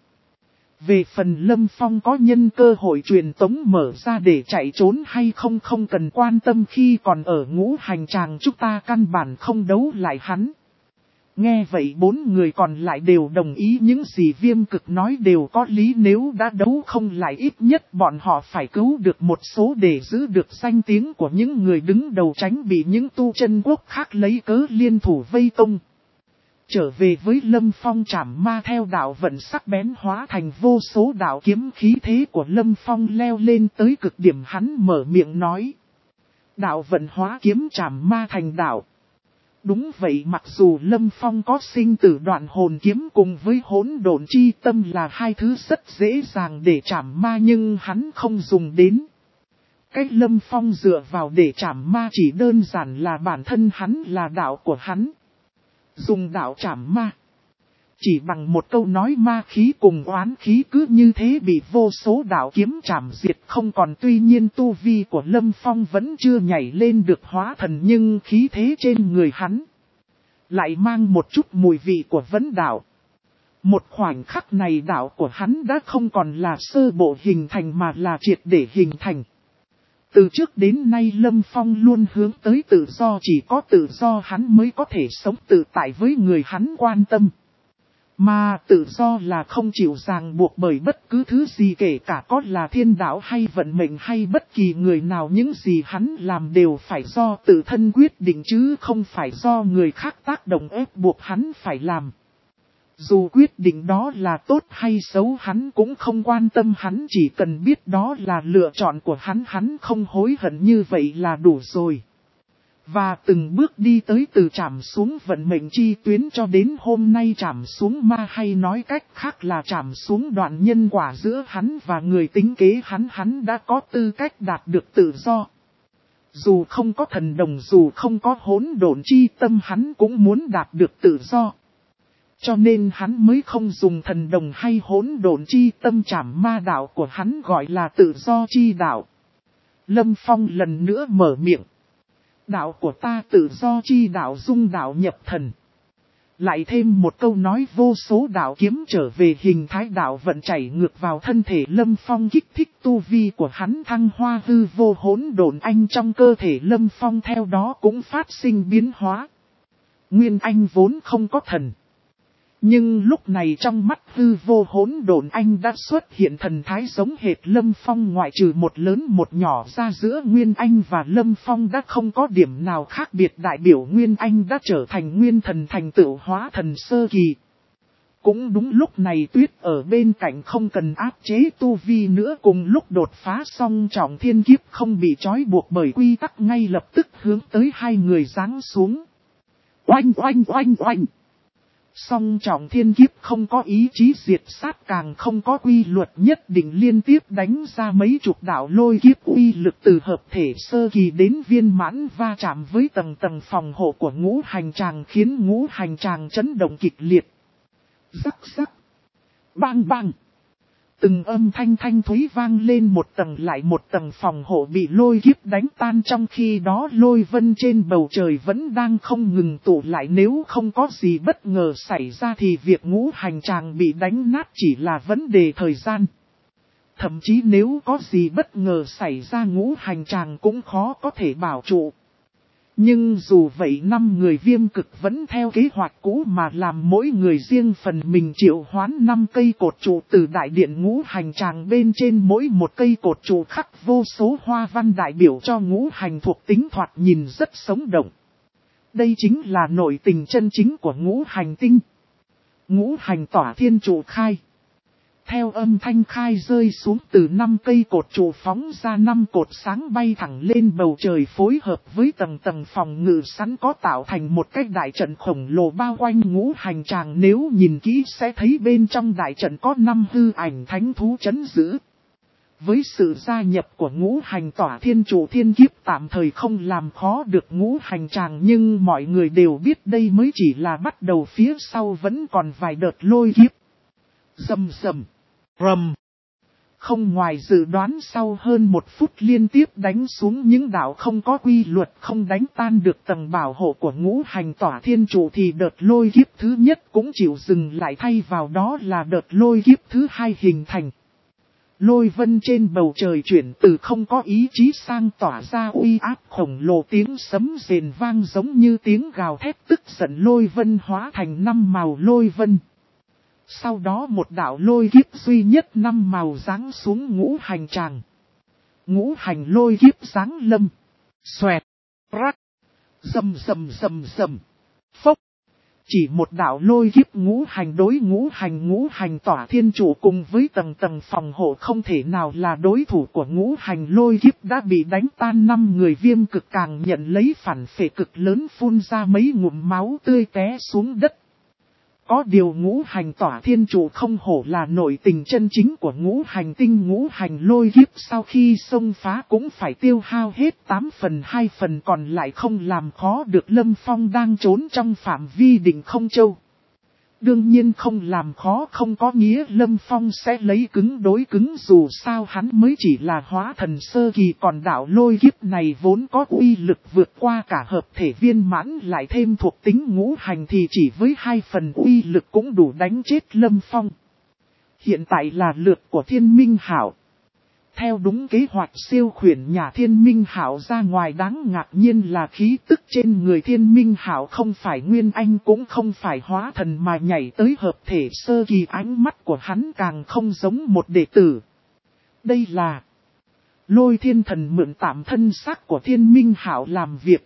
Về phần Lâm Phong có nhân cơ hội truyền tống mở ra để chạy trốn hay không không cần quan tâm, khi còn ở ngũ hành tràng chúng ta căn bản không đấu lại hắn. Nghe vậy bốn người còn lại đều đồng ý, những gì Viêm Cực nói đều có lý, nếu đã đấu không lại ít nhất bọn họ phải cứu được một số để giữ được danh tiếng của những người đứng đầu, tránh bị những tu chân quốc khác lấy cớ liên thủ vây công. Trở về với Lâm Phong, trảm ma theo đạo vận sắc bén hóa thành vô số đạo kiếm, khí thế của Lâm Phong leo lên tới cực điểm, hắn mở miệng nói. Đạo vận hóa kiếm trảm ma thành đạo. Đúng vậy, mặc dù Lâm Phong có sinh tử đoạn hồn kiếm cùng với hỗn độn chi tâm là hai thứ rất dễ dàng để trảm ma nhưng hắn không dùng đến. Cách Lâm Phong dựa vào để trảm ma chỉ đơn giản là bản thân hắn là đạo của hắn. Dùng đạo trảm ma. Chỉ bằng một câu nói ma khí cùng oán khí cứ như thế bị vô số đạo kiếm trảm diệt không còn. Tuy nhiên tu vi của Lâm Phong vẫn chưa nhảy lên được hóa thần, nhưng khí thế trên người hắn lại mang một chút mùi vị của vấn đạo. Một khoảnh khắc này đạo của hắn đã không còn là sơ bộ hình thành mà là triệt để hình thành. Từ trước đến nay Lâm Phong luôn hướng tới tự do, chỉ có tự do hắn mới có thể sống tự tại với người hắn quan tâm. Mà tự do là không chịu ràng buộc bởi bất cứ thứ gì, kể cả có là thiên đạo hay vận mệnh hay bất kỳ người nào. Những gì hắn làm đều phải do tự thân quyết định chứ không phải do người khác tác động ép buộc hắn phải làm. Dù quyết định đó là tốt hay xấu hắn cũng không quan tâm, hắn chỉ cần biết đó là lựa chọn của hắn, hắn không hối hận như vậy là đủ rồi. Và từng bước đi tới từ trảm xuống vận mệnh chi tuyến cho đến hôm nay trảm xuống ma, hay nói cách khác là trảm xuống đoạn nhân quả giữa hắn và người tính kế hắn, hắn đã có tư cách đạt được tự do. Dù không có thần đồng, dù không có hỗn độn chi tâm, hắn cũng muốn đạt được tự do. Cho nên hắn mới không dùng thần đồng hay hỗn độn chi tâm, trảm ma đạo của hắn gọi là tự do chi đạo. Lâm Phong lần nữa mở miệng. Đạo của ta tự do chi đạo, dung đạo nhập thần. Lại thêm một câu nói, vô số đạo kiếm trở về hình thái đạo vận chảy ngược vào thân thể Lâm Phong, kích thích tu vi của hắn thăng hoa, hư vô hỗn độn anh trong cơ thể Lâm Phong theo đó cũng phát sinh biến hóa. Nguyên anh vốn không có thần. Nhưng lúc này trong mắt hư vô hỗn độn anh đã xuất hiện thần thái giống hệt Lâm Phong, ngoại trừ một lớn một nhỏ ra, giữa Nguyên Anh và Lâm Phong đã không có điểm nào khác biệt, đại biểu Nguyên Anh đã trở thành nguyên thần, thành tựu hóa thần sơ kỳ. Cũng đúng lúc này Tuyết ở bên cạnh không cần áp chế tu vi nữa, cùng lúc đột phá xong trọng thiên kiếp không bị trói buộc bởi quy tắc, ngay lập tức hướng tới hai người giáng xuống. Oanh oanh oanh oanh! Song trọng thiên kiếp không có ý chí diệt sát, càng không có quy luật nhất định, liên tiếp đánh ra mấy chục đạo lôi kiếp uy lực từ hợp thể sơ kỳ đến viên mãn, va chạm với tầng tầng phòng hộ của ngũ hành tràng, khiến ngũ hành tràng chấn động kịch liệt. Rắc rắc, bang bang. Từng âm thanh thanh thúy vang lên, một tầng lại một tầng phòng hộ bị lôi kiếp đánh tan, trong khi đó lôi vân trên bầu trời vẫn đang không ngừng tụ lại. Nếu không có gì bất ngờ xảy ra thì việc ngũ hành tràng bị đánh nát chỉ là vấn đề thời gian. Thậm chí nếu có gì bất ngờ xảy ra ngũ hành tràng cũng khó có thể bảo trụ. Nhưng dù vậy năm người viêm cực vẫn theo kế hoạch cũ mà làm, mỗi người riêng phần mình triệu hoán năm cây cột trụ từ đại điện ngũ hành tràng. Bên trên mỗi một cây cột trụ khắc vô số hoa văn đại biểu cho ngũ hành thuộc tính, thoạt nhìn rất sống động. Đây chính là nội tình chân chính của ngũ hành tinh. Ngũ hành tỏa thiên trụ khai. Theo âm thanh khai rơi xuống từ năm cây cột trụ phóng ra năm cột sáng bay thẳng lên bầu trời, phối hợp với tầng tầng phòng ngự sẵn có tạo thành một cái đại trận khổng lồ bao quanh ngũ hành tràng. Nếu nhìn kỹ sẽ thấy bên trong đại trận có năm hư ảnh thánh thú trấn giữ. Với sự gia nhập của ngũ hành tỏa thiên trụ, thiên kiếp tạm thời không làm khó được ngũ hành tràng, nhưng mọi người đều biết đây mới chỉ là bắt đầu, phía sau vẫn còn vài đợt lôi kiếp. Rầm rầm, rầm. Không ngoài dự đoán, sau hơn một phút liên tiếp đánh xuống những đạo không có quy luật, không đánh tan được tầng bảo hộ của ngũ hành tỏa thiên trụ, thì đợt lôi kiếp thứ nhất cũng chịu dừng lại, thay vào đó là đợt lôi kiếp thứ hai hình thành. Lôi vân trên bầu trời chuyển từ không có ý chí sang tỏa ra uy áp khổng lồ, tiếng sấm rền vang giống như tiếng gào thét tức giận. Lôi vân hóa thành năm màu lôi vân. Sau đó một đạo lôi kiếp duy nhất năm màu giáng xuống ngũ hành tràng. Ngũ hành lôi kiếp giáng lâm. Xoẹt, rắc, rầm rầm rầm rầm, phốc. Chỉ một đạo lôi kiếp ngũ hành đối ngũ hành ngũ hành tỏa thiên trụ cùng với tầng tầng phòng hộ không thể nào là đối thủ của ngũ hành lôi kiếp đã bị đánh tan. Năm người viêm cực càng nhận lấy phản phệ cực lớn, phun ra mấy ngụm máu tươi té xuống đất. Có điều ngũ hành tỏa thiên trụ không hổ là nội tình chân chính của ngũ hành tinh. Ngũ hành lôi kiếp sau khi xông phá cũng phải tiêu hao hết tám phần, hai phần còn lại không làm khó được Lâm Phong đang trốn trong phạm vi đỉnh Không Châu. Đương nhiên không làm khó không có nghĩa Lâm Phong sẽ lấy cứng đối cứng, dù sao hắn mới chỉ là hóa thần sơ kỳ, còn đạo lôi kiếp này vốn có uy lực vượt qua cả hợp thể viên mãn, lại thêm thuộc tính ngũ hành thì chỉ với hai phần uy lực cũng đủ đánh chết Lâm Phong. Hiện tại là lượt của Thiên Minh Hảo. Theo đúng kế hoạch, siêu khuyển nhà Thiên Minh Hảo ra ngoài. Đáng ngạc nhiên là khí tức trên người Thiên Minh Hảo không phải nguyên anh cũng không phải hóa thần mà nhảy tới hợp thể sơ kỳ. Ánh mắt của hắn càng không giống một đệ tử. Đây là Lôi Thiên Thần mượn tạm thân xác của Thiên Minh Hảo làm việc.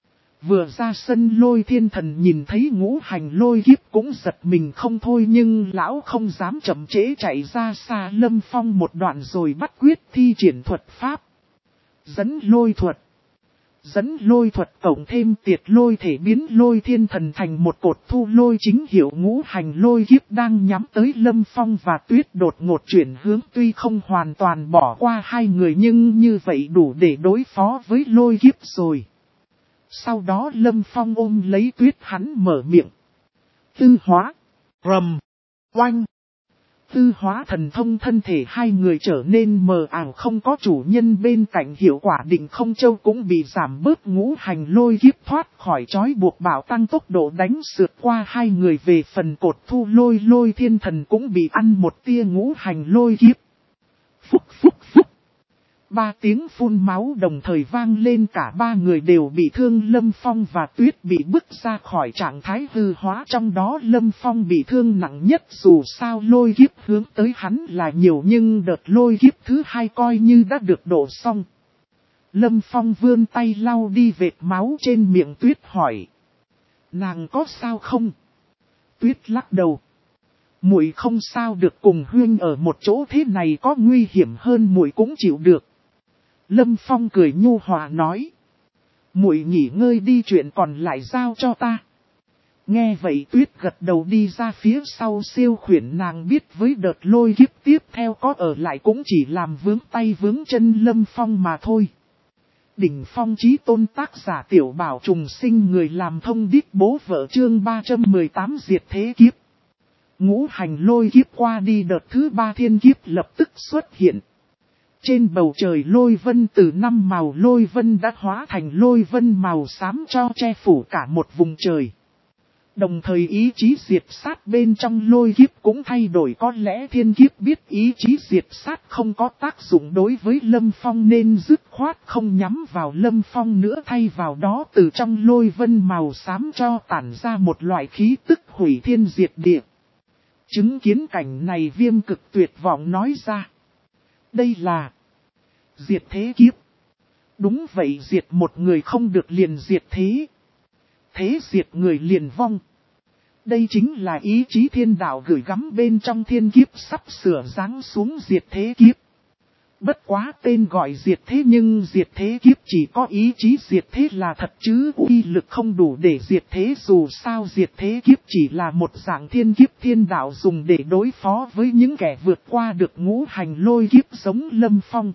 Vừa ra sân, Lôi Thiên Thần nhìn thấy ngũ hành lôi kiếp cũng giật mình không thôi, nhưng lão không dám chậm trễ, chạy ra xa Lâm Phong một đoạn rồi bắt quyết thi triển thuật pháp. Dẫn lôi thuật. Dẫn lôi thuật cộng thêm tiệt lôi thể biến Lôi Thiên Thần thành một cột thu lôi chính hiệu. Ngũ hành lôi kiếp đang nhắm tới Lâm Phong và Tuyết đột ngột chuyển hướng, tuy không hoàn toàn bỏ qua hai người nhưng như vậy đủ để đối phó với lôi kiếp rồi. Sau đó Lâm Phong ôm lấy Tuyết, hắn mở miệng. Tư hóa, rầm, oanh. Tư hóa thần thông, thân thể hai người trở nên mờ ảo không có chủ nhân bên cạnh, hiệu quả đỉnh Không Châu cũng bị giảm bớt. Ngũ hành lôi kiếp thoát khỏi trói buộc, bảo tăng tốc độ đánh sượt qua hai người. Về phần cột thu lôi, Lôi Thiên Thần cũng bị ăn một tia ngũ hành lôi kiếp. Phúc phúc phúc. Ba tiếng phun máu đồng thời vang lên, cả ba người đều bị thương. Lâm Phong và Tuyết bị bức ra khỏi trạng thái hư hóa, trong đó Lâm Phong bị thương nặng nhất. Dù sao lôi kiếp hướng tới hắn là nhiều, nhưng đợt lôi kiếp thứ hai coi như đã được đổ xong. Lâm Phong vươn tay lau đi vệt máu trên miệng Tuyết, hỏi: nàng có sao không? Tuyết lắc đầu: muội không sao được, cùng huynh ở một chỗ thế này có nguy hiểm hơn muội cũng chịu được. Lâm Phong cười nhu hòa nói: muội nghỉ ngơi đi, chuyện còn lại giao cho ta. Nghe vậy Tuyết gật đầu đi ra phía sau siêu khuyển. Nàng biết với đợt lôi kiếp tiếp theo có ở lại cũng chỉ làm vướng tay vướng chân Lâm Phong mà thôi. Đỉnh Phong Chí Tôn, tác giả Tiểu Bảo Trùng Sinh, người làm thông điệp bố vợ, chương ba trăm mười tám diệt thế kiếp. Ngũ hành lôi kiếp qua đi đợt thứ ba thiên kiếp lập tức xuất hiện. Trên bầu trời lôi vân từ năm màu lôi vân đã hóa thành lôi vân màu xám cho che phủ cả một vùng trời. Đồng thời ý chí diệt sát bên trong lôi kiếp cũng thay đổi, có lẽ thiên kiếp biết ý chí diệt sát không có tác dụng đối với Lâm Phong nên dứt khoát không nhắm vào Lâm Phong nữa, thay vào đó từ trong lôi vân màu xám cho tản ra một loại khí tức hủy thiên diệt địa. Chứng kiến cảnh này Viêm Cực tuyệt vọng nói ra. Đây là diệt thế kiếp. Đúng vậy, diệt một người không được liền diệt thế. Thế diệt người liền vong. Đây chính là ý chí thiên đạo gửi gắm bên trong thiên kiếp sắp sửa giáng xuống diệt thế kiếp. Bất quá tên gọi diệt thế nhưng diệt thế kiếp chỉ có ý chí diệt thế là thật chứ uy lực không đủ để diệt thế, dù sao diệt thế kiếp chỉ là một dạng thiên kiếp thiên đạo dùng để đối phó với những kẻ vượt qua được ngũ hành lôi kiếp giống Lâm Phong.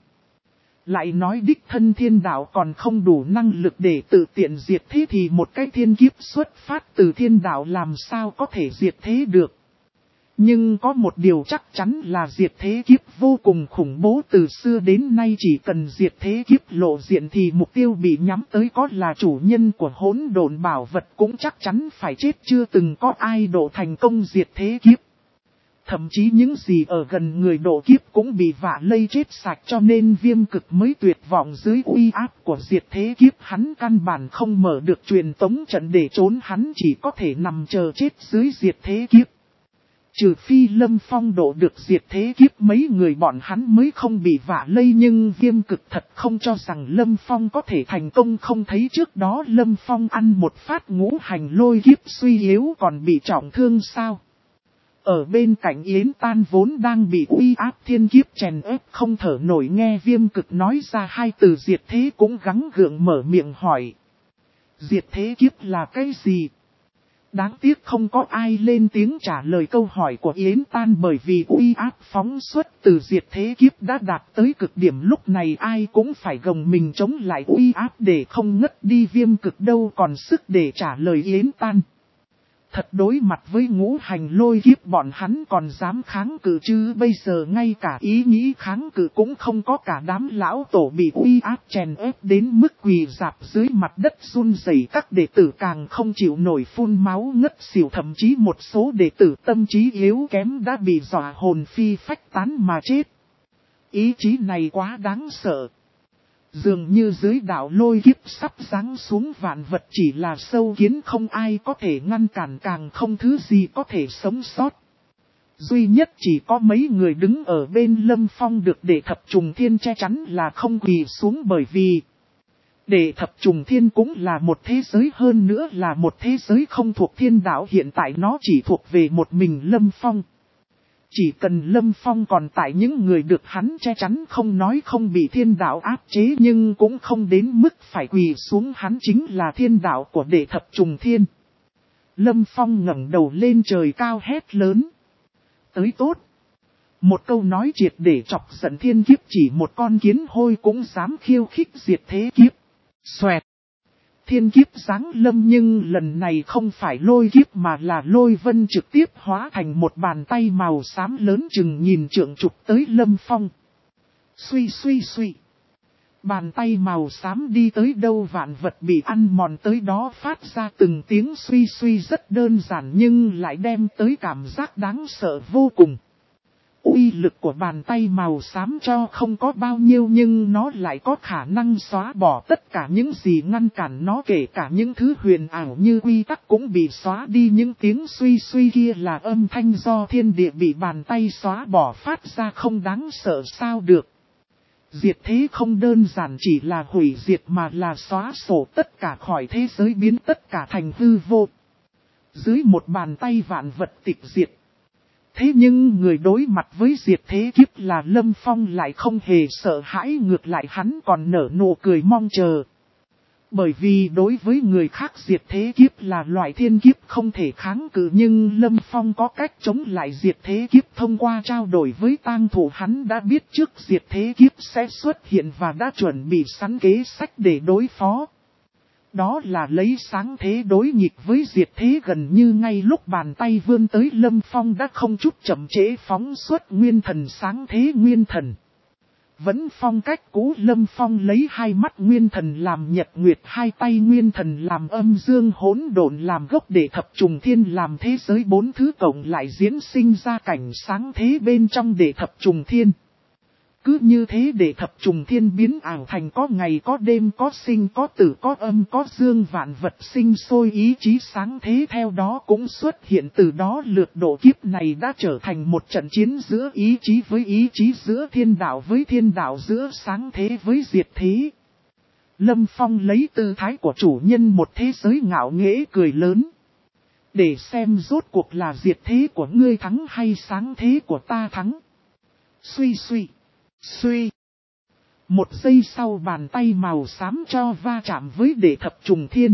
Lại nói đích thân thiên đạo còn không đủ năng lực để tự tiện diệt thế thì một cái thiên kiếp xuất phát từ thiên đạo làm sao có thể diệt thế được. Nhưng có một điều chắc chắn là diệt thế kiếp vô cùng khủng bố, từ xưa đến nay chỉ cần diệt thế kiếp lộ diện thì mục tiêu bị nhắm tới có là chủ nhân của hỗn độn bảo vật cũng chắc chắn phải chết, chưa từng có ai độ thành công diệt thế kiếp. Thậm chí những gì ở gần người độ kiếp cũng bị vạ lây chết sạch, cho nên Viêm Cực mới tuyệt vọng dưới uy áp của diệt thế kiếp, hắn căn bản không mở được truyền tống trận để trốn, hắn chỉ có thể nằm chờ chết dưới diệt thế kiếp. Trừ phi Lâm Phong độ được diệt thế kiếp mấy người bọn hắn mới không bị vạ lây, nhưng Viêm Cực thật không cho rằng Lâm Phong có thể thành công, không thấy trước đó Lâm Phong ăn một phát ngũ hành lôi kiếp suy yếu còn bị trọng thương sao. Ở bên cạnh Yến Tan vốn đang bị uy áp thiên kiếp chèn ép không thở nổi, nghe Viêm Cực nói ra hai từ diệt thế cũng gắng gượng mở miệng hỏi. Diệt thế kiếp là cái gì? Đáng tiếc không có ai lên tiếng trả lời câu hỏi của Yến Tan, bởi vì uy áp phóng xuất từ diệt thế kiếp đã đạt tới cực điểm, lúc này ai cũng phải gồng mình chống lại uy áp để không ngất đi. Viêm Cực đâu còn sức để trả lời Yến Tan. Thật đối mặt với ngũ hành lôi kiếp bọn hắn còn dám kháng cự chứ, bây giờ ngay cả ý nghĩ kháng cự cũng không có, cả đám lão tổ bị uy áp chèn ép đến mức quỳ rạp dưới mặt đất run rẩy, các đệ tử càng không chịu nổi phun máu ngất xỉu, thậm chí một số đệ tử tâm trí yếu kém đã bị dọa hồn phi phách tán mà chết. Ý chí này quá đáng sợ. Dường như dưới đạo lôi kiếp sắp giáng xuống, vạn vật chỉ là sâu kiến, không ai có thể ngăn cản, càng không thứ gì có thể sống sót. Duy nhất chỉ có mấy người đứng ở bên Lâm Phong được Đệ Thập Trùng Thiên che chắn là không quỳ xuống, bởi vì Đệ Thập Trùng Thiên cũng là một thế giới, hơn nữa là một thế giới không thuộc thiên đạo, hiện tại nó chỉ thuộc về một mình Lâm Phong. Chỉ cần Lâm Phong còn tại, những người được hắn che chắn không nói không bị thiên đạo áp chế nhưng cũng không đến mức phải quỳ xuống, hắn chính là thiên đạo của Đệ Thập Trùng Thiên. Lâm Phong ngẩng đầu lên trời cao hét lớn. Tới tốt! Một câu nói triệt để chọc giận thiên kiếp, chỉ một con kiến hôi cũng dám khiêu khích diệt thế kiếp. Xoẹt! Thiên kiếp giáng lâm, nhưng lần này không phải lôi kiếp mà là lôi vân trực tiếp hóa thành một bàn tay màu xám lớn chừng nhìn trượng chụp tới Lâm Phong. Suy suy suy. Bàn tay màu xám đi tới đâu vạn vật bị ăn mòn tới đó, phát ra từng tiếng suy suy rất đơn giản nhưng lại đem tới cảm giác đáng sợ vô cùng. Uy lực của bàn tay màu xám cho không có bao nhiêu nhưng nó lại có khả năng xóa bỏ tất cả những gì ngăn cản nó, kể cả những thứ huyền ảo như quy tắc cũng bị xóa đi. Những tiếng suy suy kia là âm thanh do thiên địa bị bàn tay xóa bỏ phát ra, không đáng sợ sao được. Diệt thế không đơn giản chỉ là hủy diệt mà là xóa sổ tất cả khỏi thế giới, biến tất cả thành hư vô. Dưới một bàn tay vạn vật tịch diệt. Thế nhưng người đối mặt với diệt thế kiếp là Lâm Phong lại không hề sợ hãi, ngược lại hắn còn nở nụ cười mong chờ. Bởi vì đối với người khác diệt thế kiếp là loại thiên kiếp không thể kháng cự, nhưng Lâm Phong có cách chống lại diệt thế kiếp thông qua trao đổi với tang thủ. Hắn đã biết trước diệt thế kiếp sẽ xuất hiện và đã chuẩn bị sẵn kế sách để đối phó. Đó là lấy sáng thế đối nghịch với diệt thế, gần như ngay lúc bàn tay vươn tới Lâm Phong đã không chút chậm trễ phóng xuất nguyên thần sáng thế nguyên thần. Vẫn phong cách cũ, Lâm Phong lấy hai mắt nguyên thần làm nhật nguyệt, hai tay nguyên thần làm âm dương hỗn độn làm gốc, để thập trùng thiên làm thế giới, bốn thứ cộng lại diễn sinh ra cảnh sáng thế bên trong để thập trùng thiên. Cứ như thế để thập trùng thiên biến ảo thành có ngày có đêm, có sinh có tử, có âm có dương, vạn vật sinh sôi, ý chí sáng thế theo đó cũng xuất hiện. Từ đó lượt độ kiếp này đã trở thành một trận chiến giữa ý chí với ý chí, giữa thiên đạo với thiên đạo, giữa sáng thế với diệt thế. Lâm Phong lấy tư thái của chủ nhân một thế giới ngạo nghễ cười lớn. Để xem rốt cuộc là diệt thế của ngươi thắng hay sáng thế của ta thắng. Suy suy. Suy. Một giây sau, bàn tay màu xám cho va chạm với đệ thập trùng thiên.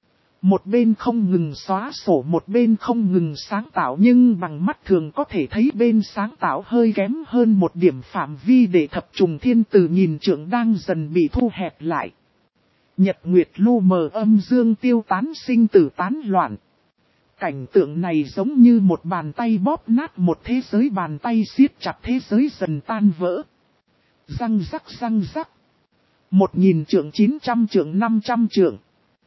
Một bên không ngừng xóa sổ, một bên không ngừng sáng tạo, nhưng bằng mắt thường có thể thấy bên sáng tạo hơi kém hơn một điểm, phạm vi đệ thập trùng thiên từ nghìn trượng đang dần bị thu hẹp lại. Nhật nguyệt lu mờ, âm dương tiêu tán, sinh tử tán loạn. Cảnh tượng này giống như một bàn tay bóp nát một thế giới, bàn tay siết chặt thế giới dần tan vỡ. Răng rắc răng rắc. Một nghìn trượng, chín trăm trượng, năm trăm trượng,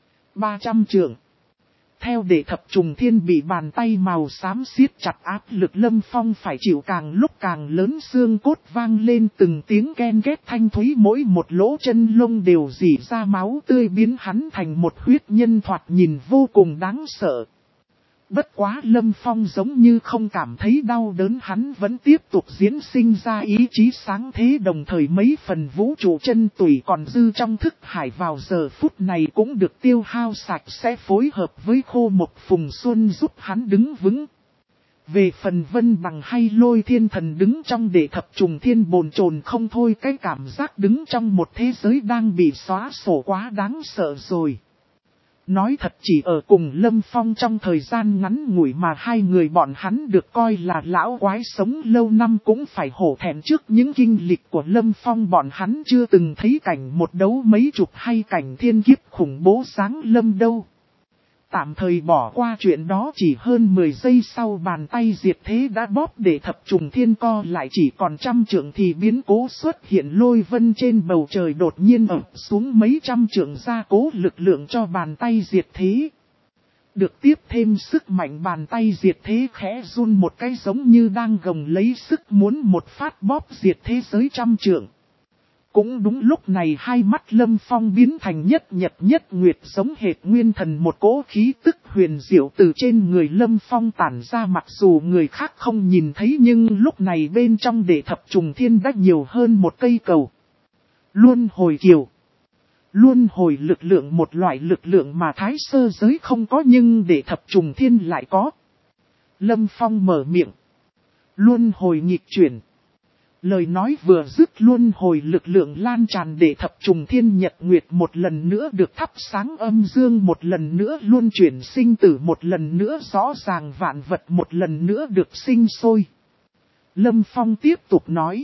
ba trăm trượng. Theo đệ thập trùng thiên bị bàn tay màu xám siết chặt, áp lực Lâm Phong phải chịu càng lúc càng lớn, xương cốt vang lên từng tiếng ken két thanh thúy, mỗi một lỗ chân lông đều rỉ ra máu tươi, biến hắn thành một huyết nhân thoạt nhìn vô cùng đáng sợ. Bất quá Lâm Phong giống như không cảm thấy đau đớn, hắn vẫn tiếp tục diễn sinh ra ý chí sáng thế, đồng thời mấy phần vũ trụ chân tủy còn dư trong thức hải vào giờ phút này cũng được tiêu hao sạch sẽ, phối hợp với khô mộc phùng xuân giúp hắn đứng vững. Về phần Vân Bằng hay Lôi Thiên Thần đứng trong đệ thập trùng thiên bồn chồn không thôi, cái cảm giác đứng trong một thế giới đang bị xóa sổ quá đáng sợ rồi. Nói thật, chỉ ở cùng Lâm Phong trong thời gian ngắn ngủi mà hai người bọn hắn được coi là lão quái sống lâu năm cũng phải hổ thẹn trước những kinh lịch của Lâm Phong. Bọn hắn chưa từng thấy cảnh một đấu mấy chục hay cảnh thiên kiếp khủng bố sáng lâm đâu. Tạm thời bỏ qua chuyện đó, chỉ hơn mười giây sau bàn tay diệt thế đã bóp để thập trùng thiên co lại chỉ còn trăm trượng thì biến cố xuất hiện, lôi vân trên bầu trời đột nhiên ập xuống mấy trăm trượng, gia cố lực lượng cho bàn tay diệt thế. Được tiếp thêm sức mạnh, bàn tay diệt thế khẽ run một cái giống như đang gồng lấy sức muốn một phát bóp diệt thế giới trăm trượng. Cũng đúng lúc này, hai mắt Lâm Phong biến thành nhất nhật nhất nguyệt, giống hệt nguyên thần, một cỗ khí tức huyền diệu từ trên người Lâm Phong tản ra, mặc dù người khác không nhìn thấy nhưng lúc này bên trong đệ thập trùng thiên đã nhiều hơn một cây cầu. Luân hồi kiều. Luân hồi lực lượng, một loại lực lượng mà thái sơ giới không có nhưng đệ thập trùng thiên lại có. Lâm Phong mở miệng. Luân hồi nghịch chuyển. Lời nói vừa dứt, luân hồi lực lượng lan tràn để thập trùng thiên nhật nguyệt một lần nữa được thắp sáng, âm dương một lần nữa luân chuyển, sinh tử một lần nữa rõ ràng, vạn vật một lần nữa được sinh sôi. Lâm Phong tiếp tục nói.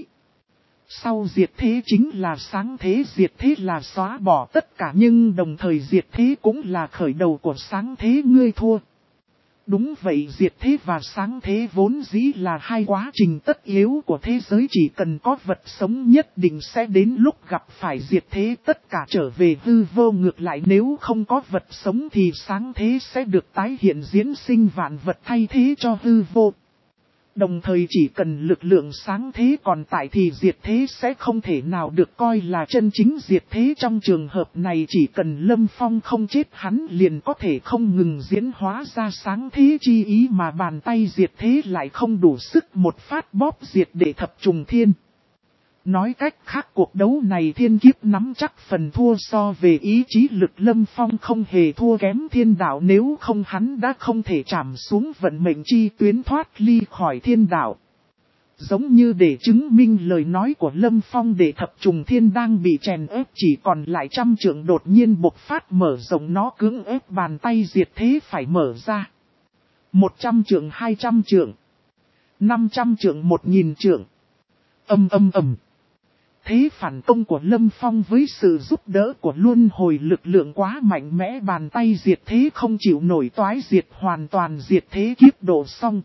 Sau diệt thế chính là sáng thế, diệt thế là xóa bỏ tất cả nhưng đồng thời diệt thế cũng là khởi đầu của sáng thế, ngươi thua. Đúng vậy, diệt thế và sáng thế vốn dĩ là hai quá trình tất yếu của thế giới, chỉ cần có vật sống nhất định sẽ đến lúc gặp phải diệt thế tất cả trở về hư vô, ngược lại nếu không có vật sống thì sáng thế sẽ được tái hiện diễn sinh, vạn vật thay thế cho hư vô. Đồng thời chỉ cần lực lượng sáng thế còn tại thì diệt thế sẽ không thể nào được coi là chân chính diệt thế. Trong trường hợp này chỉ cần Lâm Phong không chết, hắn liền có thể không ngừng diễn hóa ra sáng thế chi ý, mà bàn tay diệt thế lại không đủ sức một phát bóp diệt để thập trùng thiên. Nói cách khác, cuộc đấu này thiên kiếp nắm chắc phần thua, so về ý chí lực Lâm Phong không hề thua kém thiên đạo, nếu không hắn đã không thể trảm xuống vận mệnh chi tuyến thoát ly khỏi thiên đạo. Giống như để chứng minh lời nói của Lâm Phong, để thập trùng thiên đang bị chèn ép chỉ còn lại trăm trượng đột nhiên bộc phát mở rộng, nó cưỡng ép bàn tay diệt thế phải mở ra. Một trăm trượng, hai trăm trượng, năm trăm trượng, một nghìn trượng. Âm âm ầm. thế phản công của Lâm Phong với sự giúp đỡ của luân hồi lực lượng quá mạnh mẽ, bàn tay diệt thế không chịu nổi toái diệt hoàn toàn diệt thế kiếp đổ xong.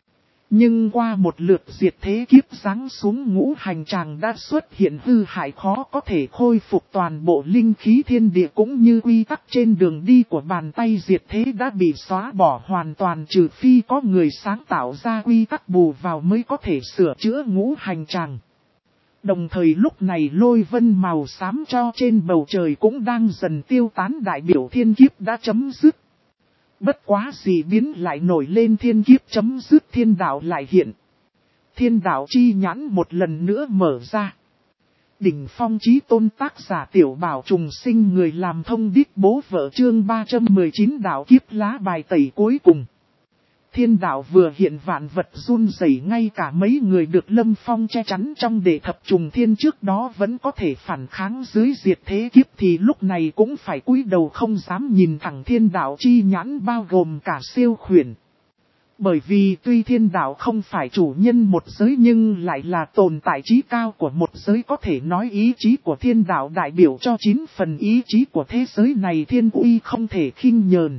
Nhưng qua một lượt diệt thế kiếp giáng xuống, ngũ hành tràng đã xuất hiện hư hại khó có thể khôi phục toàn bộ linh khí thiên địa, cũng như quy tắc trên đường đi của bàn tay diệt thế đã bị xóa bỏ hoàn toàn, trừ phi có người sáng tạo ra quy tắc bù vào mới có thể sửa chữa ngũ hành tràng. Đồng thời lúc này lôi vân màu xám cho trên bầu trời cũng đang dần tiêu tán, đại biểu thiên kiếp đã chấm dứt. Bất quá gì biến lại nổi lên, thiên kiếp chấm dứt, thiên đạo lại hiện. Thiên đạo chi nhãn một lần nữa mở ra. Đỉnh phong chí tôn tác giả Tiểu Bảo trùng sinh, người làm thông điệp bố vợ, chương ba trăm mười chín đạo kiếp lá bài tẩy cuối cùng. Thiên đạo vừa hiện vạn vật run rẩy, ngay cả mấy người được Lâm Phong che chắn trong đệ thập trùng thiên trước đó vẫn có thể phản kháng dưới diệt thế kiếp thì lúc này cũng phải cúi đầu không dám nhìn thẳng thiên đạo chi nhãn, bao gồm cả siêu khuyển. Bởi vì tuy thiên đạo không phải chủ nhân một giới nhưng lại là tồn tại trí cao của một giới, có thể nói ý chí của thiên đạo đại biểu cho chín phần ý chí của thế giới này, thiên uy không thể khinh nhờn.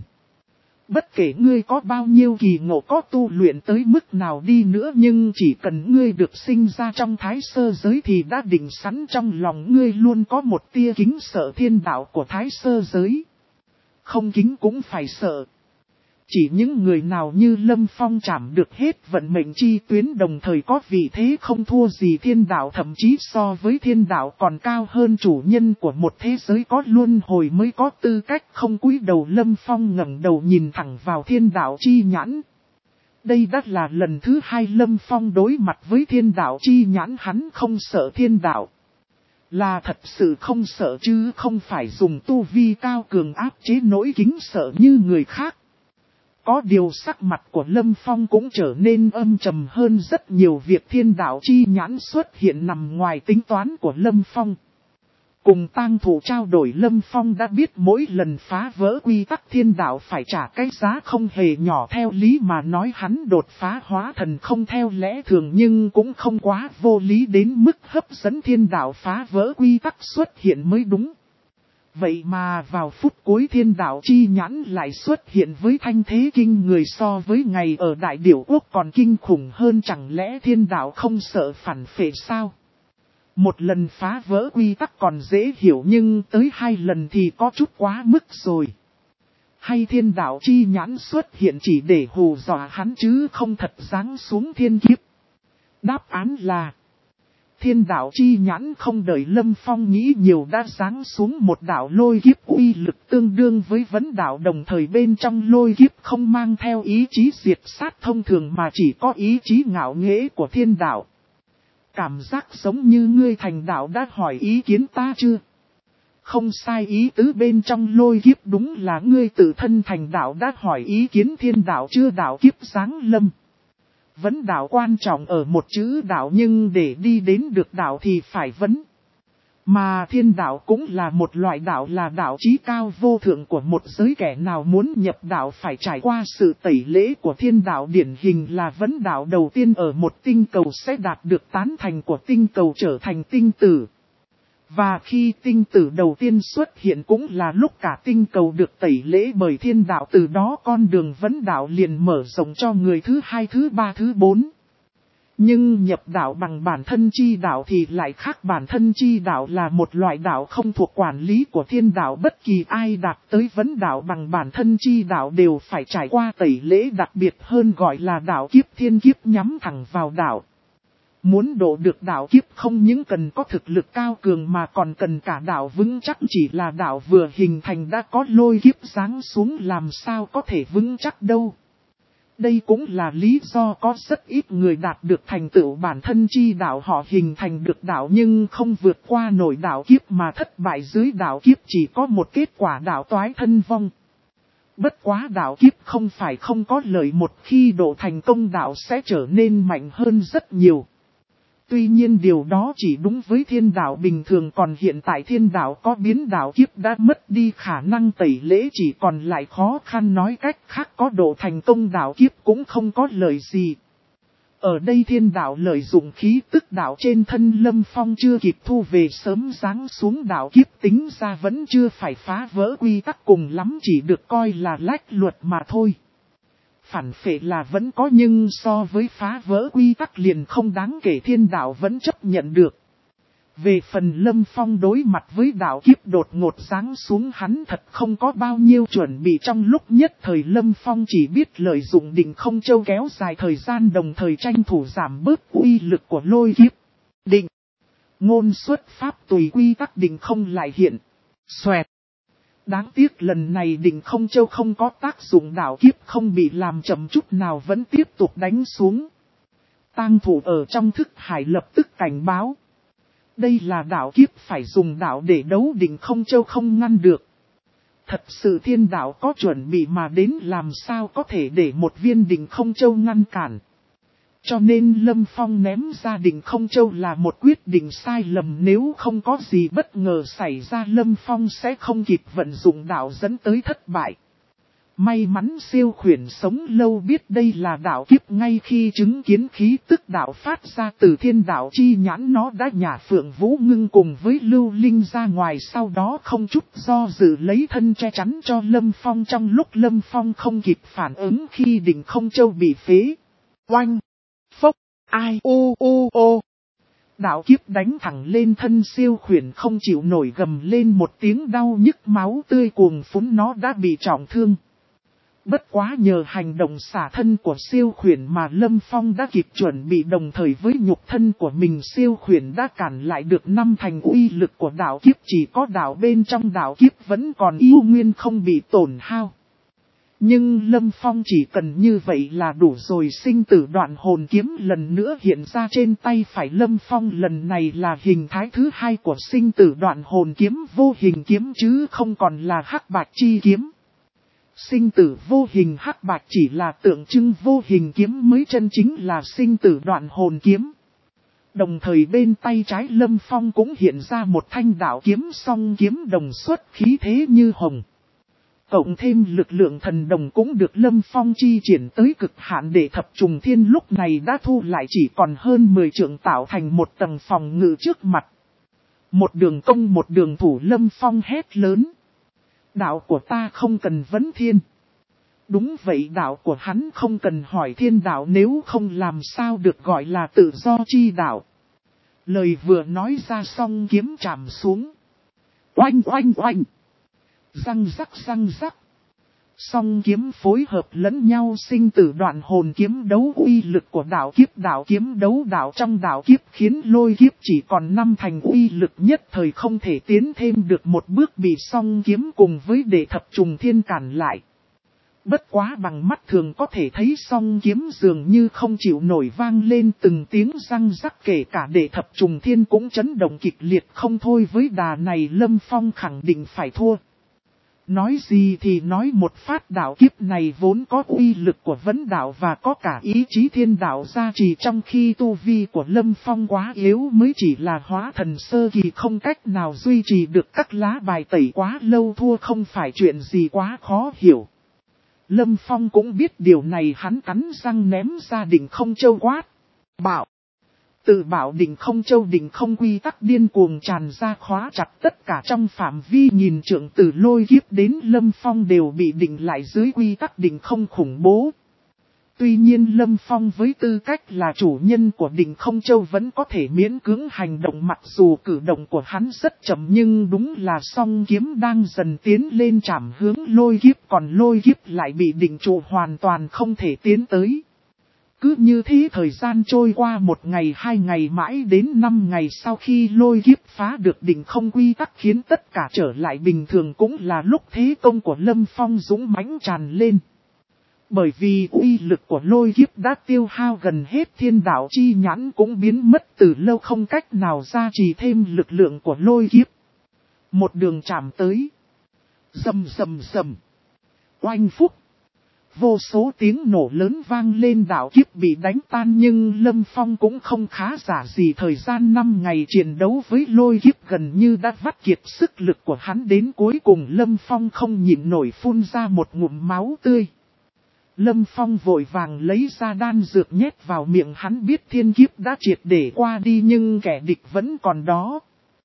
Bất kể ngươi có bao nhiêu kỳ ngộ, có tu luyện tới mức nào đi nữa, nhưng chỉ cần ngươi được sinh ra trong thái sơ giới thì đã định sẵn trong lòng ngươi luôn có một tia kính sợ thiên đạo của thái sơ giới. Không kính cũng phải sợ. Chỉ những người nào như Lâm Phong chạm được hết vận mệnh chi tuyến, đồng thời có vị thế không thua gì thiên đạo, thậm chí so với thiên đạo còn cao hơn, chủ nhân của một thế giới có luân hồi mới có tư cách không cúi đầu. Lâm Phong ngẩng đầu nhìn thẳng vào thiên đạo chi nhãn. Đây đã là lần thứ hai Lâm Phong đối mặt với thiên đạo chi nhãn, hắn không sợ thiên đạo. Là thật sự không sợ chứ không phải dùng tu vi cao cường áp chế nỗi kính sợ như người khác. Có điều sắc mặt của Lâm Phong cũng trở nên âm trầm hơn rất nhiều, việc thiên đạo chi nhãn xuất hiện nằm ngoài tính toán của Lâm Phong. Cùng tang thủ trao đổi, Lâm Phong đã biết mỗi lần phá vỡ quy tắc thiên đạo phải trả cái giá không hề nhỏ. Theo lý mà nói hắn đột phá hóa thần không theo lẽ thường, nhưng cũng không quá vô lý đến mức hấp dẫn thiên đạo phá vỡ quy tắc xuất hiện mới đúng. Vậy mà vào phút cuối thiên đạo chi nhãn lại xuất hiện với thanh thế kinh người, so với ngày ở Đại Điểu Quốc còn kinh khủng hơn. Chẳng lẽ thiên đạo không sợ phản phệ sao? Một lần phá vỡ quy tắc còn dễ hiểu, nhưng tới hai lần thì có chút quá mức rồi. Hay thiên đạo chi nhãn xuất hiện chỉ để hù dọa hắn chứ không thật giáng xuống thiên kiếp? Đáp án là thiên đạo chi nhãn không đợi Lâm Phong nghĩ nhiều đã giáng xuống một đạo lôi kiếp uy lực tương đương với vấn đạo, đồng thời bên trong lôi kiếp không mang theo ý chí diệt sát thông thường mà chỉ có ý chí ngạo nghễ của thiên đạo. Cảm giác giống như ngươi thành đạo đã hỏi ý kiến ta chưa? Không sai, ý tứ bên trong lôi kiếp đúng là ngươi tự thân thành đạo đã hỏi ý kiến thiên đạo chưa? Đạo kiếp giáng lâm. Vấn đạo quan trọng ở một chữ đạo, nhưng để đi đến được đạo thì phải vấn. Mà thiên đạo cũng là một loại đạo, là đạo chí cao vô thượng của một giới, kẻ nào muốn nhập đạo phải trải qua sự tẩy lễ của thiên đạo, điển hình là vấn đạo đầu tiên ở một tinh cầu sẽ đạt được tán thành của tinh cầu, trở thành tinh tử. Và khi tinh tử đầu tiên xuất hiện cũng là lúc cả tinh cầu được tẩy lễ bởi thiên đạo, từ đó con đường vấn đạo liền mở rộng cho người thứ hai, thứ ba, thứ bốn. Nhưng nhập đạo bằng bản thân chi đạo thì lại khác, bản thân chi đạo là một loại đạo không thuộc quản lý của thiên đạo, bất kỳ ai đạt tới vấn đạo bằng bản thân chi đạo đều phải trải qua tẩy lễ đặc biệt hơn, gọi là đạo kiếp. Thiên kiếp nhắm thẳng vào đạo. Muốn độ được đạo kiếp không những cần có thực lực cao cường mà còn cần cả đạo vững chắc, chỉ là đạo vừa hình thành đã có lôi kiếp giáng xuống làm sao có thể vững chắc đâu. Đây cũng là lý do có rất ít người đạt được thành tựu bản thân chi đạo, họ hình thành được đạo nhưng không vượt qua nổi đạo kiếp mà thất bại dưới đạo kiếp, chỉ có một kết quả đạo toái thân vong. Bất quá đạo kiếp không phải không có lợi, một khi độ thành công đạo sẽ trở nên mạnh hơn rất nhiều. Tuy nhiên điều đó chỉ đúng với thiên đạo bình thường, còn hiện tại thiên đạo có biến, đạo kiếp đã mất đi khả năng tẩy lễ, chỉ còn lại khó khăn. Nói cách khác, có độ thành công đạo kiếp cũng không có lợi gì. Ở đây thiên đạo lợi dụng khí tức đạo trên thân Lâm Phong chưa kịp thu về sớm giáng xuống đạo kiếp, tính ra vẫn chưa phải phá vỡ quy tắc, cùng lắm chỉ được coi là lách luật mà thôi. Phản phệ là vẫn có, nhưng so với phá vỡ quy tắc liền không đáng kể, thiên đạo vẫn chấp nhận được. Về phần Lâm Phong đối mặt với đạo kiếp đột ngột giáng xuống, hắn thật không có bao nhiêu chuẩn bị, trong lúc nhất thời Lâm Phong chỉ biết lợi dụng Định Không Châu kéo dài thời gian, đồng thời tranh thủ giảm bớt uy lực của lôi kiếp. Định ngôn xuất pháp tùy quy tắc định không lại hiện. Xoẹt. Đáng tiếc lần này Định Không Châu không có tác dụng, đạo kiếp không bị làm chậm chút nào vẫn tiếp tục đánh xuống. Tang thủ ở trong thức hải lập tức cảnh báo. Đây là đạo kiếp, phải dùng đạo để đấu, Định Không Châu không ngăn được. Thật sự thiên đạo có chuẩn bị mà đến, làm sao có thể để một viên Định Không Châu ngăn cản. Cho nên Lâm Phong ném ra Định Không Châu là một quyết định sai lầm, nếu không có gì bất ngờ xảy ra Lâm Phong sẽ không kịp vận dụng đạo dẫn tới thất bại. May mắn siêu khuyển sống lâu biết đây là đạo kiếp, ngay khi chứng kiến khí tức đạo phát ra từ thiên đạo chi nhãn, nó đã nhả Phượng Vũ Ngưng cùng với Lưu Linh ra ngoài, sau đó không chút do dự lấy thân che chắn cho Lâm Phong. Trong lúc Lâm Phong không kịp phản ứng khi Định Không Châu bị phế. Oanh! Phốc! Ai ô ô ô! Đạo kiếp đánh thẳng lên thân siêu khuyển, không chịu nổi gầm lên một tiếng đau nhức, máu tươi cuồng phún, nó đã bị trọng thương. Bất quá nhờ hành động xả thân của siêu khuyển mà Lâm Phong đã kịp chuẩn bị, đồng thời với nhục thân của mình siêu khuyển đã cản lại được năm thành uy lực của đạo kiếp, chỉ có đạo bên trong đạo kiếp vẫn còn yêu nguyên không bị tổn hao. Nhưng Lâm Phong chỉ cần như vậy là đủ rồi. Sinh tử đoạn hồn kiếm lần nữa hiện ra trên tay phải Lâm Phong, lần này là hình thái thứ hai của sinh tử đoạn hồn kiếm, vô hình kiếm chứ không còn là hắc bạch chi kiếm. Sinh tử vô hình hắc bạch chỉ là tượng trưng, vô hình kiếm mới chân chính là sinh tử đoạn hồn kiếm. Đồng thời bên tay trái Lâm Phong cũng hiện ra một thanh đạo kiếm song kiếm đồng xuất, khí thế như hồng. Cộng thêm lực lượng thần đồng cũng được Lâm Phong chi triển tới cực hạn, để thập trùng thiên lúc này đã thu lại chỉ còn hơn mười trượng, tạo thành một tầng phòng ngự trước mặt. Một đường công một đường thủ, Lâm Phong hét lớn. Đạo của ta không cần vấn thiên. Đúng vậy, đạo của hắn không cần hỏi thiên đạo, nếu không làm sao được gọi là tự do chi đạo. Lời vừa nói ra xong kiếm chạm xuống. Oanh oanh oanh. Răng rắc răng rắc. Song kiếm phối hợp lẫn nhau, sinh tử đoạn hồn kiếm đấu, uy lực của đạo kiếp đạo kiếm đấu đạo trong đạo kiếp khiến lôi kiếp chỉ còn năm thành uy lực, nhất thời không thể tiến thêm được một bước, bị song kiếm cùng với đệ thập trùng thiên cản lại. Bất quá bằng mắt thường có thể thấy song kiếm dường như không chịu nổi, vang lên từng tiếng răng rắc, kể cả đệ thập trùng thiên cũng chấn động kịch liệt không thôi. Với đà này Lâm Phong khẳng định phải thua. Nói gì thì nói, một phát đạo kiếp này vốn có uy lực của vấn đạo và có cả ý chí thiên đạo gia trì, trong khi tu vi của Lâm Phong quá yếu, mới chỉ là hóa thần sơ kỳ, không cách nào duy trì được các lá bài tẩy quá lâu, thua không phải chuyện gì quá khó hiểu. Lâm Phong cũng biết điều này, hắn cắn răng ném ra Định Không Châu quát. Bảo! Tự bảo Định Không Châu Định Không quy tắc điên cuồng tràn ra, khóa chặt tất cả trong phạm vi nghìn trượng, từ lôi kiếp đến Lâm Phong đều bị định lại dưới quy tắc Định Không khủng bố. Tuy nhiên Lâm Phong với tư cách là chủ nhân của Định Không Châu vẫn có thể miễn cưỡng hành động, mặc dù cử động của hắn rất chậm, nhưng đúng là song kiếm đang dần tiến lên chạm hướng lôi kiếp, còn lôi kiếp lại bị định trụ hoàn toàn không thể tiến tới. Cứ như thế thời gian trôi qua, một ngày hai ngày mãi đến năm ngày sau khi lôi kiếp phá được Định Không quy tắc khiến tất cả trở lại bình thường, cũng là lúc thế công của Lâm Phong dũng mãnh tràn lên. Bởi vì uy lực của lôi kiếp đã tiêu hao gần hết, thiên đạo chi nhãn cũng biến mất từ lâu, không cách nào gia trì thêm lực lượng của lôi kiếp. Một đường chạm tới. Rầm rầm rầm. Oanh phúc. Vô số tiếng nổ lớn vang lên, đạo kiếp bị đánh tan, nhưng Lâm Phong cũng không khá giả gì. Thời gian năm ngày chiến đấu với lôi kiếp gần như đã vắt kiệt sức lực của hắn, đến cuối cùng Lâm Phong không nhịn nổi phun ra một ngụm máu tươi. Lâm Phong vội vàng lấy ra đan dược nhét vào miệng, hắn biết thiên kiếp đã triệt để qua đi nhưng kẻ địch vẫn còn đó.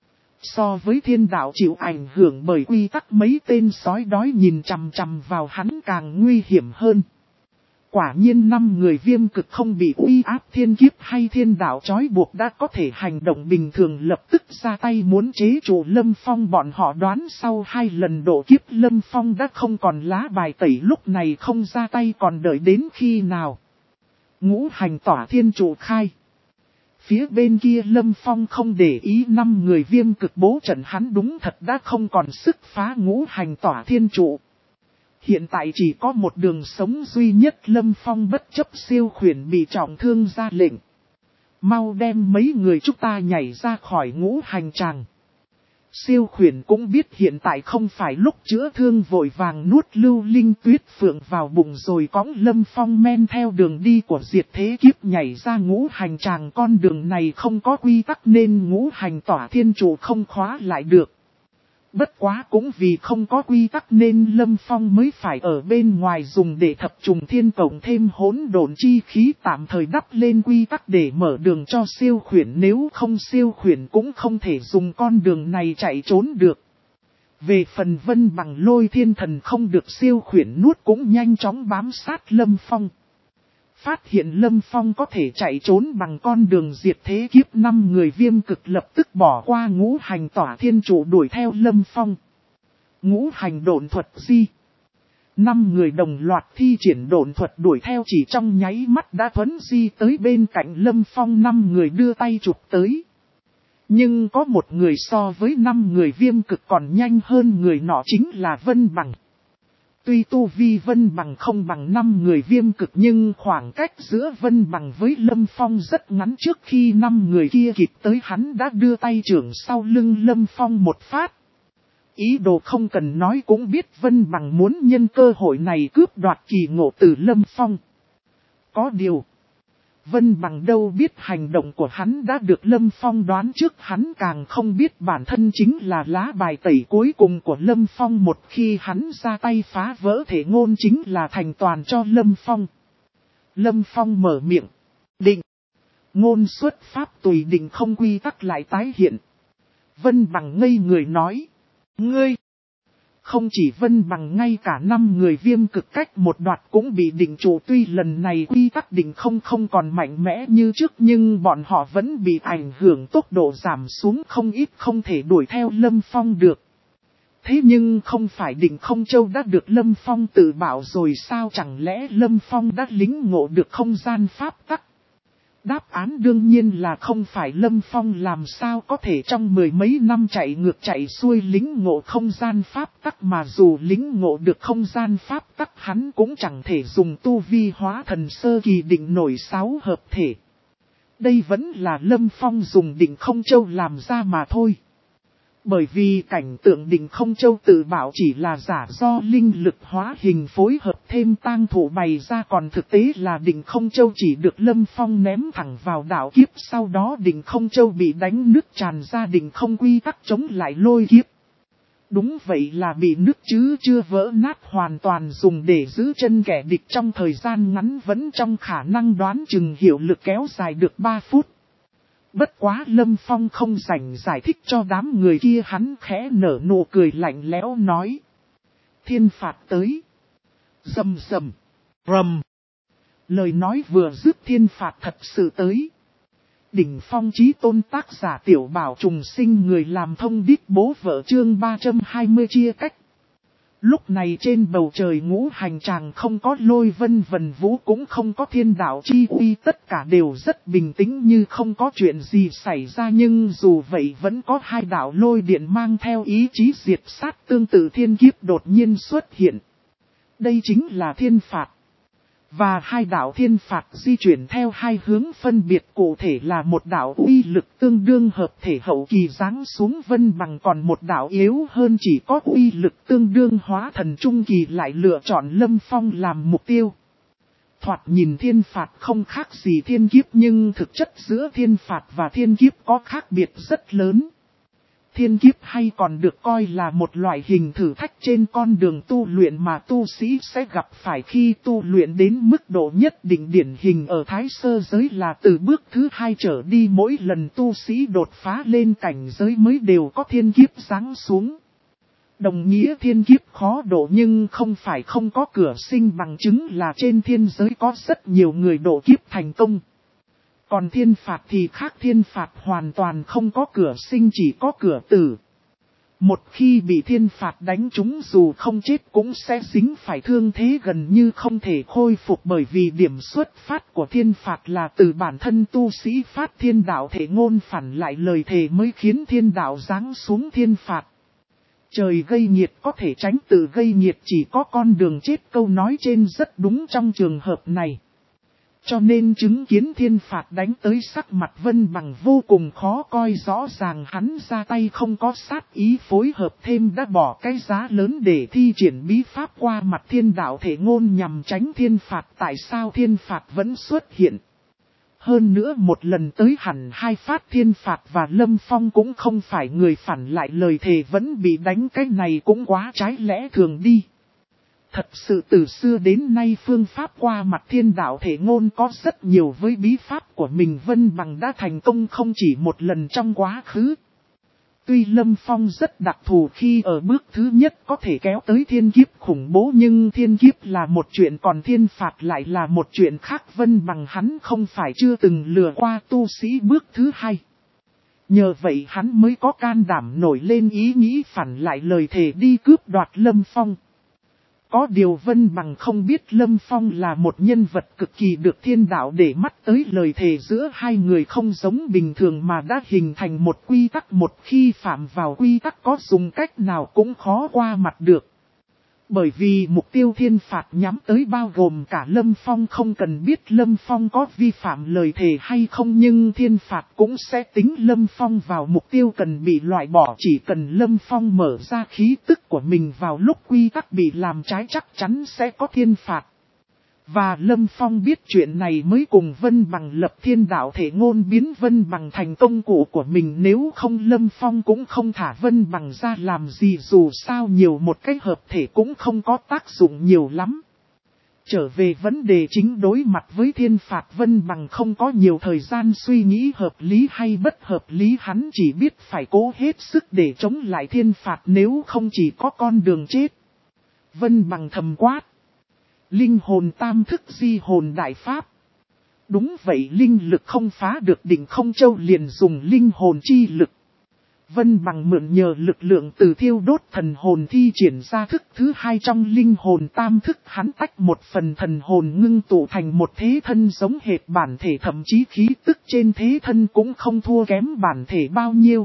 So với thiên đạo chịu ảnh hưởng bởi quy tắc, mấy tên sói đói nhìn chằm chằm vào hắn càng nguy hiểm hơn. Quả nhiên năm người viêm cực không bị uy áp thiên kiếp hay thiên đạo trói buộc đã có thể hành động bình thường, lập tức ra tay muốn chế trụ Lâm Phong. Bọn họ đoán sau hai lần độ kiếp Lâm Phong đã không còn lá bài tẩy, lúc này không ra tay còn đợi đến khi nào. Ngũ hành tỏa thiên trụ khai. Phía bên kia Lâm Phong không để ý năm người viêm cực bố trận, hắn đúng thật đã không còn sức phá ngũ hành tỏa thiên trụ. Hiện tại chỉ có một đường sống duy nhất. Lâm Phong bất chấp siêu khuyển bị trọng thương ra lệnh: mau đem mấy người chúng ta nhảy ra khỏi ngũ hành tràng. Siêu khuyển cũng biết hiện tại không phải lúc chữa thương, vội vàng nuốt lưu linh tuyết phượng vào bụng rồi cõng Lâm Phong men theo đường đi của diệt thế kiếp nhảy ra ngũ hành tràng. Con đường này không có quy tắc nên ngũ hành tỏa thiên trụ không khóa lại được. Bất quá cũng vì không có quy tắc nên Lâm Phong mới phải ở bên ngoài dùng để thập trùng thiên cộng thêm hỗn độn chi khí tạm thời đắp lên quy tắc để mở đường cho siêu khuyển, nếu không siêu khuyển cũng không thể dùng con đường này chạy trốn được. Về phần Vân Bằng Lôi Thiên Thần không được siêu khuyển nuốt cũng nhanh chóng bám sát Lâm Phong. Phát hiện Lâm Phong có thể chạy trốn bằng con đường diệt thế kiếp, năm người viêm cực lập tức bỏ qua ngũ hành tỏa thiên trụ đuổi theo Lâm Phong. Ngũ hành độn thuật di. Năm người đồng loạt thi triển độn thuật đuổi theo, chỉ trong nháy mắt đã thuấn di tới bên cạnh Lâm Phong. Năm người đưa tay chụp tới. Nhưng có một người so với năm người viêm cực còn nhanh hơn, người nọ chính là Vân Bằng. Tuy tu vi Vân Bằng không bằng năm người viêm cực nhưng khoảng cách giữa Vân Bằng với Lâm Phong rất ngắn. Trước khi năm người kia kịp tới, hắn đã đưa tay trưởng sau lưng Lâm Phong một phát. Ý đồ không cần nói cũng biết Vân Bằng muốn nhân cơ hội này cướp đoạt kỳ ngộ từ Lâm Phong. Có điều, Vân Bằng đâu biết hành động của hắn đã được Lâm Phong đoán trước, hắn càng không biết bản thân chính là lá bài tẩy cuối cùng của Lâm Phong. Một khi hắn ra tay phá vỡ thể ngôn chính là thành toàn cho Lâm Phong. Lâm Phong mở miệng: định. Ngôn xuất pháp tùy định không quy tắc lại tái hiện. Vân Bằng ngây người nói: ngươi! Không chỉ Vân Bằng, ngay cả năm người viêm cực cách một đoạt cũng bị định trụ. Tuy lần này quy tắc định không không còn mạnh mẽ như trước nhưng bọn họ vẫn bị ảnh hưởng, tốc độ giảm xuống không ít, không thể đuổi theo Lâm Phong được. Thế nhưng không phải định không châu đã được Lâm Phong tự bảo rồi sao? Chẳng lẽ Lâm Phong đã lĩnh ngộ được không gian pháp tắc? Đáp án đương nhiên là không phải. Lâm Phong làm sao có thể trong mười mấy năm chạy ngược chạy xuôi lĩnh ngộ không gian pháp tắc, mà dù lĩnh ngộ được không gian pháp tắc hắn cũng chẳng thể dùng tu vi hóa thần sơ kỳ định nổi sáu hợp thể. Đây vẫn là Lâm Phong dùng định không châu làm ra mà thôi. Bởi vì cảnh tượng định không châu tự bảo chỉ là giả do linh lực hóa hình phối hợp thêm tang thủ bày ra, còn thực tế là định không châu chỉ được Lâm Phong ném thẳng vào đạo kiếp, sau đó định không châu bị đánh nứt tràn ra định không quy tắc chống lại lôi kiếp. Đúng vậy là bị nứt chứ chưa vỡ nát hoàn toàn, dùng để giữ chân kẻ địch trong thời gian ngắn vẫn trong khả năng đoán chừng hiệu lực kéo dài được ba phút. Bất quá Lâm Phong không rảnh giải thích cho đám người kia, hắn khẽ nở nụ cười lạnh lẽo nói: thiên phạt tới. Rầm rầm, rầm. Lời nói vừa dứt thiên phạt thật sự tới. Đỉnh phong chí tôn tác giả Tiểu Bảo trùng sinh, người làm thông điệp bố vợ, chương ba trăm hai mươi chia cách. Lúc này trên bầu trời ngũ hành tràng không có lôi vân vần vũ, cũng không có thiên đạo chi uy, tất cả đều rất bình tĩnh như không có chuyện gì xảy ra. Nhưng dù vậy vẫn có hai đạo lôi điện mang theo ý chí diệt sát tương tự thiên kiếp đột nhiên xuất hiện. Đây chính là thiên phạt. Và hai đạo thiên phạt di chuyển theo hai hướng phân biệt, cụ thể là một đạo uy lực tương đương hợp thể hậu kỳ giáng xuống Vân Bằng, còn một đạo yếu hơn chỉ có uy lực tương đương hóa thần trung kỳ lại lựa chọn Lâm Phong làm mục tiêu. Thoạt nhìn thiên phạt không khác gì thiên kiếp nhưng thực chất giữa thiên phạt và thiên kiếp có khác biệt rất lớn. Thiên kiếp hay còn được coi là một loại hình thử thách trên con đường tu luyện mà tu sĩ sẽ gặp phải khi tu luyện đến mức độ nhất định. Điển hình ở Thái Sơ giới là từ bước thứ hai trở đi, mỗi lần tu sĩ đột phá lên cảnh giới mới đều có thiên kiếp giáng xuống. Đồng nghĩa thiên kiếp khó độ, nhưng không phải không có cửa sinh, bằng chứng là trên thiên giới có rất nhiều người độ kiếp thành công. Còn thiên phạt thì khác, thiên phạt hoàn toàn không có cửa sinh, chỉ có cửa tử. Một khi bị thiên phạt đánh trúng dù không chết cũng sẽ dính phải thương thế gần như không thể khôi phục, bởi vì điểm xuất phát của thiên phạt là từ bản thân tu sĩ phát thiên đạo thể ngôn phản lại lời thề mới khiến thiên đạo giáng xuống thiên phạt. Trời gây nghiệt có thể tránh tự gây nghiệt, chỉ có con đường chết, câu nói trên rất đúng trong trường hợp này. Cho nên chứng kiến thiên phạt đánh tới, sắc mặt Vân Bằng vô cùng khó coi, rõ ràng hắn ra tay không có sát ý, phối hợp thêm đã bỏ cái giá lớn để thi triển bí pháp qua mặt thiên đạo thể ngôn nhằm tránh thiên phạt. Tại sao thiên phạt vẫn xuất hiện? Hơn nữa một lần tới hẳn hai phát thiên phạt và Lâm Phong cũng không phải người phản lại lời thề vẫn bị đánh, cái này cũng quá trái lẽ thường đi. Thật sự từ xưa đến nay phương pháp qua mặt thiên đạo thể ngôn có rất nhiều, với bí pháp của mình Vân Bằng đã thành công không chỉ một lần trong quá khứ. Tuy Lâm Phong rất đặc thù khi ở bước thứ nhất có thể kéo tới thiên kiếp khủng bố, nhưng thiên kiếp là một chuyện còn thiên phạt lại là một chuyện khác. Vân Bằng hắn không phải chưa từng lừa qua tu sĩ bước thứ hai. Nhờ vậy hắn mới có can đảm nổi lên ý nghĩ phản lại lời thề đi cướp đoạt Lâm Phong. Có điều Vân Bằng không biết Lâm Phong là một nhân vật cực kỳ được thiên đạo để mắt tới, lời thề giữa hai người không giống bình thường mà đã hình thành một quy tắc, một khi phạm vào quy tắc có dùng cách nào cũng khó qua mặt được. Bởi vì mục tiêu thiên phạt nhắm tới bao gồm cả Lâm Phong, không cần biết Lâm Phong có vi phạm lời thề hay không, nhưng thiên phạt cũng sẽ tính Lâm Phong vào mục tiêu cần bị loại bỏ. Chỉ cần Lâm Phong mở ra khí tức của mình vào lúc quy tắc bị làm trái chắc chắn sẽ có thiên phạt. Và Lâm Phong biết chuyện này mới cùng Vân Bằng lập thiên đạo thể ngôn, biến Vân Bằng thành công cụ của mình, nếu không Lâm Phong cũng không thả Vân Bằng ra làm gì, dù sao nhiều một cái hợp thể cũng không có tác dụng nhiều lắm. Trở về vấn đề chính, đối mặt với thiên phạt Vân Bằng không có nhiều thời gian suy nghĩ hợp lý hay bất hợp lý, hắn chỉ biết phải cố hết sức để chống lại thiên phạt, nếu không chỉ có con đường chết. Vân Bằng thầm quát. Linh hồn tam thức di hồn đại pháp. Đúng vậy, linh lực không phá được đỉnh không châu liền dùng linh hồn chi lực. Vân Bằng mượn nhờ lực lượng từ thiêu đốt thần hồn thi triển ra thức thứ hai trong linh hồn tam thức, hắn tách một phần thần hồn ngưng tụ thành một thế thân giống hệt bản thể, thậm chí khí tức trên thế thân cũng không thua kém bản thể bao nhiêu.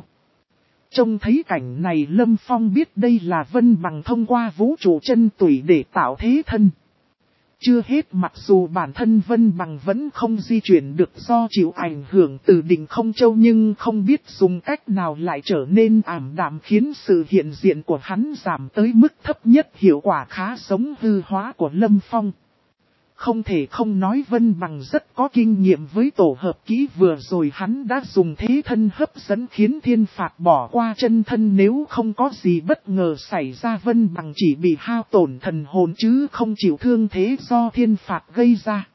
Trông thấy cảnh này Lâm Phong biết đây là Vân Bằng thông qua vũ trụ chân tủy để tạo thế thân. Chưa hết, mặc dù bản thân Vân Bằng vẫn không di chuyển được do chịu ảnh hưởng từ đỉnh không châu, nhưng không biết dùng cách nào lại trở nên ảm đạm, khiến sự hiện diện của hắn giảm tới mức thấp nhất, hiệu quả khá giống hư hóa của Lâm Phong. Không thể không nói Vân Bằng rất có kinh nghiệm với tổ hợp kỹ, vừa rồi hắn đã dùng thế thân hấp dẫn khiến thiên phạt bỏ qua chân thân, nếu không có gì bất ngờ xảy ra Vân Bằng chỉ bị hao tổn thần hồn chứ không chịu thương thế do thiên phạt gây ra.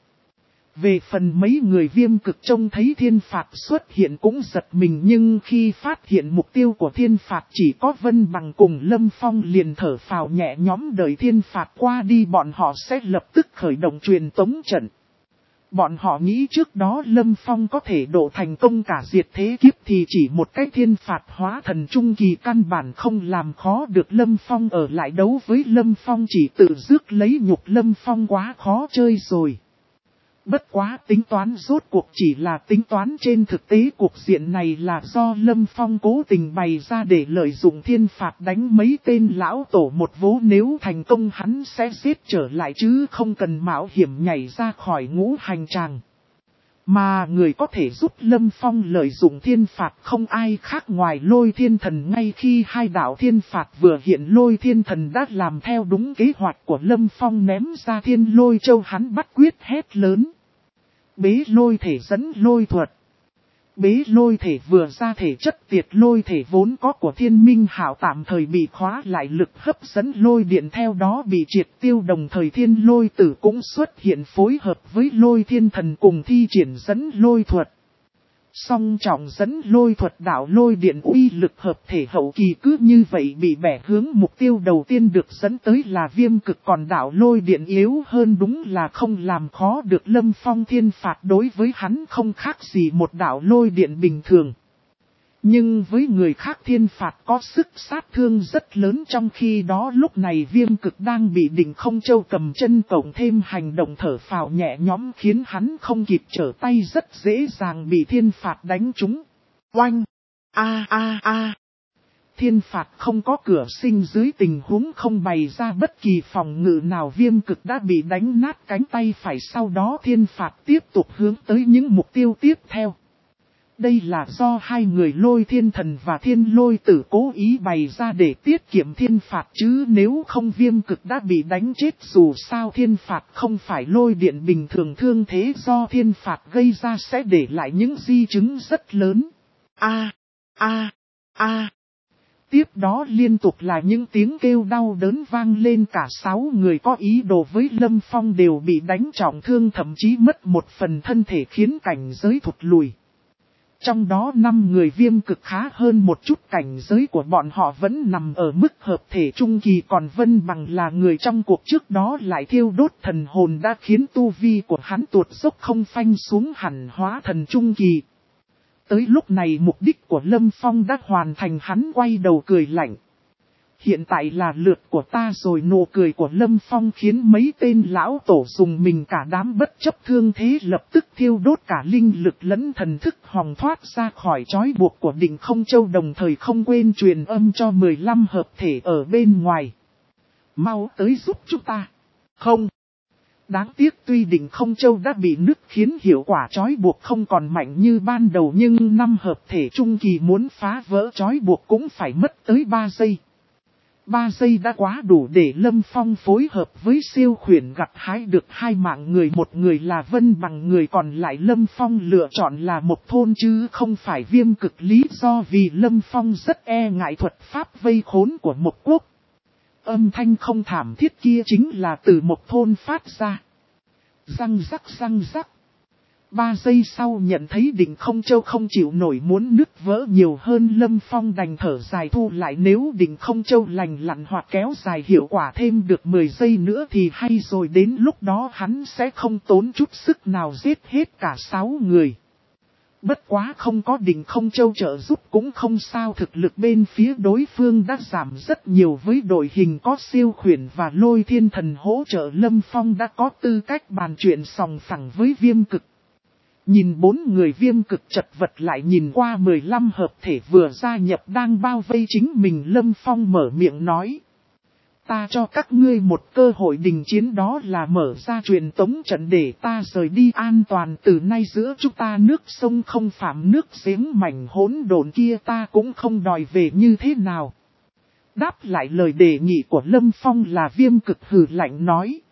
Về phần mấy người Viêm Cực trông thấy thiên phạt xuất hiện cũng giật mình, nhưng khi phát hiện mục tiêu của thiên phạt chỉ có Vân Bằng cùng Lâm Phong liền thở phào nhẹ nhõm, đợi thiên phạt qua đi bọn họ sẽ lập tức khởi động truyền tống trận. Bọn họ nghĩ trước đó Lâm Phong có thể độ thành công cả diệt thế kiếp thì chỉ một cái thiên phạt hóa thần trung kỳ căn bản không làm khó được Lâm Phong, ở lại đấu với Lâm Phong chỉ tự rước lấy nhục, Lâm Phong quá khó chơi rồi. Bất quá tính toán rốt cuộc chỉ là tính toán, trên thực tế cuộc diện này là do Lâm Phong cố tình bày ra để lợi dụng thiên phạt đánh mấy tên lão tổ một vố, nếu thành công hắn sẽ giết trở lại chứ không cần mạo hiểm nhảy ra khỏi ngũ hành tràng. Mà người có thể giúp Lâm Phong lợi dụng thiên phạt không ai khác ngoài Lôi Thiên Thần, ngay khi hai đạo thiên phạt vừa hiện Lôi Thiên Thần đã làm theo đúng kế hoạch của Lâm Phong, ném ra thiên lôi châu, hắn bắt quyết hét lớn. Bế lôi thể dẫn lôi thuật. bế lôi thể vừa ra thể chất tiệt lôi thể vốn có của Thiên Minh Hạo tạm thời bị khóa lại, lực hấp dẫn lôi điện theo đó bị triệt tiêu, đồng thời thiên lôi tử cũng xuất hiện phối hợp với lôi thiên thần cùng thi triển dẫn lôi thuật. Song trọng dẫn lôi thuật đạo lôi điện uy lực hợp thể hậu kỳ cứ như vậy bị bẻ hướng, mục tiêu đầu tiên được dẫn tới là Viêm Cực, còn đạo lôi điện yếu hơn đúng là không làm khó được Lâm Phong. Thiên phạt đối với hắn không khác gì một đạo lôi điện bình thường. Nhưng với người khác thiên phạt có sức sát thương rất lớn, trong khi đó lúc này Viêm Cực đang bị Đỉnh Không Châu cầm chân cộng thêm hành động thở phào nhẹ nhõm khiến hắn không kịp trở tay, rất dễ dàng bị thiên phạt đánh trúng. Oanh! A a a! Thiên phạt không có cửa sinh, dưới tình huống không bày ra bất kỳ phòng ngự nào, Viêm Cực đã bị đánh nát cánh tay phải, sau đó thiên phạt tiếp tục hướng tới những mục tiêu tiếp theo. Đây là do hai người lôi thiên thần và thiên lôi tử cố ý bày ra để tiết kiệm thiên phạt, chứ nếu không Viêm Cực đã bị đánh chết. Dù sao thiên phạt không phải lôi điện bình thường, thương thế do thiên phạt gây ra sẽ để lại những di chứng rất lớn. A, a, a. Tiếp đó liên tục là những tiếng kêu đau đớn vang lên, cả sáu người có ý đồ với Lâm Phong đều bị đánh trọng thương, thậm chí mất một phần thân thể khiến cảnh giới thụt lùi. Trong đó năm người Viêm Cực khá hơn một chút, cảnh giới của bọn họ vẫn nằm ở mức hợp thể trung kỳ, còn Vân Bằng là người trong cuộc trước đó lại thiêu đốt thần hồn đã khiến tu vi của hắn tuột dốc không phanh xuống hẳn hóa thần trung kỳ. Tới lúc này mục đích của Lâm Phong đã hoàn thành, hắn quay đầu cười lạnh. Hiện tại là lượt của ta rồi. Nụ cười của Lâm Phong khiến mấy tên lão tổ dùng mình cả đám, bất chấp thương thế lập tức thiêu đốt cả linh lực lẫn thần thức hòng thoát ra khỏi trói buộc của Đỉnh Không Châu, đồng thời không quên truyền âm cho mười lăm hợp thể ở bên ngoài. Mau tới giúp chúng ta. Không. Đáng tiếc tuy Đỉnh Không Châu đã bị nứt khiến hiệu quả trói buộc không còn mạnh như ban đầu, nhưng năm hợp thể trung kỳ muốn phá vỡ trói buộc cũng phải mất tới ba giây. Ba giây đã quá đủ để Lâm Phong phối hợp với siêu khuyển gặt hái được hai mạng người, một người là Vân Bằng, người còn lại Lâm Phong lựa chọn là một thôn chứ không phải Viêm Cực. Lý do vì Lâm Phong rất e ngại thuật pháp vây khốn của một quốc. Âm thanh không thảm thiết kia chính là từ một thôn phát ra. Răng rắc răng rắc. Ba giây sau nhận thấy Đỉnh Không Châu không chịu nổi muốn nứt vỡ nhiều hơn, Lâm Phong đành thở dài thu lại. Nếu Đỉnh Không Châu lành lặn hoặc kéo dài hiệu quả thêm được mười giây nữa thì hay rồi, đến lúc đó hắn sẽ không tốn chút sức nào giết hết cả sáu người. Bất quá không có Đỉnh Không Châu trợ giúp cũng không sao, thực lực bên phía đối phương đã giảm rất nhiều, với đội hình có siêu khuyển và lôi thiên thần hỗ trợ, Lâm Phong đã có tư cách bàn chuyện sòng phẳng với Viêm Cực. Nhìn bốn người Viêm Cực chật vật lại nhìn qua mười lăm hợp thể vừa gia nhập đang bao vây chính mình, Lâm Phong mở miệng nói. Ta cho các ngươi một cơ hội đình chiến, đó là mở ra truyền tống trận để ta rời đi an toàn. Từ nay giữa chúng ta nước sông không phạm nước giếng, mảnh hỗn độn kia ta cũng không đòi về như thế nào. Đáp lại lời đề nghị của Lâm Phong là Viêm Cực hừ lạnh nói.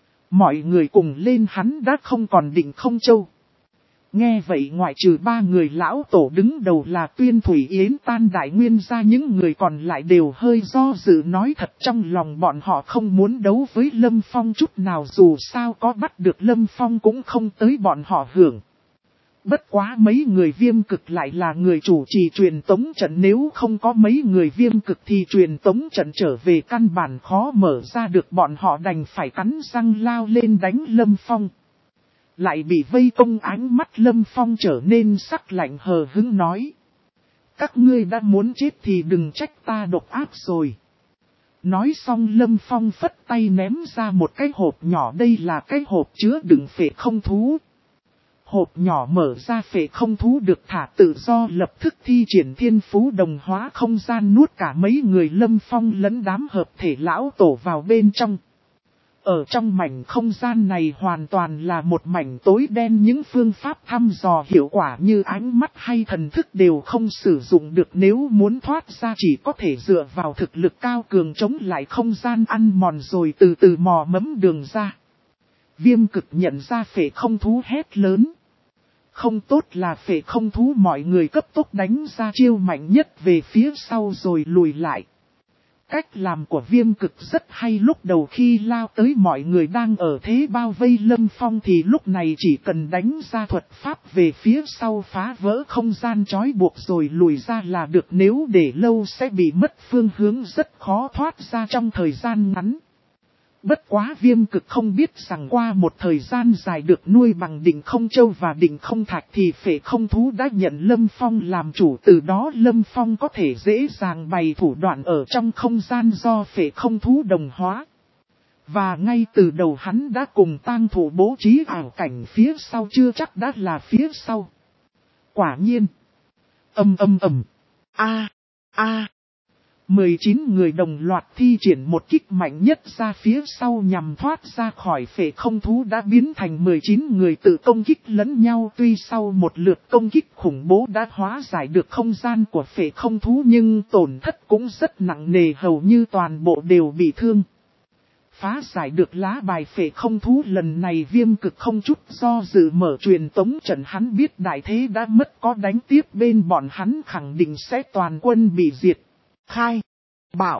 Mọi người cùng lên, hắn đã không còn Đỉnh Không Châu. Nghe vậy ngoại trừ ba người lão tổ đứng đầu là Tuyên Thủy Yến Tan Đại Nguyên ra, những người còn lại đều hơi do dự, nói thật trong lòng bọn họ không muốn đấu với Lâm Phong chút nào, dù sao có bắt được Lâm Phong cũng không tới bọn họ hưởng. Bất quá mấy người Viêm Cực lại là người chủ trì truyền tống trận, nếu không có mấy người Viêm Cực thì truyền tống trận trở về căn bản khó mở ra được, bọn họ đành phải cắn răng lao lên đánh Lâm Phong. Lại bị vây công, ánh mắt Lâm Phong trở nên sắc lạnh hờ hững nói. Các ngươi đã muốn chết thì đừng trách ta độc ác rồi. Nói xong Lâm Phong phất tay ném ra một cái hộp nhỏ, đây là cái hộp chứa đựng phệ không thú. Hộp nhỏ mở ra, phệ không thú được thả tự do lập tức thi triển thiên phú đồng hóa không gian, nuốt cả mấy người Lâm Phong lẫn đám hợp thể lão tổ vào bên trong. Ở trong mảnh không gian này hoàn toàn là một mảnh tối đen, những phương pháp thăm dò hiệu quả như ánh mắt hay thần thức đều không sử dụng được, nếu muốn thoát ra chỉ có thể dựa vào thực lực cao cường chống lại không gian ăn mòn rồi từ từ mò mẫm đường ra. Viêm Cực nhận ra phệ không thú hét lớn. không tốt là phệ không thú mọi người cấp tốc đánh ra chiêu mạnh nhất về phía sau rồi lùi lại. Cách làm của Viêm Cực rất hay, lúc đầu khi lao tới mọi người đang ở thế bao vây Lâm Phong thì lúc này chỉ cần đánh ra thuật pháp về phía sau phá vỡ không gian trói buộc rồi lùi ra là được, nếu để lâu sẽ bị mất phương hướng, rất khó thoát ra trong thời gian ngắn. Bất quá Viêm Cực không biết rằng qua một thời gian dài được nuôi bằng Định Không Châu và Định Không Thạch thì phệ không thú đã nhận Lâm Phong làm chủ, từ đó Lâm Phong có thể dễ dàng bày thủ đoạn ở trong không gian do phệ không thú đồng hóa. Và ngay từ đầu hắn đã cùng tang thủ bố trí ảo cảnh phía sau, chưa chắc đã là phía sau. Quả nhiên. Âm âm ầm. A. A. mười chín người đồng loạt thi triển một kích mạnh nhất ra phía sau nhằm thoát ra khỏi phệ không thú, đã biến thành mười chín người tự công kích lẫn nhau. Tuy sau một lượt công kích khủng bố đã hóa giải được không gian của phệ không thú, nhưng tổn thất cũng rất nặng nề, hầu như toàn bộ đều bị thương. Phá giải được lá bài phệ không thú lần này, Viêm Cực không chút do dự mở truyền tống trận, hắn biết đại thế đã mất, có đánh tiếp bên bọn hắn khẳng định sẽ toàn quân bị diệt. Khai, bảo.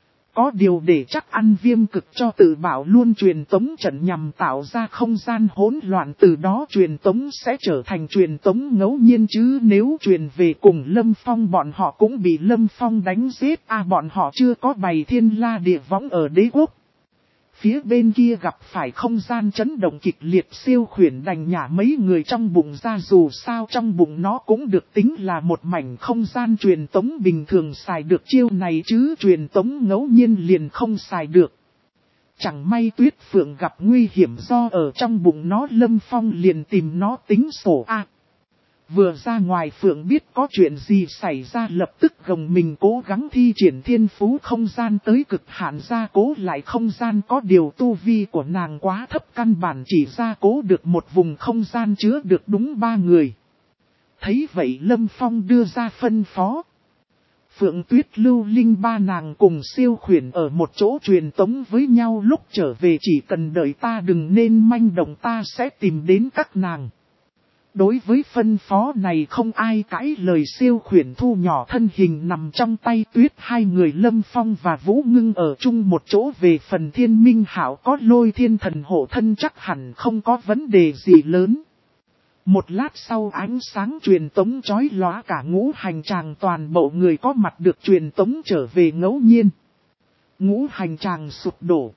Có điều để chắc ăn, Viêm Cực cho tự bảo luôn truyền tống trận nhằm tạo ra không gian hỗn loạn, từ đó truyền tống sẽ trở thành truyền tống ngẫu nhiên, chứ nếu truyền về cùng Lâm Phong bọn họ cũng bị Lâm Phong đánh giết. À, bọn họ chưa có bày thiên la địa võng ở đế quốc. Phía bên kia gặp phải không gian chấn động kịch liệt, siêu khuyển đành nhả mấy người trong bụng ra, dù sao trong bụng nó cũng được tính là một mảnh không gian truyền tống bình thường xài được chiêu này, chứ truyền tống ngẫu nhiên liền không xài được. Chẳng may Tuyết Phượng gặp nguy hiểm do ở trong bụng nó, Lâm Phong liền tìm nó tính sổ. A. Vừa ra ngoài, Phượng biết có chuyện gì xảy ra, lập tức gồng mình cố gắng thi triển thiên phú không gian tới cực hạn, gia cố lại không gian. Có điều tu vi của nàng quá thấp, căn bản chỉ gia cố được một vùng không gian chứa được đúng ba người. Thấy vậy Lâm Phong đưa ra phân phó. Phượng Tuyết, Lưu Linh ba nàng cùng siêu khuyển ở một chỗ truyền tống với nhau, lúc trở về chỉ cần đợi ta, đừng nên manh động, ta sẽ tìm đến các nàng. Đối với phân phó này không ai cãi lời, siêu khuyển thu nhỏ thân hình nằm trong tay Tuyết, hai người Lâm Phong và Vũ Ngưng ở chung một chỗ. Về phần Thiên Minh Hạo có Lôi Thiên Thần hộ thân chắc hẳn không có vấn đề gì lớn. Một lát sau, ánh sáng truyền tống chói lóa cả ngũ hành tràng, toàn bộ người có mặt được truyền tống trở về ngẫu nhiên. Ngũ hành tràng sụp đổ.